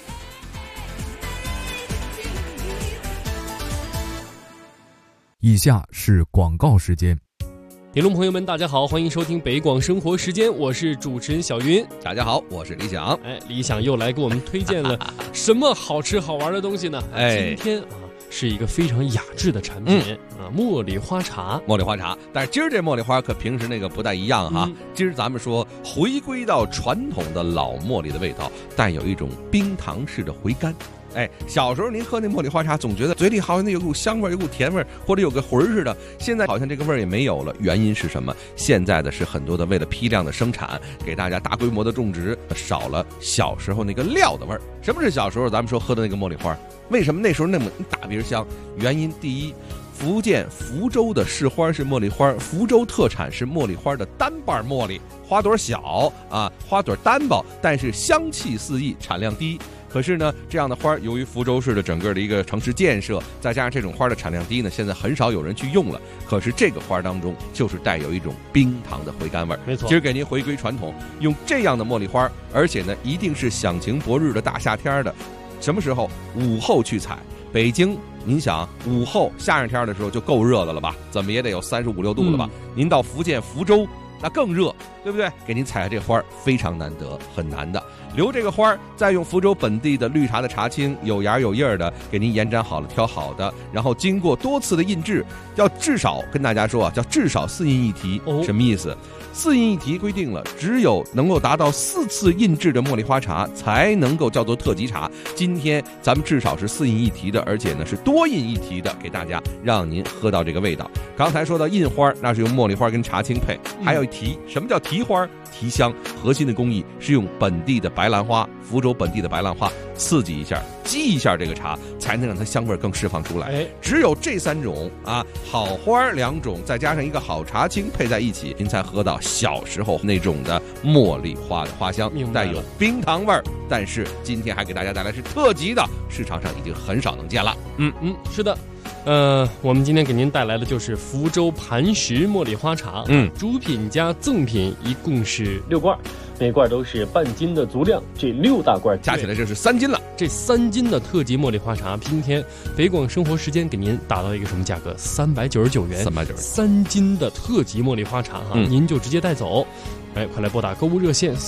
以下是广告时间。 听众朋友们，大家好，欢迎收听北广生活时间，我是主持人小云。 大家好，我是李想。 李想又来给我们推荐了什么好吃好玩的东西呢？今天是一个非常雅致的产品茉莉花茶。 茉莉花茶，但是今儿这茉莉花可平时那个不太一样哈。今儿咱们说回归到传统的老茉莉的味道，但有一种冰糖式的回甘。小时候您喝那茉莉花茶，总觉得嘴里好像有股香味，有股甜味，或者有个魂似的。现在好像这个味儿也没有了，原因是什么？现在的是很多的为了批量的生产，给大家大规模的种植，少了小时候那个料的味儿。什么是小时候咱们说喝的那个茉莉花？为什么那时候那么大鼻香？原因第一，福建福州的市花是茉莉花，福州特产是茉莉花的单瓣茉莉，花朵小花朵单薄，但是香气四溢，产量低。可是呢，这样的花由于福州市的整个的一个城市建设，再加上这种花的产量低呢，现在很少有人去用了。可是这个花当中就是带有一种冰糖的回甘味儿。 没错， 今儿给您回归传统，用这样的茉莉花，而且呢，一定是响晴博日的大夏天的，什么时候？午后去采。北京，您想午后夏上天的时候就够热的了吧？怎么也得有35、6度了吧？您到福建福州，那更热，对不对？给您采下这花非常难得，很难的。留这个花，再用福州本地的绿茶的茶青，有芽有叶的，给您延展好了，挑好的，然后经过多次的印制，要至少跟大家说叫至少4印一提。什么意思？4印一提规定了，只有能够达到4次印制的茉莉花茶才能够叫做特级茶。今天咱们至少是4印一提的，而且呢是多印一提的，给大家让您喝到这个味道。刚才说到印花，那是用茉莉花跟茶青配，还有提。什么叫提花？提香，核心的工艺是用本地的白兰花，福州本地的白兰花刺激一下，激一下这个茶，才能让它香味更释放出来。只有这3种好花2种，再加上一个好茶青配在一起，您才喝到小时候那种的茉莉花的花香，带有冰糖味儿。但是今天还给大家带来是特级的，市场上已经很少能见了。 是的。我们今天给您带来的就是福州磐石茉莉花茶，主品加赠品一共是6罐，每罐都是半斤的足量，这6大罐加起来就是3斤了。 这3斤的特级茉莉花茶，今天北广生活时间给您打到一个什么价格？399元，3斤的特级茉莉花茶您就直接带走。快来拨打购物热线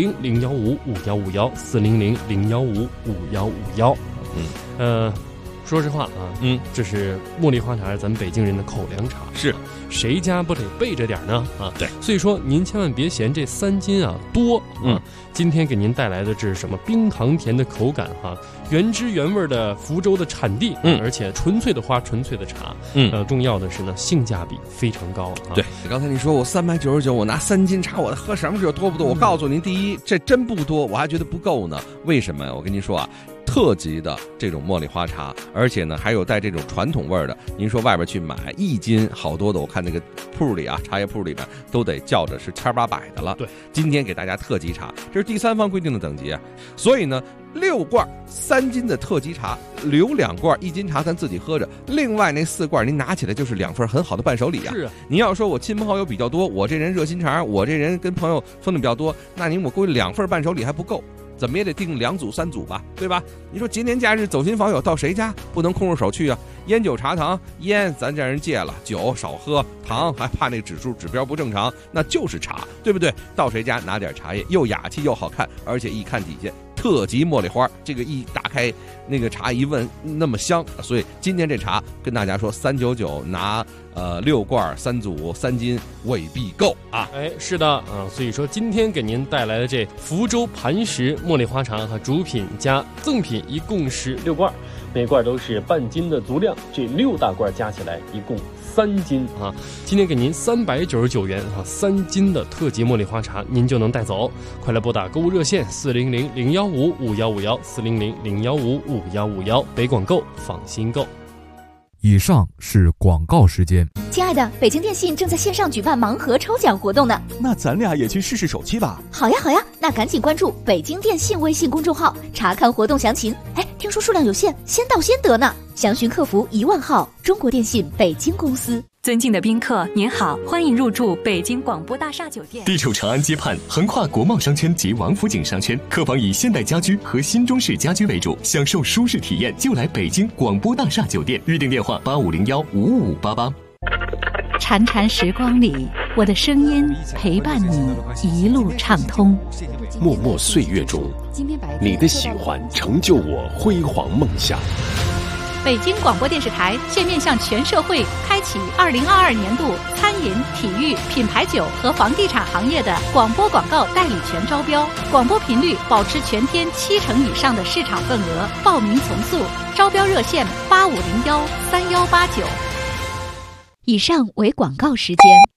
400-015-5151，400-015-5151。说实话这是茉莉花茶，咱们北京人的口粮茶， 是谁家不得备着点呢？ 对， 所以说您千万别嫌这3斤多今天给您带来的这是什么？冰糖甜的口感原汁原味的福州的产地，而且纯粹的花，纯粹的茶，重要的是呢，性价比非常高。 对，刚才你说我399，我拿3斤茶，我喝什么时多不多？我告诉您，第一，这真不多，我还觉得不够呢。为什么呀？我跟您说特级的这种茉莉花茶，而且呢还有带这种传统味儿的。您说外边去买1斤，好多的，我看那个铺里茶叶铺里边都得叫着是1800的了。 对， 今天给大家特级茶，这是第三方规定的等级所以呢6罐3斤的特级茶，留2罐1斤茶咱自己喝着，另外那4罐您拿起来就是2份很好的伴手礼是您要说我亲朋好友比较多，我这人热心肠，我这人跟朋友分的比较多，那您我估计2份伴手礼还不够。怎么也得订2组3组吧，对吧？你说节年假日走亲访友到谁家不能空着手去烟酒茶糖，烟咱这人戒了，酒少喝，糖还怕那指标不正常，那就是茶，对不对？到谁家拿点茶叶，又雅气又好看，而且一看底下特级茉莉花，这个一打开那个茶一问那么香，所以今天这茶跟大家说399拿6罐3组3斤未必够是的所以说今天给您带来的这福州磐石茉莉花茶主品加赠品一共是6罐，每罐都是半斤的足量，这6大罐加起来一共3斤今天给您399元3斤的特级茉莉花茶，您就能带走。快来拨打购物热线400-015-5151，400-015-5151，北广购放心购。 以上是广告时间。 亲爱的，北京电信正在线上举办盲盒抽奖活动呢。 那咱俩也去试试手气吧。 好呀好呀，那赶紧关注北京电信微信公众号，查看活动详情。哎，听说数量有限，先到先得呢。详询客服10000号，中国电信北京公司。 尊敬的宾客，您好，欢迎入住北京广播大厦酒店。 地处长安街畔，横跨国贸商圈及王府井商圈，客房以现代家居和新中式家居为主，享受舒适体验就来北京广播大厦酒店。预订电话8501-55588。 潺潺时光里，我的声音陪伴你一路畅通。 默默岁月中，你的喜欢成就我辉煌梦想。 北京广播电视台现面向全社会开启2022年度餐饮、体育、品牌酒和房地产行业的广播广告代理权招标，广播频率保持全天70%以上的市场份额，报名从速，招标热线8501-3189。 以上为广告时间。